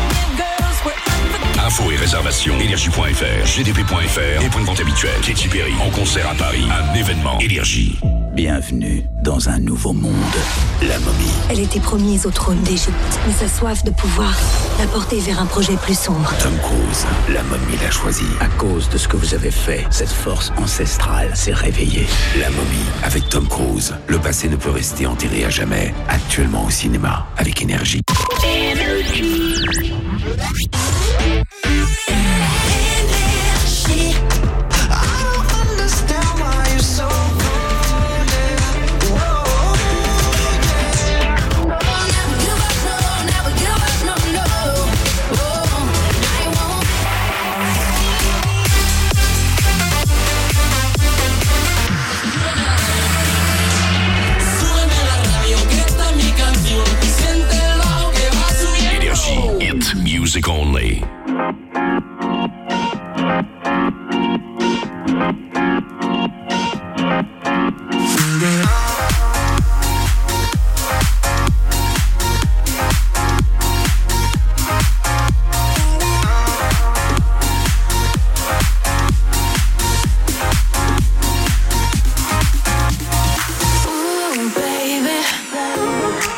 Infos et réservations, énergie point f r, g d p point f r et point de vente habituel. Katy Perry en concert à Paris, un événement Énergie. Bienvenue dans un nouveau monde. La momie. Elle était promise au trône d'Égypte, mais sa soif de pouvoir l'a portée vers un projet plus sombre. Tom Cruise, la momie l'a choisi. À cause de ce que vous avez fait, cette force ancestrale s'est réveillée. La momie, avec Tom Cruise. Le passé ne peut rester enterré à jamais. Actuellement au cinéma, avec Énergie. Énergie. Hit Music Only.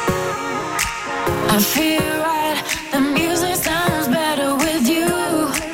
I feel right, the music sounds better with you.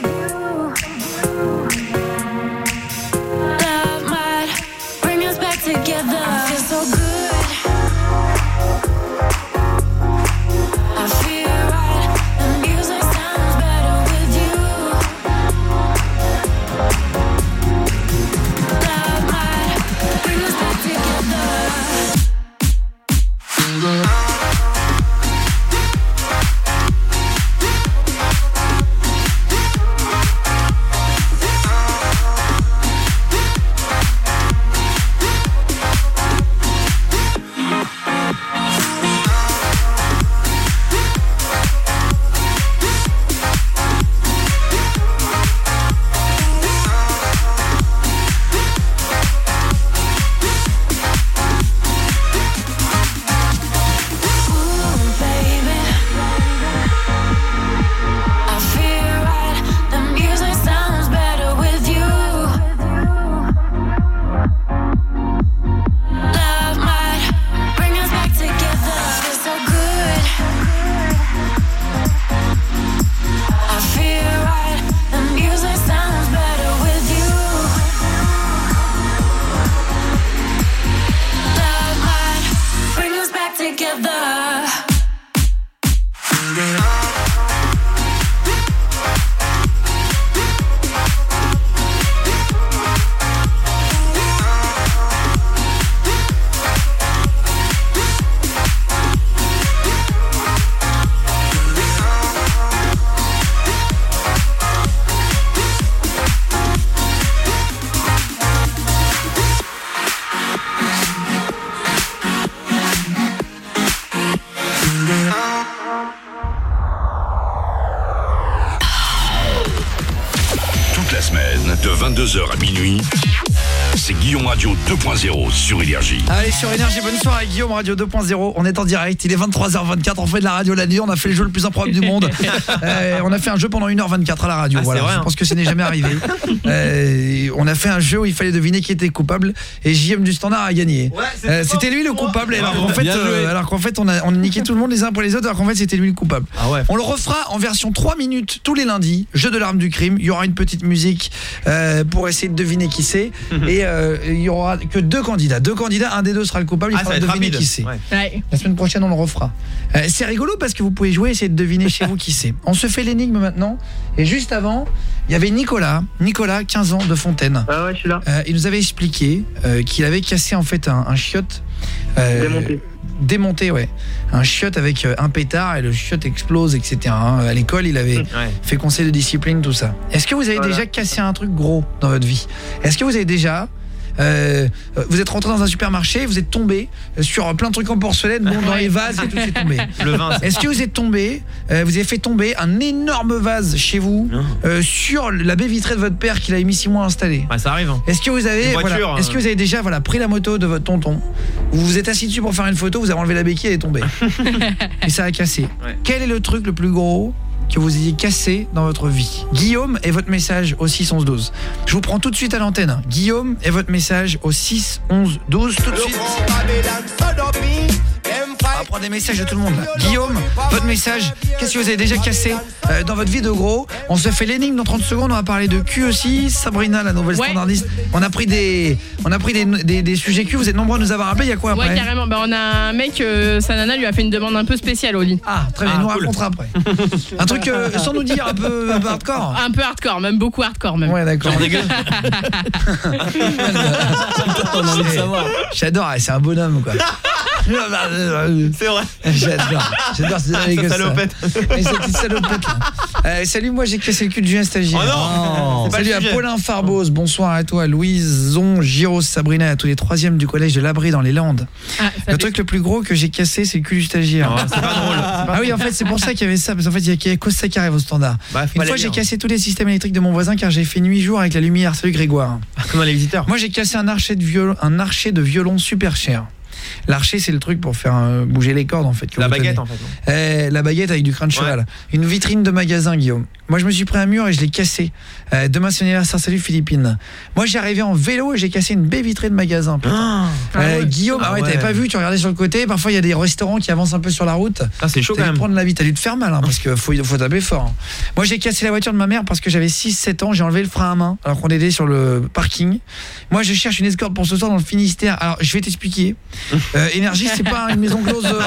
vingt-deux heures à minuit, c'est Guillaume Radio deux point zéro sur Énergie. Allez, sur Énergie, bonne soirée Guillaume, Radio deux point zéro. On est en direct, il est vingt-trois heures vingt-quatre, on fait de la radio la nuit, on a fait le jeu le plus improbable du monde. euh, On a fait un jeu pendant une heure vingt-quatre à la radio, ah, voilà. Vrai, je hein. pense que ce n'est jamais arrivé. euh, On a fait un jeu où il fallait deviner qui était coupable et J M du Standard a gagné. Ouais, euh, c'était lui le coupable, alors qu'en fait, euh, alors qu'en fait on a, on a niqué tout le monde les uns après les autres, alors qu'en fait c'était lui le coupable. Ah ouais. On le refera en version trois minutes tous les lundis, jeu de l'arme du crime. Il y aura une petite musique euh, pour essayer de deviner qui c'est. Et euh, il y aura que deux candidats. Deux candidats, un des deux sera le coupable, il ah, faudra deviner rapide. qui c'est. Ouais. Ouais. La semaine prochaine on le refera. Euh, c'est rigolo parce que vous pouvez jouer et essayer de deviner chez vous qui c'est. On se fait l'énigme maintenant. Et juste avant, il y avait Nicolas, Nicolas, quinze ans, de Fontaine. Ah ouais, je suis là. Euh, il nous avait expliqué euh, qu'il avait cassé en fait un, un chiotte. Euh, Démonté. Démonté, ouais. Un chiotte avec euh, un pétard et le chiotte explose, et cetera. Hein. À l'école, il avait ouais. fait conseil de discipline, tout ça. Est-ce que vous avez voilà. déjà cassé un truc gros dans votre vie? Est-ce que vous avez déjà... Euh, vous êtes rentré dans un supermarché, vous êtes tombé sur plein de trucs en porcelaine, bon, dans les vases et tout, c'est tombé. Le vin. Est-ce que vous êtes tombé, euh, vous avez fait tomber un énorme vase chez vous euh, sur la baie vitrée de votre père qu'il a mis six mois à installer? Bah, ça arrive. Hein. Est-ce que vous avez, voiture, voilà, est-ce que vous avez déjà, voilà, pris la moto de votre tonton, vous vous êtes assis dessus pour faire une photo, vous avez enlevé la béquille, elle est tombée et ça a cassé. Ouais. Quel est le truc le plus gros que vous ayez cassé dans votre vie? Guillaume et votre message au six onze douze. Je vous prends tout de suite à l'antenne. Guillaume et votre message au six onze douze tout de suite. On va prendre des messages de tout le monde là. Guillaume, votre message, qu'est-ce que vous avez déjà cassé euh, dans votre vie de gros? On se fait l'énigme dans trente secondes, on va parler de cul aussi. Sabrina, la nouvelle ouais. standardiste. On a pris des on a pris des, des, des sujets cul, vous êtes nombreux à nous avoir appelé, il y a quoi après? Ouais, carrément, bah, on a un mec, euh, sa nana lui a fait une demande un peu spéciale au lit. Ah, très bien, ah, nous cool. racontera après. Un truc euh, sans nous dire un peu, un peu hardcore. Un peu hardcore, même beaucoup hardcore même. Ouais, d'accord. J'adore, c'est un bonhomme quoi. C'est vrai. J'adore. J'adore ces ah, anecdotes. Salopette. Et cette petite salopette là. Euh, salut, moi j'ai cassé le cul de Julien Stagiaire. Oh non. Oh. Salut à Paulin Farbos, bonsoir à toi, Louison, Giros, Sabrina, à tous les troisièmes du collège de l'Abri dans les Landes. Ah, le truc le plus gros que j'ai cassé, c'est le cul du stagiaire. Oh, c'est pas drôle. Ah oui, en fait, c'est pour ça qu'il y avait ça, parce qu'en fait, il y a cause ça qui arrive au standard. Bah, une fois, j'ai cassé tous les systèmes électriques de mon voisin car j'ai fait nuit jour avec la lumière. Salut Grégoire. Comment les visiteurs? Moi, j'ai cassé un archer de violon, un archer de violon super cher. L'archer, c'est le truc pour faire euh, bouger les cordes en fait. La baguette en fait. Euh, la baguette avec du crin de cheval. Ouais. Une vitrine de magasin, Guillaume. Moi, je me suis pris un mur et je l'ai cassé. Euh, demain, c'est l'anniversaire. Salut Philippine. Moi, j'ai arrivé en vélo et j'ai cassé une baie vitrée de magasin. Ah, euh, ah, Guillaume, ah ouais, ouais. t'avais pas vu, tu regardais sur le côté. Parfois, il y a des restaurants qui avancent un peu sur la route. Ah, c'est chaud quand même. Prendre la vie, t'as dû te faire mal, hein, parce que faut, faut taper fort. Hein. Moi, j'ai cassé la voiture de ma mère parce que j'avais six sept ans. J'ai enlevé le frein à main alors qu'on était sur le parking. Moi, je cherche une escorte pour ce soir dans le Finistère. Alors, je vais t'expliquer. Euh, Énergie, c'est pas une maison close euh,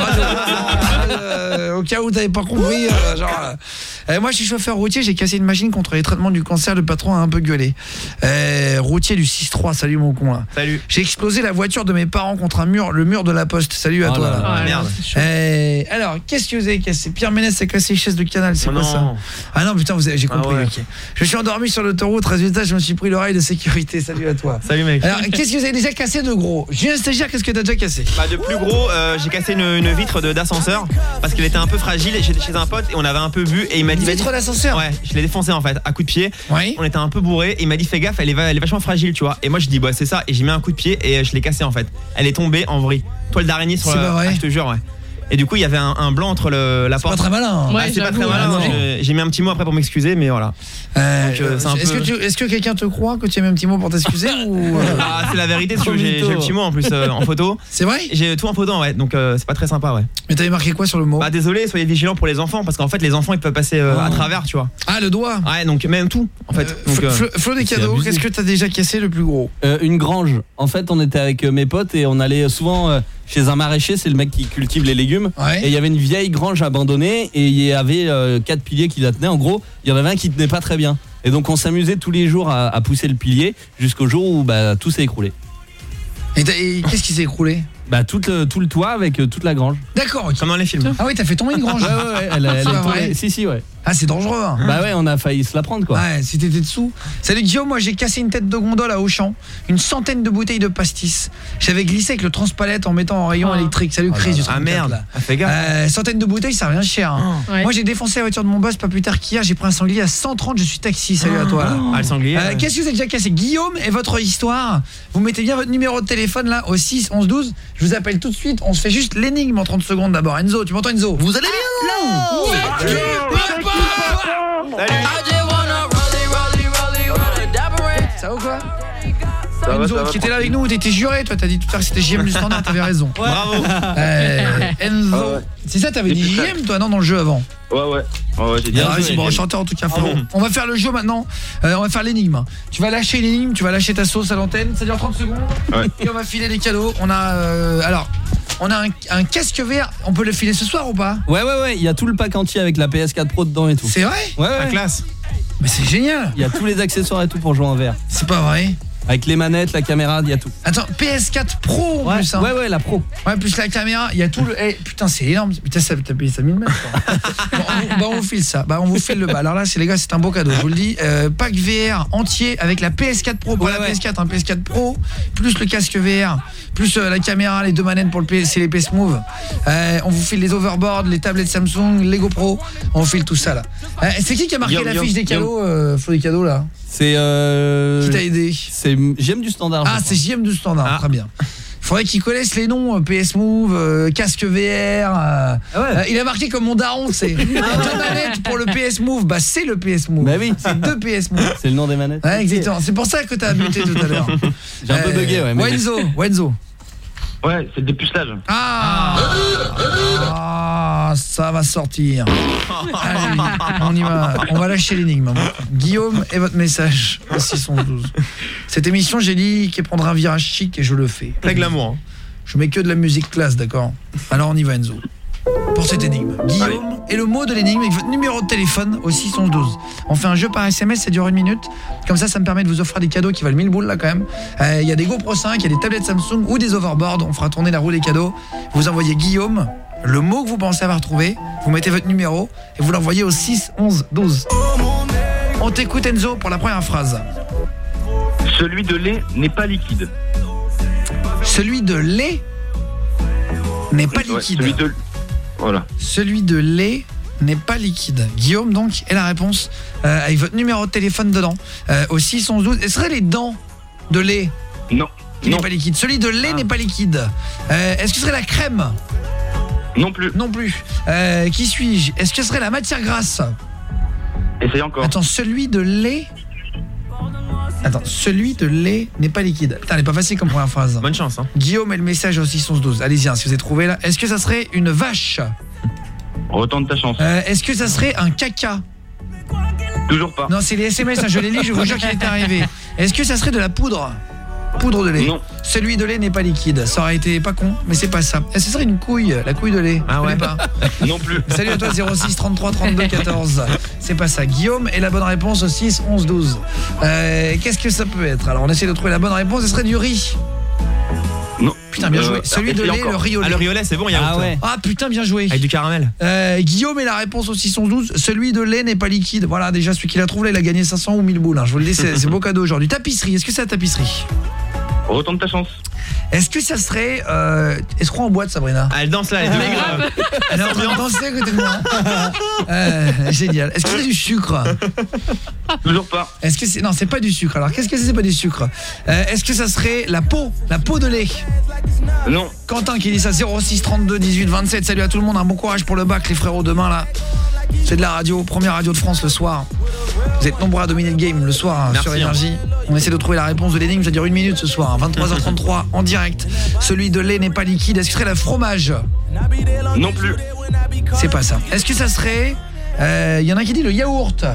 euh, au cas où t'avais pas compris. Euh, genre, euh, moi, je suis chauffeur routier. J'ai cassé une machine contre les traitements du cancer. Le patron a un peu gueulé. Euh, routier du six trois. Salut mon con là. Salut. J'ai explosé la voiture de mes parents contre un mur, le mur de la Poste. Salut à oh toi. Là, là. Ah, merde. Euh, alors, qu'est-ce que vous avez cassé? Pierre Ménès a cassé les chaises de Canal. C'est oh quoi non. ça? Ah non, putain, vous avez, j'ai compris. Ah ouais. Okay. Je suis endormi sur l'autoroute. Résultat, je me suis pris l'oreille de sécurité. Salut à toi. Salut mec. Alors, qu'est-ce que vous avez déjà cassé de gros? Julien Stagiaire, qu'est-ce que t'as déjà cassé? Bah, de plus gros, euh, j'ai cassé une, une vitre de, d'ascenseur parce qu'elle était un peu fragile. J'étais chez un pote et on avait un peu bu et il m'a dit. Une vitre d'ascenseur? Ouais, je l'ai défoncé en fait, à coup de pied. Oui. On était un peu bourré et il m'a dit fais gaffe, elle est, elle est vachement fragile, tu vois. Et moi je dis bah c'est ça et j'ai mis un coup de pied et je l'ai cassé en fait. Elle est tombée en vrille. Toile d'araignée sur c'est le. Pas vrai. Ah, je te jure, ouais. Et du coup, il y avait un, un blanc entre le, la c'est porte. C'est pas très malin. Ouais, ah, c'est pas très malin. J'ai, j'ai mis un petit mot après pour m'excuser, mais voilà. Euh, Donc, euh, c'est un est-ce, peu... que tu, est-ce que quelqu'un te croit que tu as mis un petit mot pour t'excuser ou... Ah, c'est la vérité, parce que j'ai, j'ai le petit mot en plus euh, en photo. C'est vrai? J'ai tout en photo, ouais. Donc euh, c'est pas très sympa, ouais. Mais t'avais marqué quoi sur le mot? Bah désolé, soyez vigilants pour les enfants, parce qu'en fait les enfants ils peuvent passer euh, oh. à travers, tu vois. Ah, le doigt? Ouais, donc même tout, en fait. Euh, donc, euh, Flo, Flo des cadeaux, qu'est-ce que t'as déjà cassé le plus gros? euh, Une grange. En fait, on était avec mes potes et on allait souvent euh, chez un maraîcher, c'est le mec qui cultive les légumes. Ouais. Et il y avait une vieille grange abandonnée et il y avait euh, quatre piliers qui la tenaient. En gros, il y en avait un qui tenait pas très bien. Et donc on s'amusait tous les jours à, à pousser le pilier jusqu'au jour où bah, tout s'est écroulé. Et, et qu'est-ce qui s'est écroulé? Bah tout le, tout le toit avec euh, toute la grange. D'accord, ok. Comme dans les films. Ah oui, t'as fait tomber une grange. Ouais, ouais, ouais. Elle, elle C'est est pas tombée. vrai. Si, si, ouais. Ah, c'est dangereux. Hein. Bah ouais, on a failli se la prendre, quoi. Ouais, si t'étais dessous. Salut Guillaume, moi j'ai cassé une tête de gondole à Auchan, une centaine de bouteilles de pastis. J'avais glissé avec le transpalette en mettant en rayon Ah. électrique. Salut Oh Chris là du là. Ah, trente-quatre, merde. là. Ah, fais gaffe. Euh, centaine de bouteilles, ça revient cher. Hein. Ouais. Moi j'ai défoncé la voiture de mon boss pas plus tard qu'hier, j'ai pris un sanglier à cent trente, je suis taxi. Salut à toi là. Ah, le sanglier. Euh, ouais. Qu'est-ce que vous avez déjà cassé? Guillaume et votre histoire. Vous mettez bien votre numéro de téléphone là au six onze douze. Je vous appelle tout de suite. On se fait juste l'énigme en trente secondes d'abord. Enzo, tu m'entends Enzo? Vous allez bien? Ça va ou quoi? Ça va, Enzo ça va, qui était là avec tranquille. nous, t'étais juré, toi t'as dit tout à l'heure que c'était J M du standard, t'avais raison. Bravo. Euh, Enzo, Ah ouais. c'est ça, t'avais dit J M toi non dans le jeu avant. Ouais, ouais. Ouais, ouais, j'ai dit. Bien, c'est bon, chanteur en tout cas. Florent. On va faire le jeu maintenant. Euh, on va faire l'énigme. Tu vas lâcher l'énigme, tu vas lâcher ta sauce à l'antenne. Ça dure trente secondes. Ouais. Et on va filer les cadeaux. On a euh, alors, on a un, un casque vert. On peut le filer ce soir ou pas? Ouais, ouais, ouais. Il y a tout le pack entier avec la P S quatre Pro dedans et tout. C'est vrai? Ouais, ouais. La classe. Mais c'est génial. Il y a tous les accessoires et tout pour jouer en V R. C'est pas vrai. Avec les manettes, la caméra, il y a tout. Attends, P S quatre Pro en Ouais, plus. Hein. ouais, ouais, la Pro. Ouais, plus la caméra, il y a tout le. Eh, putain, c'est énorme. Putain, ça t'as payé ça mille mètres. Bon, on, vous- bah, on vous file ça. Bah, on vous file le bas. Alors là, c'est les gars, c'est un beau cadeau. Je vous le dis. Euh, pack V R entier avec la P S quatre Pro, pas Ouais, la ouais. P S quatre, un P S quatre Pro, plus le casque V R, plus euh, la caméra, les deux manettes pour le P, c'est les P S Move. Euh, on vous file les overboards, les tablettes Samsung, les GoPro. On vous file tout ça là. Euh, c'est qui qui a marqué Guillaume, l'affiche des Guillaume, cadeaux, euh, Flo des cadeaux là? C'est euh... Qui t'a aidé? C'est J'aime du standard. Ah, c'est J M du standard, Ah. très bien. Il faudrait qu'ils connaissent les noms, euh, P S Move, euh, casque V R. euh, Ah ouais. euh, il a marqué comme mon daron, c'est deux manettes pour le P S Move. Bah c'est le P S Move. Bah oui. C'est deux P S Move. C'est le nom des manettes. Ouais, exactement. C'est pour ça que t'as buté tout à l'heure. J'ai un peu bugué, ouais. mais- Wenzo, Wenzo. Ouais, c'est le dépucelage. Ah, ah, ça va sortir. Allez, on y va. On va lâcher l'énigme. Guillaume et votre message au six cent douze. Cette émission, j'ai dit qu'elle prendra un virage chic et je le fais. Très glamour. Hein. Je mets que de la musique classe, d'accord? Alors on y va Enzo. Pour cette énigme, Guillaume et le mot de l'énigme avec votre numéro de téléphone au six onze douze. On fait un jeu par S M S, ça dure une minute. Comme ça, ça me permet de vous offrir des cadeaux qui valent mille boules là quand même. Il euh, y a des GoPro cinq, il y a des tablettes Samsung ou des overboards. On fera tourner la roue des cadeaux. Vous envoyez Guillaume, le mot que vous pensez avoir trouvé. Vous mettez votre numéro et vous l'envoyez au six onze douze. On t'écoute Enzo pour la première phrase. Celui de lait n'est pas liquide. Celui de lait n'est pas Ouais, liquide. celui de. Voilà. Celui de lait n'est pas liquide. Guillaume donc est la réponse euh, avec votre numéro de téléphone dedans euh, au six onze douze. Et ce serait les dents de lait Non. qui Non. n'est pas liquide. Celui de lait Ah. n'est pas liquide. Euh, Est-ce que ce serait la crème? Non plus. Non plus. Euh, qui suis-je? Est-ce que ce serait la matière grasse? Essaye encore. Attends, celui de lait. Attends, celui de lait n'est pas liquide. Putain, elle est pas facile comme première phrase. Bonne chance. Hein. Guillaume et le message au six onze douze. Allez-y, hein, si vous avez trouvé là. Est-ce que ça serait une vache? Retente ta chance. Euh, Est-ce que ça serait un caca? Toujours pas. Non, c'est les S M S, hein, je les lis, je vous jure qu'il est arrivé. Est-ce que ça serait de la poudre? Poudre de lait. Non. Celui de lait n'est pas liquide. Ça aurait été pas con, mais c'est pas ça. Est-ce que ce serait une couille, la couille de lait? Ah ouais. Je connais pas. Non plus. Salut à toi, zéro six trente-trois trente-deux quatorze. C'est pas ça. Guillaume est la bonne réponse au six onze douze. Euh, Qu'est-ce que ça peut être? Alors, on essaie de trouver la bonne réponse. Ce serait du riz. Non. Putain, bien Euh, joué. Celui de essaye lait, encore. le riz au lait. Ah, le riolet, c'est bon, il y a Ah ouais. Ah putain, bien joué. Avec du caramel. Euh, Guillaume est la réponse au six onze douze. Celui de lait n'est pas liquide. Voilà, déjà celui qui l'a trouvé là, il a gagné cinq cents ou mille boules, hein. Je vous le dis, c'est c'est beau cadeau aujourd'hui. Tapisserie, est-ce que c'est la tapisserie? Retente ta chance. Est-ce que ça serait euh, escroc en boîte, Sabrina? Ah, elle danse là, elle Mais grave. Elle est en train de danser à côté de moi. Euh, génial. Est-ce que c'est du sucre? Toujours pas. Est-ce que c'est non, c'est pas du sucre. Alors qu'est-ce que c'est? C'est pas du sucre. Euh, est-ce que ça serait la peau, la peau de lait? Non. Quentin qui dit ça. Zéro six trente-deux dix-huit vingt-sept. Salut à tout le monde, un bon courage pour le bac les frérots demain là. C'est de la radio, première radio de France le soir. Vous êtes nombreux à dominer le game le soir hein, Merci, sur Énergie. On essaie de trouver la réponse de l'énigme, ça dure une minute ce soir, hein, vingt-trois heures trente-trois en direct. Celui de lait n'est pas liquide. Est-ce que ce serait la fromage? Non plus. C'est pas ça. Est-ce que ça serait il euh, y en a qui dit le yaourt?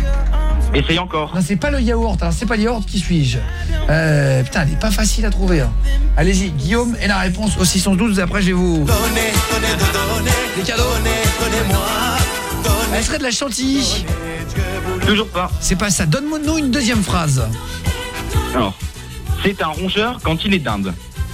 Essaye encore. Non, c'est pas le yaourt. Alors c'est pas le yaourt, qui suis-je? euh, Putain, elle est pas facile à trouver. Hein. Allez-y, Guillaume et la réponse au six cent douze. Après, je vais vous les cadeaux. Elle serait de la chantilly. Toujours pas. C'est pas ça. Donne-nous une deuxième phrase. Alors, c'est un rongeur quand il est dinde.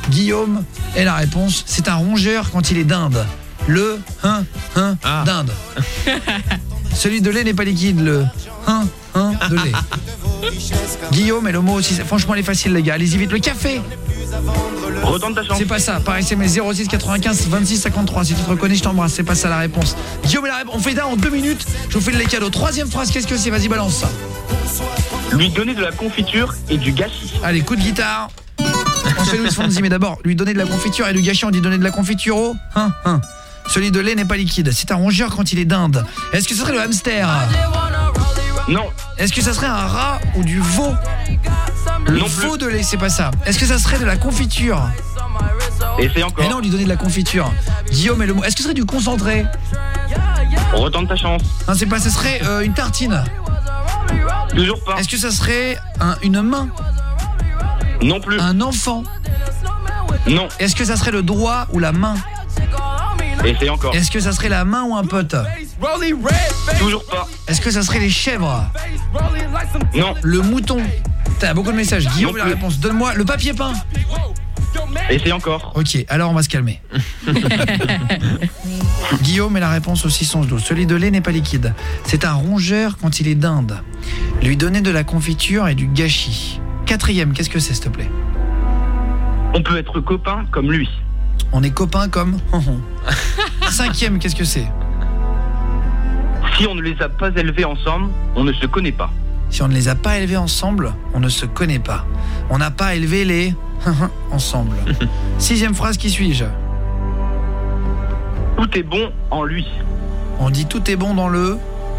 Guillaume est la réponse. C'est un rongeur quand il est dinde. Le hein hein ah. dinde. Celui de lait n'est pas liquide. Le hein hein de lait. Guillaume est le mot aussi. Franchement, elle est facile, les gars. Allez-y vite. Le café. Retente ta chance. C'est pas ça. Par S M S zéro six quatre-vingt-quinze vingt-six cinquante-trois. Si tu te reconnais, je t'embrasse. C'est pas ça la réponse. Guillaume est la réponse. On fait ça en deux minutes. Je vous fais les cadeaux. Troisième phrase. Qu'est-ce que c'est? Vas-y, balance ça. Lui donner de la confiture et du gâchis. Allez, coup de guitare. On fait Louis Fonzi, mais d'abord, lui donner de la confiture et du gâchis. On dit donner de la confiture au hein, hein. Celui de lait n'est pas liquide. C'est un rongeur quand il est dinde. Est-ce que ce serait le hamster? Non. Est-ce que ça serait un rat ou du veau? Le non veau de lait, c'est pas ça. Est-ce que ça serait de la confiture? Et c'est encore. Et non, lui donner de la confiture. Guillaume est le mot. Est-ce que ce serait du concentré? Retente ta chance. Non, c'est pas. Ce serait euh, une tartine. Toujours pas. Est-ce que ça serait un, une main? Non plus. Un enfant? Non. Est-ce que ça serait le doigt ou la main? Et c'est encore. Est-ce que ça serait la main ou un pote? Toujours pas. Est-ce que ça serait les chèvres? Non. Le mouton? T'as beaucoup de messages. Guillaume, la réponse. Donne-moi le papier peint. Et c'est encore. Ok, alors on va se calmer. Guillaume est la réponse au six cent douze. Celui de lait n'est pas liquide. C'est un rongeur quand il est dinde. Lui donner de la confiture et du gâchis. Quatrième, qu'est-ce que c'est, s'il te plaît? On peut être copain comme lui. On est copains comme... Cinquième, qu'est-ce que c'est? Si on ne les a pas élevés ensemble, on ne se connaît pas. Si on ne les a pas élevés ensemble, on ne se connaît pas. On n'a pas élevé les... ensemble. Sixième phrase, qui suis-je? Tout est bon en lui. On dit tout est bon dans le...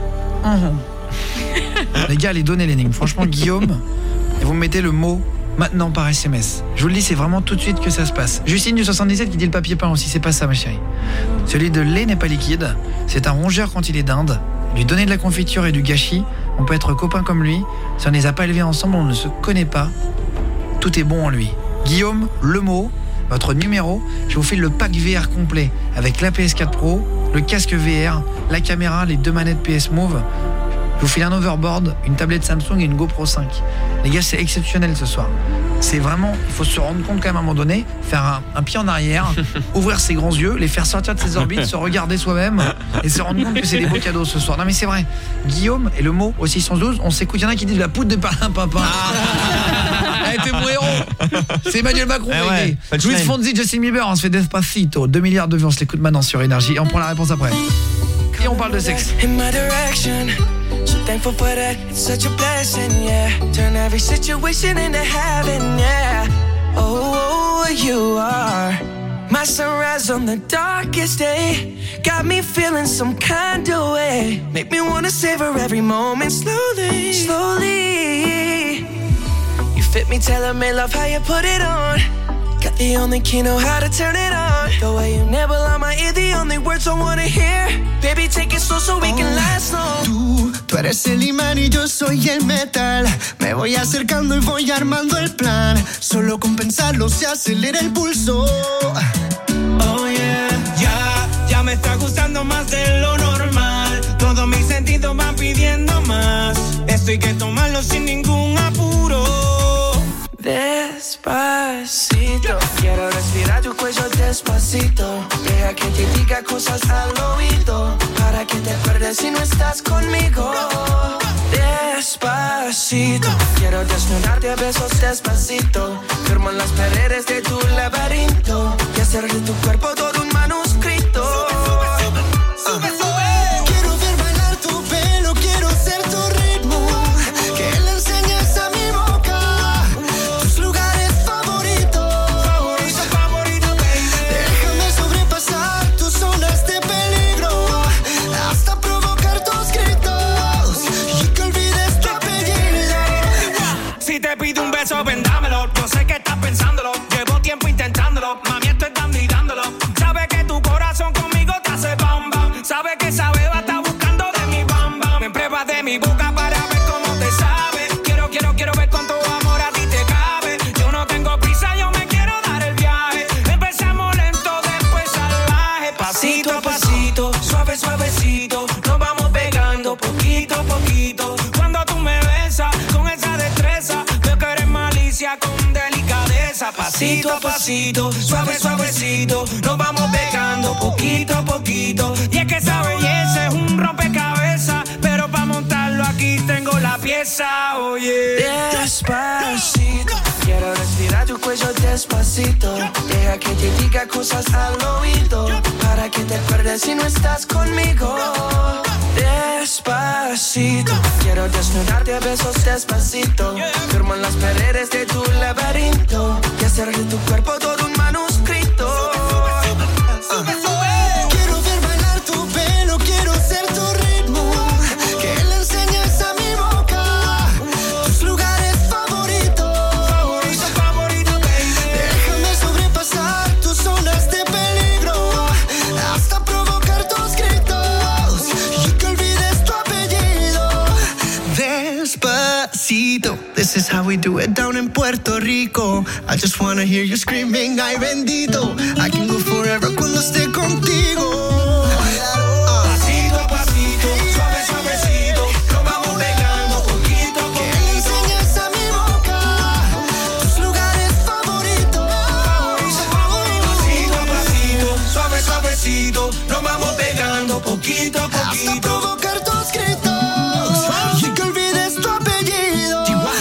Les gars, allez donner l'énigme. Franchement, Guillaume, et vous mettez le mot maintenant par S M S. Je vous le dis, c'est vraiment tout de suite que ça se passe. Justine du soixante-dix-sept qui dit le papier peint aussi, c'est pas ça ma chérie. Celui de lait n'est pas liquide. C'est un rongeur quand il est dinde. Lui donner de la confiture et du gâchis. On peut être copain comme lui. Si on ne les a pas élevés ensemble, on ne se connaît pas. Tout est bon en lui. Guillaume, le mot, votre numéro, je vous file le pack V R complet avec la P S quatre Pro, le casque V R, la caméra, les deux manettes P S Move. Je vous file un overboard, une tablette Samsung et une GoPro cinq. Les gars, c'est exceptionnel ce soir. C'est vraiment, il faut se rendre compte quand même à un moment donné, faire un, un pied en arrière, ouvrir ses grands yeux, les faire sortir de ses orbites, se regarder soi-même et se rendre compte que c'est des beaux cadeaux ce soir. Non mais c'est vrai. Guillaume et le mot au six cent douze, on s'écoute. Il y en a qui disent de la poudre de perlimpinpin. Ah. Elle était mon héros. C'est Emmanuel Macron. Ah ouais, Louis Fonzi, Justin Bieber, on se fait Despacito. deux milliards de vues, on se l'écoute maintenant sur Énergie et on prend la réponse après. Et on parle de sexe. So thankful for that, it's such a blessing, yeah. Turn every situation into heaven, yeah. Oh, you are my sunrise on the darkest day. Got me feeling some kind of way. Make me wanna savor every moment slowly, slowly. You fit me, telling me love how you put it on. Got the only key, know how to turn it on. The way you nibble on my ear, the only words I wanna hear. Baby, take it slow so we can last long. Tú, tú eres el imán y yo soy el metal. Me voy acercando y voy armando el plan. Solo con pensarlo se acelera el pulso. Oh yeah, ya, ya me está gustando más de lo normal. Todos mis sentidos van pidiendo más. Esto hay que tomarlo sin ningún apuro. Despacito, quiero respirar tu cuello despacito. Deja que te diga cosas al oído, para que te acuerdes si no estás conmigo. Despacito, quiero desnudarte a besos despacito. Firmo en las paredes de tu laberinto y hacer de tu cuerpo todo un manuscrito. Sube, sube, sube. Quiero ver bailar tu pelo, quiero ser tu ritmo. Que le enseñes a mi boca tus lugares favoritos. Favorito, favorito, baby. Déjame sobrepasar tus zonas de peligro hasta provocar tus gritos y que olvides tu apellido. Si te pido un beso, ven dámelo. Yo sé que estás pensándolo. Llevo tiempo intentándolo. Mami, estoy dando y dándolo. Pasito a pasito, suave suavecito, nos vamos pegando poquito a poquito. Y es que esa belleza es un rompecabezas, pero para montarlo aquí tengo la pieza, oye. Despacito, quiero respirar tu cuello despacito. Deja que te diga cosas al oído, para que te acuerdes si no estás conmigo. Despacito, quiero desnudarte a besos despacito. Firmo en las paredes de tu laberinto y hacer de tu cuerpo todo un manuscrito. Sube, sube, sube. Quiero ver bailar tu pelo, quiero ser tu ritmo. Que le enseñes a mi boca tus lugares favoritos. Favorito, favorito, baby. Déjame sobrepasar tus zonas de peligro hasta provocar tus gritos y que olvides tu apellido. Despacito, this is how we do it down in Puerto Rico. I just wanna hear you screaming, ay bendito. I can go forever cuando esté contigo. Pasito a pasito, suave suavecito, nos vamos pegando poquito a poquito. Que le enseñes a mi boca tus lugares favoritos. Favorito, favorito. Pasito a pasito, suave suavecito, nos vamos pegando poquito a poquito. Hasta provocar tus gritos y que olvides tu apellido.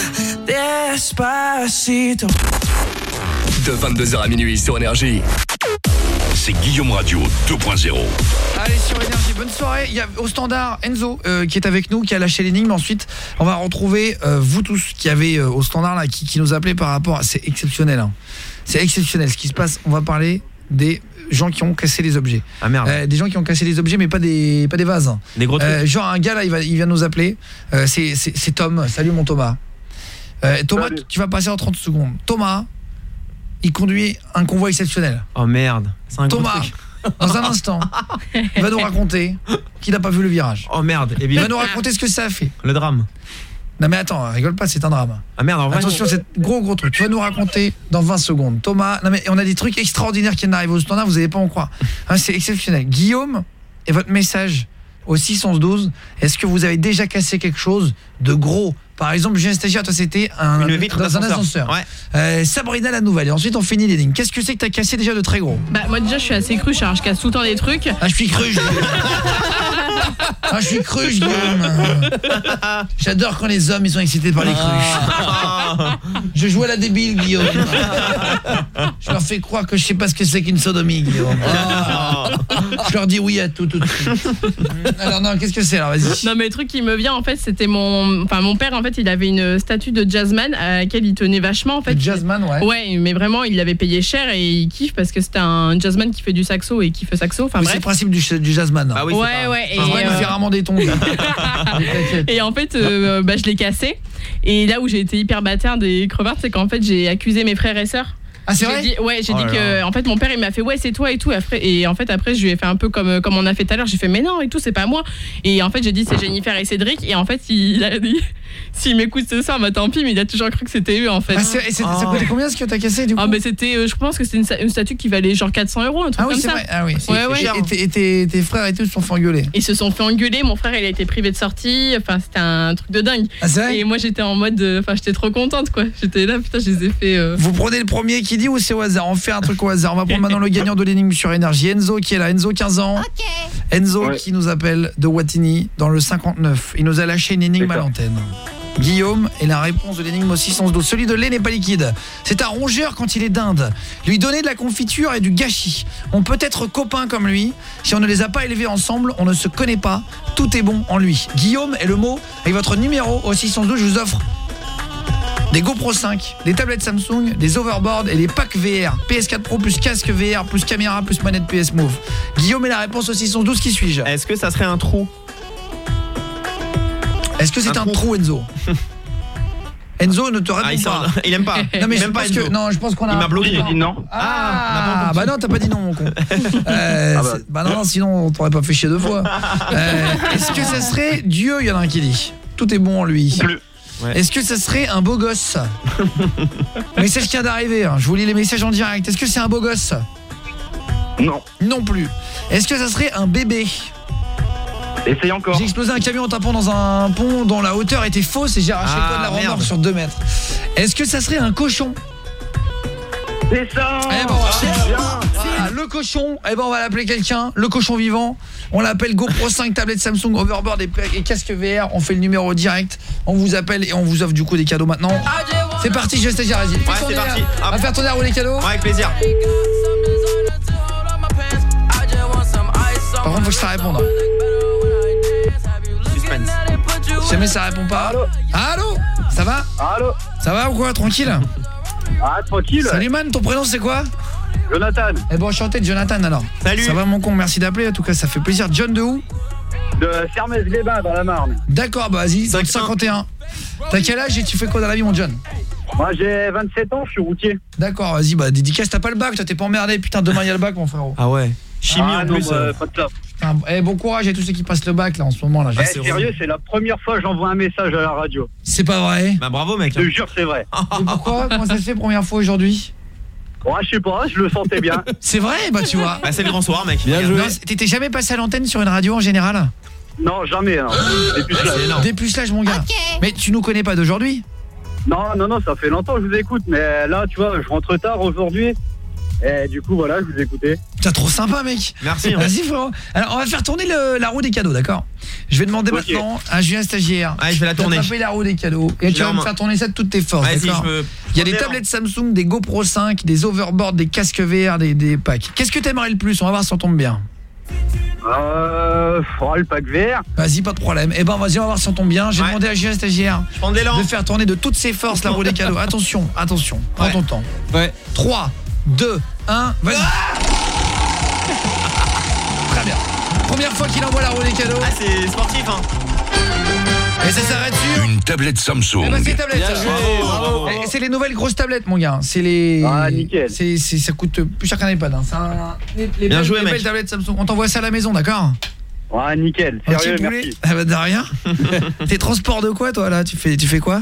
Despacito. De vingt-deux heures à minuit sur Énergie. C'est Guillaume Radio deux point zéro. Allez, sur Énergie, bonne soirée. Il y a au standard Enzo euh, qui est avec nous, qui a lâché l'énigme. Ensuite, on va retrouver euh, vous tous qui avez euh, au standard là, qui, qui nous appelez par rapport à... C'est exceptionnel, hein. C'est exceptionnel ce qui se passe. On va parler des gens qui ont cassé les objets. Ah merde. Euh, des gens qui ont cassé les objets, mais pas des, pas des vases. Hein. Des gros trucs. Euh, genre un gars là, il, va, il vient nous appeler. Euh, c'est, c'est, c'est Tom. Salut mon Thomas. Euh, Thomas, Salut. Tu vas passer en trente secondes. Thomas, il conduit un convoi exceptionnel. Oh merde, c'est un Thomas, gros truc. dans un instant, il va nous raconter qu'il n'a pas vu le virage. Oh merde, et il va nous raconter ce que ça a fait. Le drame. Non mais attends, rigole pas, c'est un drame. Ah merde, en vrai. Attention, c'est gros gros truc. Tu vas nous raconter dans vingt secondes. Thomas, non mais on a des trucs extraordinaires qui viennent d'arriver au standard, vous n'allez pas en croire. Hein, c'est exceptionnel. Guillaume, et votre message au six onze douze, est-ce que vous avez déjà cassé quelque chose de gros? Par exemple, Julien Stagiaire, toi c'était un, une vitre dans un d'ascenseur. ascenseur. Ouais. Euh, Sabrina la nouvelle. Et ensuite on finit les lignes. Qu'est-ce que c'est que t'as cassé déjà de très gros? Bah moi déjà je suis assez cruche, alors je casse tout le temps des trucs. Ah je suis cruche. Ah je suis cruche Guillaume. J'adore quand les hommes ils sont excités par les cruches. Je joue à la débile Guillaume. Je leur fais croire que je sais pas ce que c'est qu'une sodomie Guillaume. Je leur dis oui à tout tout de suite. Alors non, qu'est-ce que c'est alors, vas-y. Non mais le truc qui me vient en fait, c'était mon enfin mon père en fait, il avait une statue de jazzman à laquelle il tenait vachement en fait. Le jazzman, ouais. Ouais, mais vraiment il l'avait payé cher et il kiffe parce que c'était un jazzman qui fait du saxo et qui fait saxo, enfin oui, bref. c'est le principe du, du jazzman. Ah oui, ouais pas... ouais et jazzman, euh... il fait rarement des tons. Et en fait euh, bah je l'ai cassé et là où j'ai été hyper bâtarde et crevarde, c'est qu'en fait j'ai accusé mes frères et sœurs. Ah c'est vrai? Dit, ouais, j'ai oh dit que en fait mon père il m'a fait ouais, c'est toi et tout, et, après, et en fait après je lui ai fait un peu comme comme on a fait tout à l'heure, j'ai fait mais non et tout, c'est pas moi. Et en fait j'ai dit c'est Jennifer et Cédric, et en fait il, il a dit s'il m'écoute ce soir, bah tant pis, mais il a toujours cru que c'était eux en fait. Ah, c'est, et c'est, oh. Ça coûtait combien ce que t'as cassé du coup? Ah bah c'était euh, je pense que c'était une, une statue qui valait genre quatre cents euros, un truc ah, oui, comme c'est ça. Vrai. Ah oui, c'est, ouais, c'est ouais. cher. Et, et tes, tes frères et tout se sont fait engueuler. Ils se sont fait engueuler, mon frère il a été privé de sortie, enfin c'était un truc de dingue. Ah, c'est vrai? Et moi j'étais en mode enfin j'étais trop contente quoi. J'étais là putain, je les ai fait euh... Vous prenez le premier qui dit ou c'est au hasard? On fait un truc au hasard. On va prendre maintenant le gagnant de l'énigme sur Énergie. Enzo qui est là. Enzo, quinze ans. Ok. Enzo ouais. qui nous appelle de Wattignies dans le cinquante-neuf. Il nous a lâché une énigme à l'antenne. Guillaume et la réponse de l'énigme au six onze douze. Celui de lait n'est pas liquide. C'est un rongeur quand il est dinde. Lui donner de la confiture et du gâchis. On peut être copains comme lui. Si on ne les a pas élevés ensemble, on ne se connaît pas. Tout est bon en lui. Guillaume est le mot. Avec votre numéro au six onze douze, je vous offre des GoPro cinq, des tablettes Samsung, des overboards et des packs V R. P S quatre Pro plus casque V R plus caméra plus manette P S Move. Guillaume est la réponse au six onze douze, qui suis-je? Est-ce que ça serait un trou? Est-ce que c'est un, un trou, Enzo? Enzo ne te répond ah, il pas. Il aime pas. Non mais il je pense que non, je pense qu'on a. Il m'a bloqué. J'ai dit non. Ah, ah bah non, t'as pas dit non mon con. Euh, ah bah. bah non, non, sinon on t'aurait pas fait chier deux fois. Euh, est-ce que ça serait Dieu? Il y en a un qui dit. Tout est bon en lui. Plus. Ouais. Est-ce que ça serait un beau gosse? Le message qui vient d'arriver, hein. Je vous lis les messages en direct. Est-ce que c'est un beau gosse? Non. Non plus. Est-ce que ça serait un bébé? Essaye encore. J'ai explosé un camion en tapant dans un pont dont la hauteur était fausse et j'ai arraché ah, le toit de la remorque sur deux mètres. Est-ce que ça serait un cochon? Descends. Eh bon, voilà, le cochon, eh ben on va l'appeler quelqu'un, le cochon vivant. On l'appelle GoPro cinq, tablette Samsung, Overboard et, et casque V R. On fait le numéro direct. On vous appelle et on vous offre du coup des cadeaux maintenant. C'est parti, je stagiaire, vas-y. Ouais, c'est parti. On va faire tourner à rouler les cadeaux. Ouais, avec plaisir. Par contre, faut que ça réponde. Suspense. Si jamais ça répond pas. Allô, Allô ça va Allô Ça va ou quoi? Tranquille? Ah, tranquille. Salut man, ton prénom c'est quoi? Jonathan. Eh bon, enchanté de Jonathan alors. Salut. Ça va mon con, merci d'appeler, en tout cas ça fait plaisir. John de où? De Sermez-les-Bains dans la Marne. D'accord, bah vas-y, cinquante et un. T'as quel âge et tu fais quoi dans la vie mon John? Moi j'ai vingt-sept ans, je suis routier. D'accord, vas-y, bah dédicace, t'as pas le bac, toi t'es pas emmerdé, putain demain il y a le bac mon frérot. Ah ouais. Chimie ah, en non, plus. bah, euh... pas de ça. Putain, eh, bon courage à tous ceux qui passent le bac là en ce moment là. Eh, sérieux, c'est la première fois que j'envoie un message à la radio. C'est pas vrai? Bah bravo mec. Je te jure, c'est vrai. Et pourquoi? Comment ça se fait première fois aujourd'hui? Ouais, je sais pas, je le sentais bien. C'est vrai? Bah tu vois. Bah c'est le grand soir mec. Bien joué. T'étais jamais passé à l'antenne sur une radio en général? Non, jamais. Hein. Dépucelage. Dépucelage mon gars. Mais tu nous connais pas d'aujourd'hui? Non, non, non, ça fait longtemps que je vous écoute, mais là, tu vois, je rentre tard aujourd'hui. Et du coup, voilà, je vous ai écouté. T'es trop sympa, mec. Merci. Hein. Vas-y, frérot. Alors, on va faire tourner le, la roue des cadeaux, d'accord? Je vais demander okay. maintenant à Julien Stagiaire. Ah, je vais la tourner. Tu vas taper la roue des cadeaux. Et tu vas me faire tourner ça de toutes tes forces, d'accord? Me... Il y a des tablettes Samsung, des GoPro cinq, des overboards, des casques V R, des, des packs. Qu'est-ce que t'aimerais le plus? On va voir si on tombe bien. Euh... Oh, le pack V R. Vas-y, pas de problème. Eh ben, vas-y, on va voir si on tombe bien. J'ai ouais. demandé à Julien Stagiaire de faire tourner de toutes ses forces la roue des cadeaux. Attention, attention. Prends ouais. ton temps. Ouais. trois, deux, un, vas-y. Ah Très bien. Première fois qu'il envoie la roue des cadeaux. Ah, c'est sportif, hein. Et ça s'arrête sur une tablette Samsung. Eh ben, c'est tablette, ça. Bravo, bravo. Eh, c'est les nouvelles grosses tablettes, mon gars. C'est les. Ah, nickel. C'est, c'est, ça coûte plus cher qu'un iPad. Hein. C'est un... Les, les Bien belles, joué, les mec. belles tablettes Samsung. On t'envoie ça à la maison, d'accord? Ouais, nickel. Sérieux, okay, merci. Ah bah de rien. T'es transport de quoi, toi, là? Tu fais, tu fais quoi?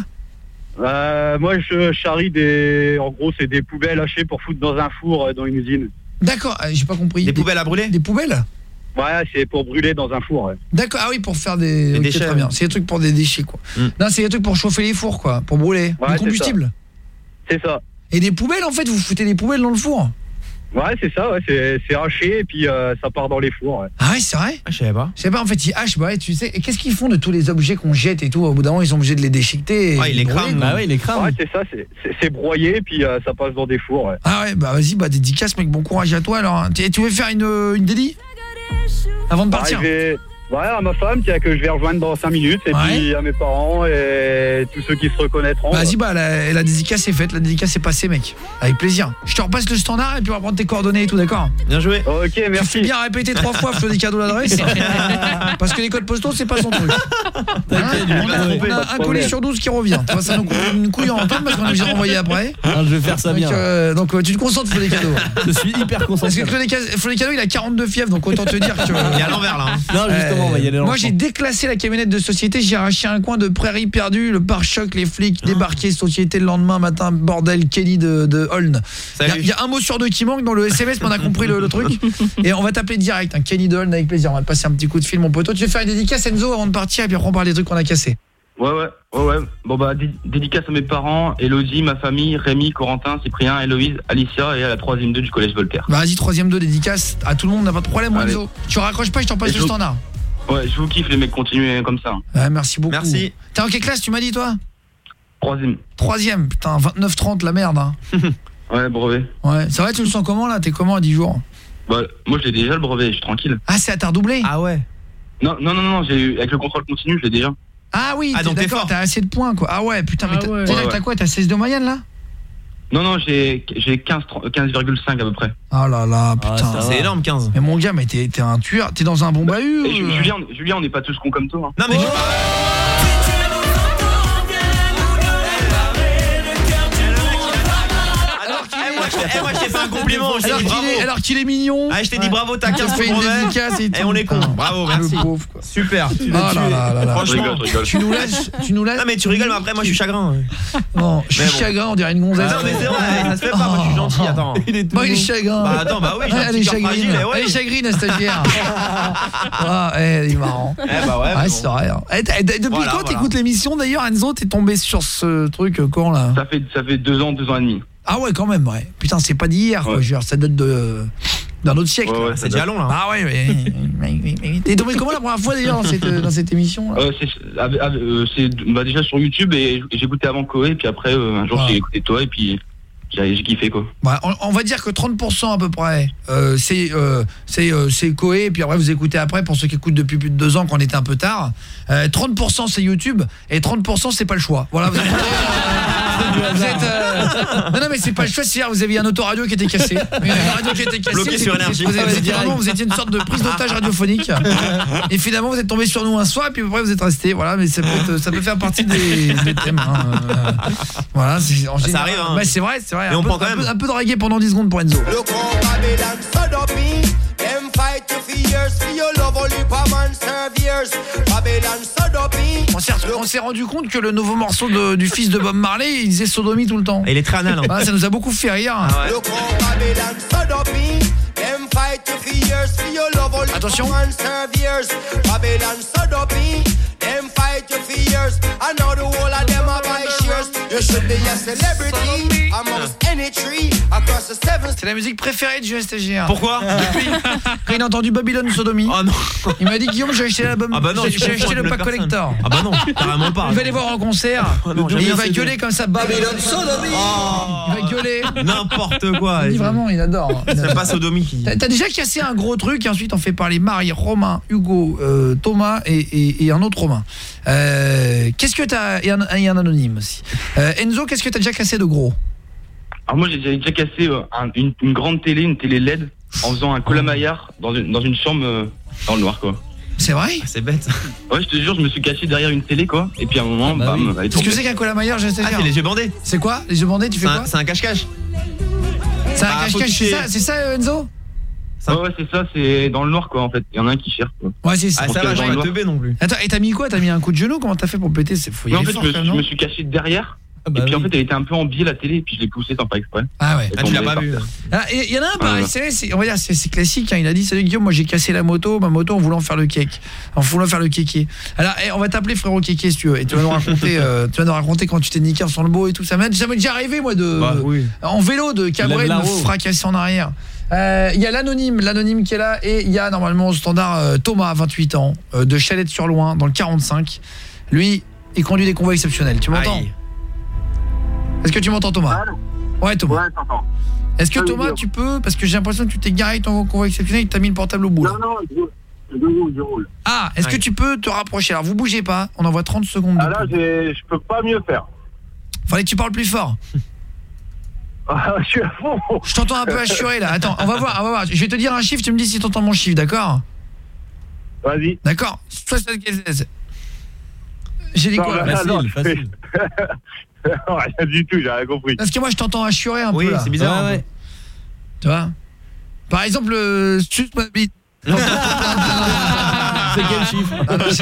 Euh, moi, je charrie des... En gros, c'est des poubelles hachées pour foutre dans un four, euh, dans une usine. D'accord, j'ai pas compris. Des, des poubelles à brûler? Des poubelles? Ouais, c'est pour brûler dans un four, ouais. D'accord, ah oui, pour faire des, des okay, déchets. Très bien. C'est des trucs pour des déchets, quoi. Mm. Non, c'est des trucs pour chauffer les fours, quoi. Pour brûler. Ouais, du combustible. C'est ça. Et des poubelles, en fait, vous foutez des poubelles dans le four? Ouais, c'est ça, ouais, c'est, c'est haché et puis euh, ça part dans les fours. Ouais. Ah ouais, c'est vrai? Ah, je savais pas. Je sais pas, en fait, ils hachent, bah ouais, tu sais. Et qu'est-ce qu'ils font de tous les objets qu'on jette et tout? Au bout d'un moment, ils sont obligés de les déchiqueter. Ouais, ils les crament. Bah ouais, ils les crament. Ouais, c'est ça, c'est, c'est, c'est broyé et puis euh, ça passe dans des fours, ouais. Ah ouais, bah vas-y, bah dédicace, mec, bon courage à toi alors. Tu, tu veux faire une, une dédie avant de partir? Ouais, ouais, à ma femme tiens, que je vais rejoindre dans cinq minutes et ouais. puis à mes parents et tous ceux qui se reconnaîtront. Bah, vas-y, bah la, la dédicace est faite, la dédicace est passée, mec. Avec plaisir. Je te repasse le standard et puis on va prendre tes coordonnées et tout, d'accord? Bien joué. Ok, merci. Tu fais bien répéter trois fois, Flo des cadeaux l'adresse. Parce que les codes postaux, c'est pas son truc. Hein, on a, on a un colis sur douze qui revient. Tu vois, ça nous coûte une couille en entendre parce qu'on est obligé de renvoyer après. Non, je vais faire ça donc, bien. Euh, donc tu te concentres, Flo des cadeaux. Je suis hyper concentré. Parce que Flo des cadeaux, il a quarante-deux fièvres, donc autant te dire que. Il est à l'envers là. Hein. Non, justement, on va y aller. Moi, j'ai déclassé la camionnette de société, j'ai arraché un coin de prairie perdue, le pare-choc, les flics débarqués, société le lendemain matin, bordel, Kenny de, de Holn. Il y, y a un mot sur deux qui manque dans le S M S, mais on a compris le, le truc. Et on va t'appeler direct, hein, Kenny de Holn, avec plaisir. On va te passer un petit coup de fil, mon poteau. Tu veux faire une dédicace, Enzo, avant de partir, et puis après on parle des trucs qu'on a cassés. Ouais, ouais, ouais, ouais. Bon, bah, dé- dédicace à mes parents, Elodie, ma famille, Rémi, Corentin, Cyprien, Héloïse, Alicia et à la troisième deux du collège Voltaire. Bah, vas-y, troisième deux, dédicace à tout le monde, n'a pas de problème, Allez. Enzo. Tu raccroches pas, je t'en passe Et le je vous- standard. Ouais, je vous kiffe les mecs, continuez comme ça. Ouais, merci beaucoup. Merci. T'es en quelle classe, tu m'as dit, toi? Troisième. Troisième, putain, vingt-neuf trente, la merde. Hein. Ouais, brevet. Ouais, c'est vrai, tu le sens comment là? T'es comment à dix jours? Bah, moi je l'ai déjà le brevet, je suis tranquille. Ah, c'est à t'as redoublé? Ah ouais. Non, non, non, non, j'ai eu, avec le contrôle continu, je l'ai déjà. Ah oui, Ah, t'es donc t'es d'accord, fort. t'as assez de points quoi. Ah ouais, putain, mais Ah t'as, ouais. t'as, Ouais, t'as ouais. quoi? T'as seize de moyenne là? Non, non, j'ai, j'ai quinze virgule cinq à peu près. Oh là là, putain. ça C'est va. énorme, quinze. Mais mon gars, mais t'es, t'es un tueur. T'es dans un bon bahut. Et Ju- euh Julien, Julien, on n'est pas tous cons comme toi. Hein. Non mais je... Alors qu'il Eh, moi, je, est, eh, moi, je t'ai fait un compliment, je t'ai alors dit qu'il bravo. est, alors qu'il est mignon. Ah, je t'ai dit bravo, t'as Il t'a quinze fait pour une brevet. dédicace et tout. Et on est con. Putain. Bravo, Ah, merci. le pauvre quoi. Super. Tu l'as Ah là tué. là là là. Je Franchement. rigole, je rigole. Tu nous laisses, tu nous laisses. Non mais tu rigoles, mais après moi je suis chagrin. Non, je suis Mais bon. chagrin, on dirait une gonzesse. Non mais c'est vrai, ça se fait pas, moi je suis gentil, attends. Il est tout Moi, il est beau. chagrin. Bah attends, bah oui, j'ai Ouais, un elle est petit cœur chagrine. fragile, eh ouais. Elle est chagrine, la stagiaire. Ah, eh, il est marrant. Eh bah ouais. Ah, mais c'est bon. vrai. hein. Eh, t'as- Depuis Voilà, quand voilà. t'écoutes l'émission d'ailleurs, Enzo? T'es tombé sur ce truc euh, quand là? Ça fait, ça fait deux ans, deux ans et demi. Ah ouais, quand même, ouais. Putain, c'est pas d'hier, quoi. Je veux dire, ça date de d'un autre siècle. Ouais, ouais, c'est déjà long là. Ah ouais, mais t'es tombé comment la première fois d'ailleurs dans cette dans cette émission là? Euh, c'est euh, c'est bah, déjà sur YouTube et j'écoutais avant Koé et puis après euh, un jour Ah. j'ai écouté toi et puis j'ai j'ai kiffé quoi. Bah, on, on va dire que trente pour cent à peu près euh, c'est euh, c'est euh, c'est Koé et puis après vous écoutez après pour ceux qui écoutent depuis plus de deux ans quand on était un peu tard. Euh, trente pour cent c'est YouTube et trente pour cent c'est pas le choix. Voilà, vous êtes, vous êtes euh... Non non mais c'est pas le choix, c'est-à-dire vous aviez un autoradio qui était cassé. Une radio qui était cassée. Bloqué sur énergie. Vous, vous, vous, étiez vraiment, vous étiez une sorte de prise d'otage radiophonique. Et finalement vous êtes tombé sur nous un soir et puis après vous êtes resté. Voilà, mais ça peut être, ça peut faire partie des, des thèmes hein. Euh, Voilà, c'est en Ça général. arrive, hein. Bah, c'est vrai, c'est vrai. Et Un on peu- prend quand un même. peu- Un peu de reggae pendant dix secondes pour Enzo. Look how Babylon stood up in. Them fight you for years, for your love only for man serve years. Babylon stood up in. On s'est on s'est rendu compte que le nouveau morceau de- du fils de Bob Marley, il disait sodomie tout le temps. Et il est très anal. Hein. Ah, ça nous a beaucoup fait rire. Look how Babylon stood up in. Them fight you for years, for your love only Attention. for man serve years. Babylon stood up in. Them fight you for years. I know the whole of them are buy shares. You should be a celebrity amongst any tree across the seven. C'est la musique préférée de G S T G R. Pourquoi? Depuis quand il a entendu Babylone Sodomie. Oh non. Il m'a dit Guillaume, j'ai acheté l'album. Ah bah non, j'ai tu j'ai confonds acheté le avec pack personne. collector. Ah bah non, carrément pas. Il va les voir en concert. non, et j'aime il bien va ces gueuler comme ça Babylone Sodomie. Oh. Il va gueuler. N'importe quoi. Il dit vraiment, il adore. Il C'est adore. pas sodomie qui. T'as t'as déjà cassé un gros truc et ensuite on fait parler Marie, Romain, Hugo, euh, Thomas et, et, et un autre Romain. Euh, qu'est-ce que t'as et un, et un anonyme aussi. Euh, Enzo, qu'est-ce que t'as déjà cassé de gros? Alors moi j'ai j'ai déjà cassé euh, un- une, une grande télé, une télé L E D en faisant un colamaillard dans une, dans une chambre euh, dans le noir quoi. C'est vrai? C'est bête. Ouais, je te jure, je me suis caché derrière une télé quoi et puis à un moment bah bam, oui. elle est Qu'est-ce que tombée. c'est qu'un colamaillard? G S T G R? Ah, c'est les yeux bandés. C'est quoi? Les yeux bandés, tu fais C'est quoi? un- C'est un cache-cache. C'est un Ah, faut cache-cache, c'est toucher. ça, c'est ça euh, Enzo? Ouais, ouais, c'est ça, c'est dans le noir quoi en fait. Il y en a un qui cherche quoi. Ouais, c'est ça. Ah, Pour ça qu'elle va, dans j'ai le pas noir. teubé non plus. Attends, et t'as mis quoi? T'as mis un coup de genou? Comment t'as fait pour péter? C'est fou. Mais en fait, je me, je me suis caché derrière. Ah bah et puis en oui. fait, elle était un peu en biais la télé, et puis je l'ai poussée sans pas exprès. Ah ouais. Elle Ah, tu l'as tombait pas par vu. terre. Ah, il y en a un pareil, Ouais. c'est, c'est on va dire c'est c'est classique hein. Il a dit salut Guillaume, moi j'ai cassé la moto, ma moto en voulant faire le cake. En voulant faire le kéké. Alors eh, on va t'appeler frérot kéké si tu veux et tu vas nous raconter euh, tu vas nous raconter quand tu t'es niqué sur le beau et tout ça. Ça m'est déjà arrivé moi de Bah oui. en vélo de cabrer de me Laro. fracasser en arrière. Euh, il y a l'anonyme, l'anonyme qui est là et il y a normalement au standard euh, Thomas, vingt-huit ans, euh, de Chalette-sur-Loing dans le quarante-cinq. Lui, il conduit des convois exceptionnels. Tu m'entends? Aïe. Est-ce que tu m'entends Thomas? Allô? Ouais Thomas. Ouais, t'entends. Est-ce que Ah oui, Thomas, Guillaume. tu peux, parce que j'ai l'impression que tu t'es garé avec ton convoi exceptionnel et que tu as mis le portable au bout. Là. Non, non, je, je roule, je roule. Ah, est-ce Ouais. que tu peux te rapprocher? Alors vous bougez pas, on envoie trente secondes. de Ah là, pub. j'ai- je peux pas mieux faire. Fallait que tu parles plus fort. Ah, je suis à fond. Je t'entends un peu assuré là. Attends, on va voir, on va voir. Je vais te dire un chiffre, tu me dis si tu entends mon chiffre, d'accord? Vas-y. D'accord. soixante-quinze. J'ai dit Non, quoi? là, Facile, non, je facile. fais- Non, rien du tout, j'ai rien compris. Parce que moi je t'entends assuré un Oui, peu là. c'est bizarre. Ouais, un peu. ouais. Tu vois? Par exemple, euh, suce ma bite. C'est quel chiffre?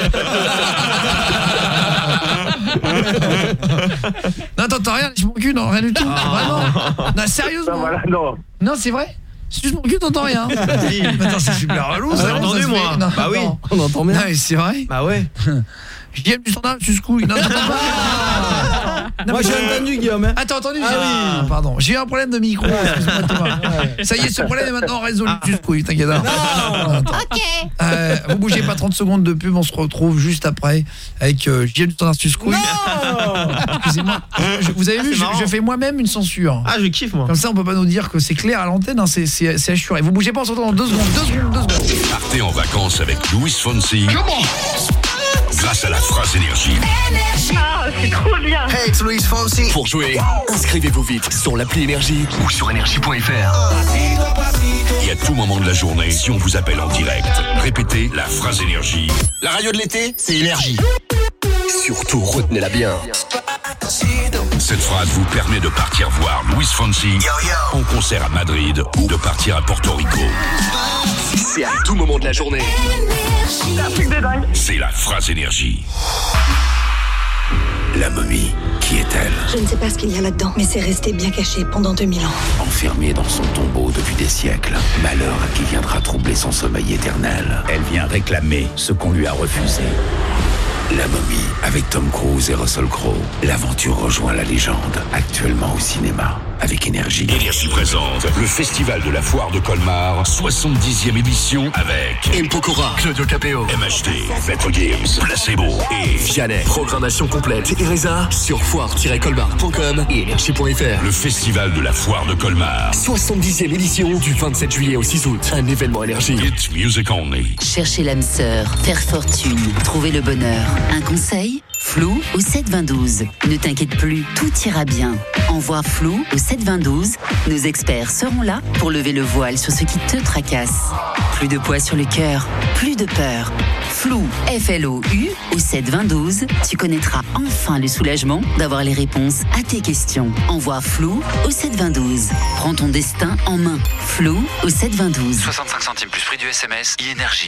Non, t'entends rien, je mon cul, non, rien du tout. Vraiment. Non, Non, sérieusement. voilà, non. Non, c'est vrai? Suce mon cul, t'entends rien. Si. Attends, c'est super relou, ça. J'ai comment ça entendu, se moi. fait Non, Bah oui. attends. On entend Non, bien. mais c'est vrai. Bah ouais. J'aime du standard, suce couille. Non, t'entends pas. Non, Moi mais- j'ai entendu Guillaume. hein. Ah, t'as entendu? Ah j'ai- oui. Ah, pardon. J'ai eu un problème de micro, excuse-moi Thomas. Ça y est, ce problème est maintenant résolu. Suce couille, t'inquiète. Non. Ok. Euh, vous bougez pas, trente secondes de pub, on se retrouve juste après avec euh, J M du standard suce couille. Excusez-moi. Je- vous avez Ah, vu, c'est je, marrant. je fais moi-même une censure. Ah, je kiffe moi. Comme ça, on peut pas nous dire que c'est clair à l'antenne, hein, c'est c'est c'est assuré. Vous bougez pas, on se retrouve dans deux secondes, deux secondes, deux secondes. Partez en vacances avec Luis Fonsi. Grâce à la phrase énergie. Ah, c'est trop bien. Hey, it's Luis Fonsi. Pour jouer, inscrivez-vous vite sur l'appli Énergie ou sur énergie point F R. Et à tout moment de la journée, si on vous appelle en direct, répétez la phrase énergie. La radio de l'été, c'est Énergie. Surtout, retenez-la bien. Cette phrase vous permet de partir voir Luis Fonsi en concert à Madrid ou de partir à Porto Rico. C'est à tout moment de la journée. C'est la phrase énergie. La momie, qui est-elle? Je ne sais pas ce qu'il y a là-dedans, mais c'est resté bien caché pendant deux mille ans. Enfermée dans son tombeau depuis des siècles, malheur à qui viendra troubler son sommeil éternel. Elle vient réclamer ce qu'on lui a refusé. La momie, avec Tom Cruise et Russell Crowe. L'aventure rejoint la légende, actuellement au cinéma. avec Énergie. Énergie présente le Festival de la Foire de Colmar, soixante-dixième édition avec M. Pokora, Claudio Capéo, M H T, Maître Games, Placebo et Vianney. Programmation complète et résa sur foire tiret colmar point com et énergie point f r. Le Festival de la Foire de Colmar, soixante-dixième édition du vingt-sept juillet au six août. Un événement Énergie. It's music only. Cherchez l'âme sœur, faire fortune, trouver le bonheur. Un conseil ? Flou au sept vingt douze. Ne t'inquiète plus, tout ira bien. Envoie Flou au sept vingt douze. Nos experts seront là pour lever le voile sur ce qui te tracasse. Plus de poids sur le cœur, plus de peur. Flou, F L O U, au sept vingt douze. Tu connaîtras enfin le soulagement d'avoir les réponses à tes questions. Envoie Flou au sept vingt douze. Prends ton destin en main. Flou au sept vingt douze. soixante-cinq centimes plus prix du S M S, e-énergie.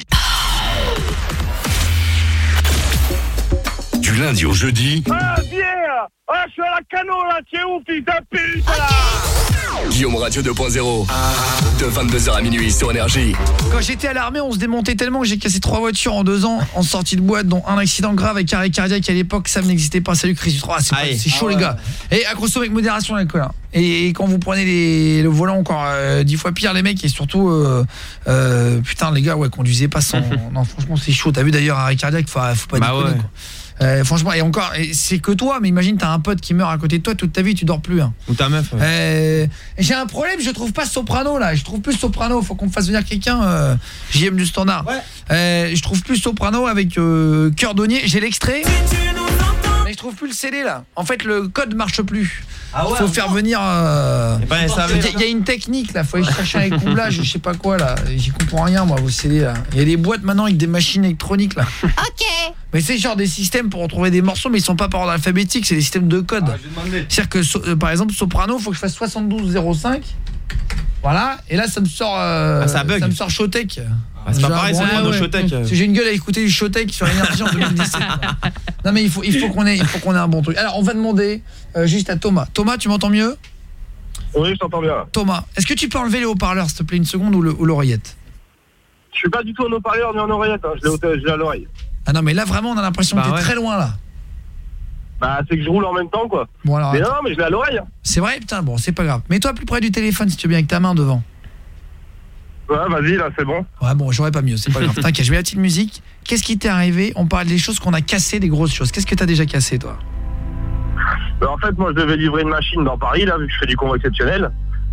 Du lundi au jeudi. Ah, viens! Ah, je suis à la cano là, tu es où, fils de pute là? Guillaume Radio deux point zéro. De vingt-deux heures à minuit sur Énergie. Quand j'étais à l'armée, on se démontait tellement que j'ai cassé trois voitures en deux ans en sortie de boîte, dont un accident grave avec arrêt cardiaque à l'époque. Ça n'existait pas. Salut Chris. Ah, c'est, pas, c'est chaud, ah ouais. Les gars. Et à consommer avec modération, les copains. Et, et quand vous prenez les, le volant, encore euh, dix fois pire, les mecs. Et surtout, euh, euh, putain, les gars, ouais, conduisez pas sans. Non, franchement, c'est chaud. T'as vu d'ailleurs, arrêt cardiaque, faut, faut pas bah déconner, ouais. Quoi. Euh, franchement, et encore, c'est que toi, mais imagine t'as un pote qui meurt à côté de toi toute ta vie, tu dors plus. Hein. Ou ta meuf. Ouais. Euh, j'ai un problème, je trouve pas Soprano là, je trouve plus Soprano, faut qu'on me fasse venir quelqu'un. Euh, J M du Standard. Ouais. Euh, je trouve plus Soprano avec euh, Cœur Donnier. J'ai l'extrait, mais je trouve plus le C D là. En fait, le code marche plus. Ah ouais, faut faire venir. Euh... Il y, y a une technique là, faut aller chercher un écoublage, je sais pas quoi là. J'y comprends rien moi, vos C D là. Il y a des boîtes maintenant avec des machines électroniques là. Ok. Mais c'est genre des systèmes pour retrouver des morceaux, mais ils sont pas par ordre alphabétique, c'est des systèmes de code. Ah, c'est-à-dire que so, euh, par exemple Soprano, faut que je fasse soixante-douze zéro cinq. Voilà, et là ça me sort euh, ah, ça, bug. ça me sort Showtech. Ah, c'est pas pareil, c'est ouais, ouais. Showtech. Parce que j'ai une gueule à écouter du Showtech sur Énergie en deux mille dix-sept. Non mais il faut il faut qu'on ait il faut qu'on ait un bon truc. Alors on va demander euh, juste à Thomas. Thomas, tu m'entends mieux? Oui, je t'entends bien. Thomas, est-ce que tu peux enlever les haut-parleurs s'il te plaît une seconde ou, le, ou l'oreillette? Je suis pas du tout en haut-parleur ni en oreillette, hein. je, l'ai, je l'ai à l'oreille. Ah non mais là vraiment on a l'impression bah que t'es ouais. très loin là. Bah c'est que je roule en même temps quoi. Bon, alors, mais attends. Non mais je l'ai à l'oreille. Hein. C'est vrai putain, bon c'est pas grave. Mets-toi plus près du téléphone si tu veux bien avec ta main devant. Ouais vas-y là c'est bon. Ouais bon j'aurais pas mieux, c'est pas grave. T'inquiète, je mets la petite musique. Qu'est-ce qui t'est arrivé? On parle des choses qu'on a cassées, des grosses choses. Qu'est-ce que t'as déjà cassé toi? Bah, en fait moi je devais livrer une machine dans Paris là vu que je fais du convoi exceptionnel.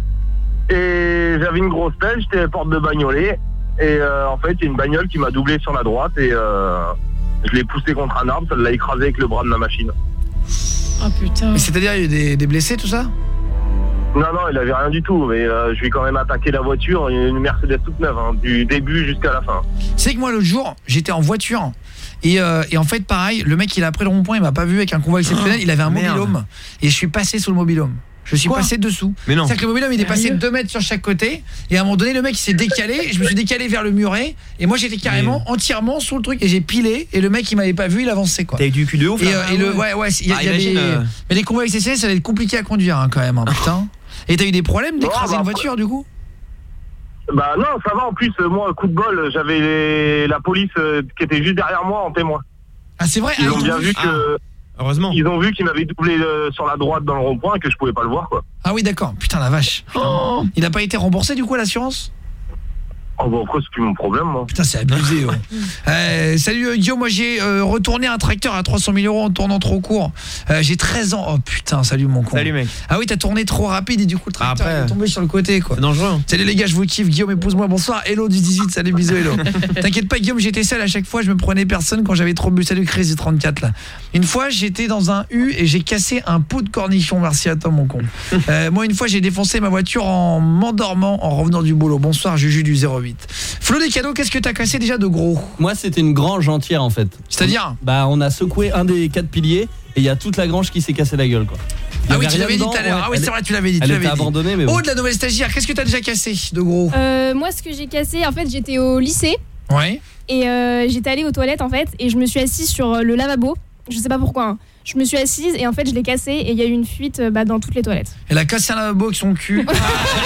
Et j'avais une grosse pelle, j'étais à la porte de Bagnolet. Et euh, en fait il y a une bagnole qui m'a doublé sur la droite et euh, je l'ai poussé contre un arbre, ça l'a écrasé avec le bras de ma machine. Oh putain. Mais c'est-à-dire il y a eu des, des blessés tout ça? Non, non, il avait rien du tout, mais euh, je vais quand même attaquer la voiture, une Mercedes toute neuve, hein, du début jusqu'à la fin. C'est que moi l'autre jour, j'étais en voiture et, euh, et en fait pareil, le mec il a après le rond-point, il m'a pas vu avec un convoi exceptionnel, oh, il avait un mobil-home et je suis passé sous le mobil-home. Je suis Quoi passé dessous. Mais non. C'est-à-dire que le mobil-home il est passé deux mètres sur chaque côté et à un moment donné le mec il s'est décalé, je me suis décalé vers le muret et moi j'étais carrément mais... entièrement sous le truc et j'ai pilé et le mec il m'avait pas vu, il avançait quoi. T'as eu du cul de ouf. Et, euh, et le ouais ouais, il y a, ah, y a des euh... mais les convois exceptionnels ça va être compliqué à conduire hein, quand même hein, putain. Et t'as eu des problèmes d'écraser oh, bah, une voiture du coup? Bah non, ça va en plus, moi coup de bol, j'avais les... la police euh, qui était juste derrière moi en témoin. Ah c'est vrai? Ils ah, ont bien vu, vu que... Ah, heureusement. Ils ont vu qu'il m'avait doublé euh, sur la droite dans le rond-point et que je pouvais pas le voir quoi. Ah oui d'accord, putain la vache. Oh. Il a pas été remboursé du coup à l'assurance? Oh bah après c'est plus mon problème moi. Putain c'est abusé ouais. euh, Salut euh, Guillaume, moi j'ai euh, retourné un tracteur à trois cent mille euros en tournant trop court. euh, J'ai treize ans. Oh putain salut mon con. Salut mec. Ah oui t'as tourné trop rapide et du coup le tracteur après, est tombé sur le côté quoi. C'est dangereux hein. Salut les gars je vous kiffe. Guillaume épouse-moi, bonsoir. Hello du dix-huit, salut bisous hello. T'inquiète pas Guillaume, j'étais seul à chaque fois, je me prenais personne quand j'avais trop bu. Salut Chris du trente-quatre là. Une fois j'étais dans un U et j'ai cassé un pot de cornichon. Merci à toi mon con. euh, Moi une fois j'ai défoncé ma voiture en m'endormant en revenant du boulot. Bonsoir Juju du zéro huit. Flo des cadeaux, qu'est-ce que t'as cassé déjà de gros? Moi c'était une grange entière en fait. C'est-à-dire? Bah on a secoué un des quatre piliers et il y a toute la grange qui s'est cassée la gueule quoi. Ah oui tu l'avais dit tout à l'heure. Ouais. Ah oui c'est vrai tu l'avais dit. Elle tu était abandonnée mais bon. Oh de la nouvelle stagiaire, qu'est-ce que t'as déjà cassé de gros? euh, Moi ce que j'ai cassé, en fait j'étais au lycée. Ouais. Et euh, j'étais allée aux toilettes en fait et je me suis assise sur le lavabo. Je sais pas pourquoi hein. Je me suis assise et en fait je l'ai cassé et il y a eu une fuite bah, dans toutes les toilettes. Elle a cassé un lavabo avec son cul.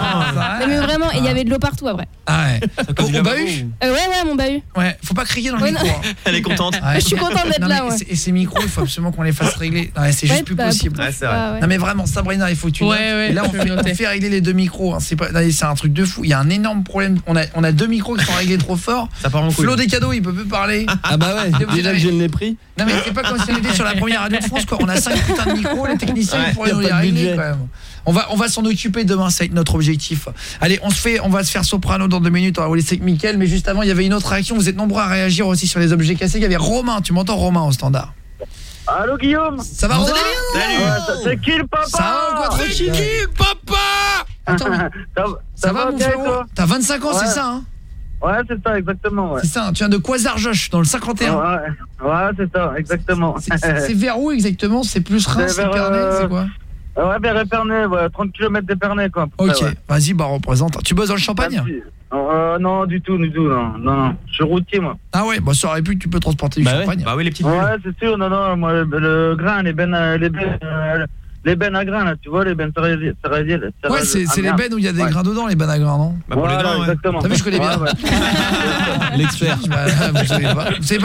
Non, mais vraiment, et il y avait de l'eau partout après. Ah ouais. Au, au bahut euh, Ouais, ouais, mon bahut. Ouais, faut pas crier dans le Ouais, micro. non. hein. Elle est contente. Ouais, Je suis contente d'être non, là, mais ouais. c'est- Et ces micros, il faut absolument qu'on les fasse régler. Ouais, c'est juste Ouais, plus bah, possible. pourquoi Ouais, c'est vrai. pas, ouais. Non mais vraiment, Sabrina, il faut que tu Ouais, notes. ouais, Et là, on je vais fait, on noter. fait régler les deux micros. hein. C'est pas, non, c'est un truc de fou. Il y a un énorme problème. On a, on a deux micros qui sont réglés trop fort. Ça part en couille. Flo des cadeaux, il peut plus parler. Ah bah ouais, déjà que je l'ai pris. Non mais c'est pas comme si on était sur la première radio de France quoi. On a cinq putains de micros, les techniciens Ouais, ils pourraient y a nous pas les de régler budget. quand même. On va on va s'en occuper demain, ça va être notre objectif. Allez, on se fait on va se faire Soprano dans deux minutes, on va vous laisser avec Mickaël, mais juste avant, il y avait une autre réaction, vous êtes nombreux à réagir aussi sur les objets cassés. Il y avait Romain, tu m'entends Romain au standard. Allô Guillaume. Ça va Vous Romain? allez bien? Ouais, ça- C'est qui le papa? Ça va ou quoi tranquille? Papa. Attends, mais- ça, ça va mon bien, frérot? toi? T'as vingt-cinq ans, c'est Ouais. ça hein? Ouais, c'est ça, exactement. Ouais, C'est ça, hein, tu viens de Quasar-Josh dans le cinquante et un. ouais, ouais c'est ça, exactement. C'est- C'est vers où exactement? C'est plus Reims, c'est vers, Épernay, euh, c'est quoi? Ouais, vers Épernay, ouais, trente kilomètres d'Épernay, quoi. à peu OK, près, ouais. vas-y, bah représente. Tu bosses dans le Champagne? Euh, non, du tout, du tout, non, non, non. Je suis routier, moi. Ah ouais, bah ça aurait pu que tu peux transporter du Bah ouais. champagne. Bah oui, les petites Ouais, bulles. c'est sûr, non, non, moi, le, le grain, les bennes, euh, les bennes, euh, les bennes à grains, là, tu vois, les bennes céréalières. céréalières- Ouais, c'est ah, c'est les merde. bennes où il y a des Ouais. grains dedans, les bennes à grains, non? Bah pour les Voilà, dents, ouais. exactement. T'as vu, je connais bien. Ouais, ouais. L'expert. Bah, vous savez pas. Vous savez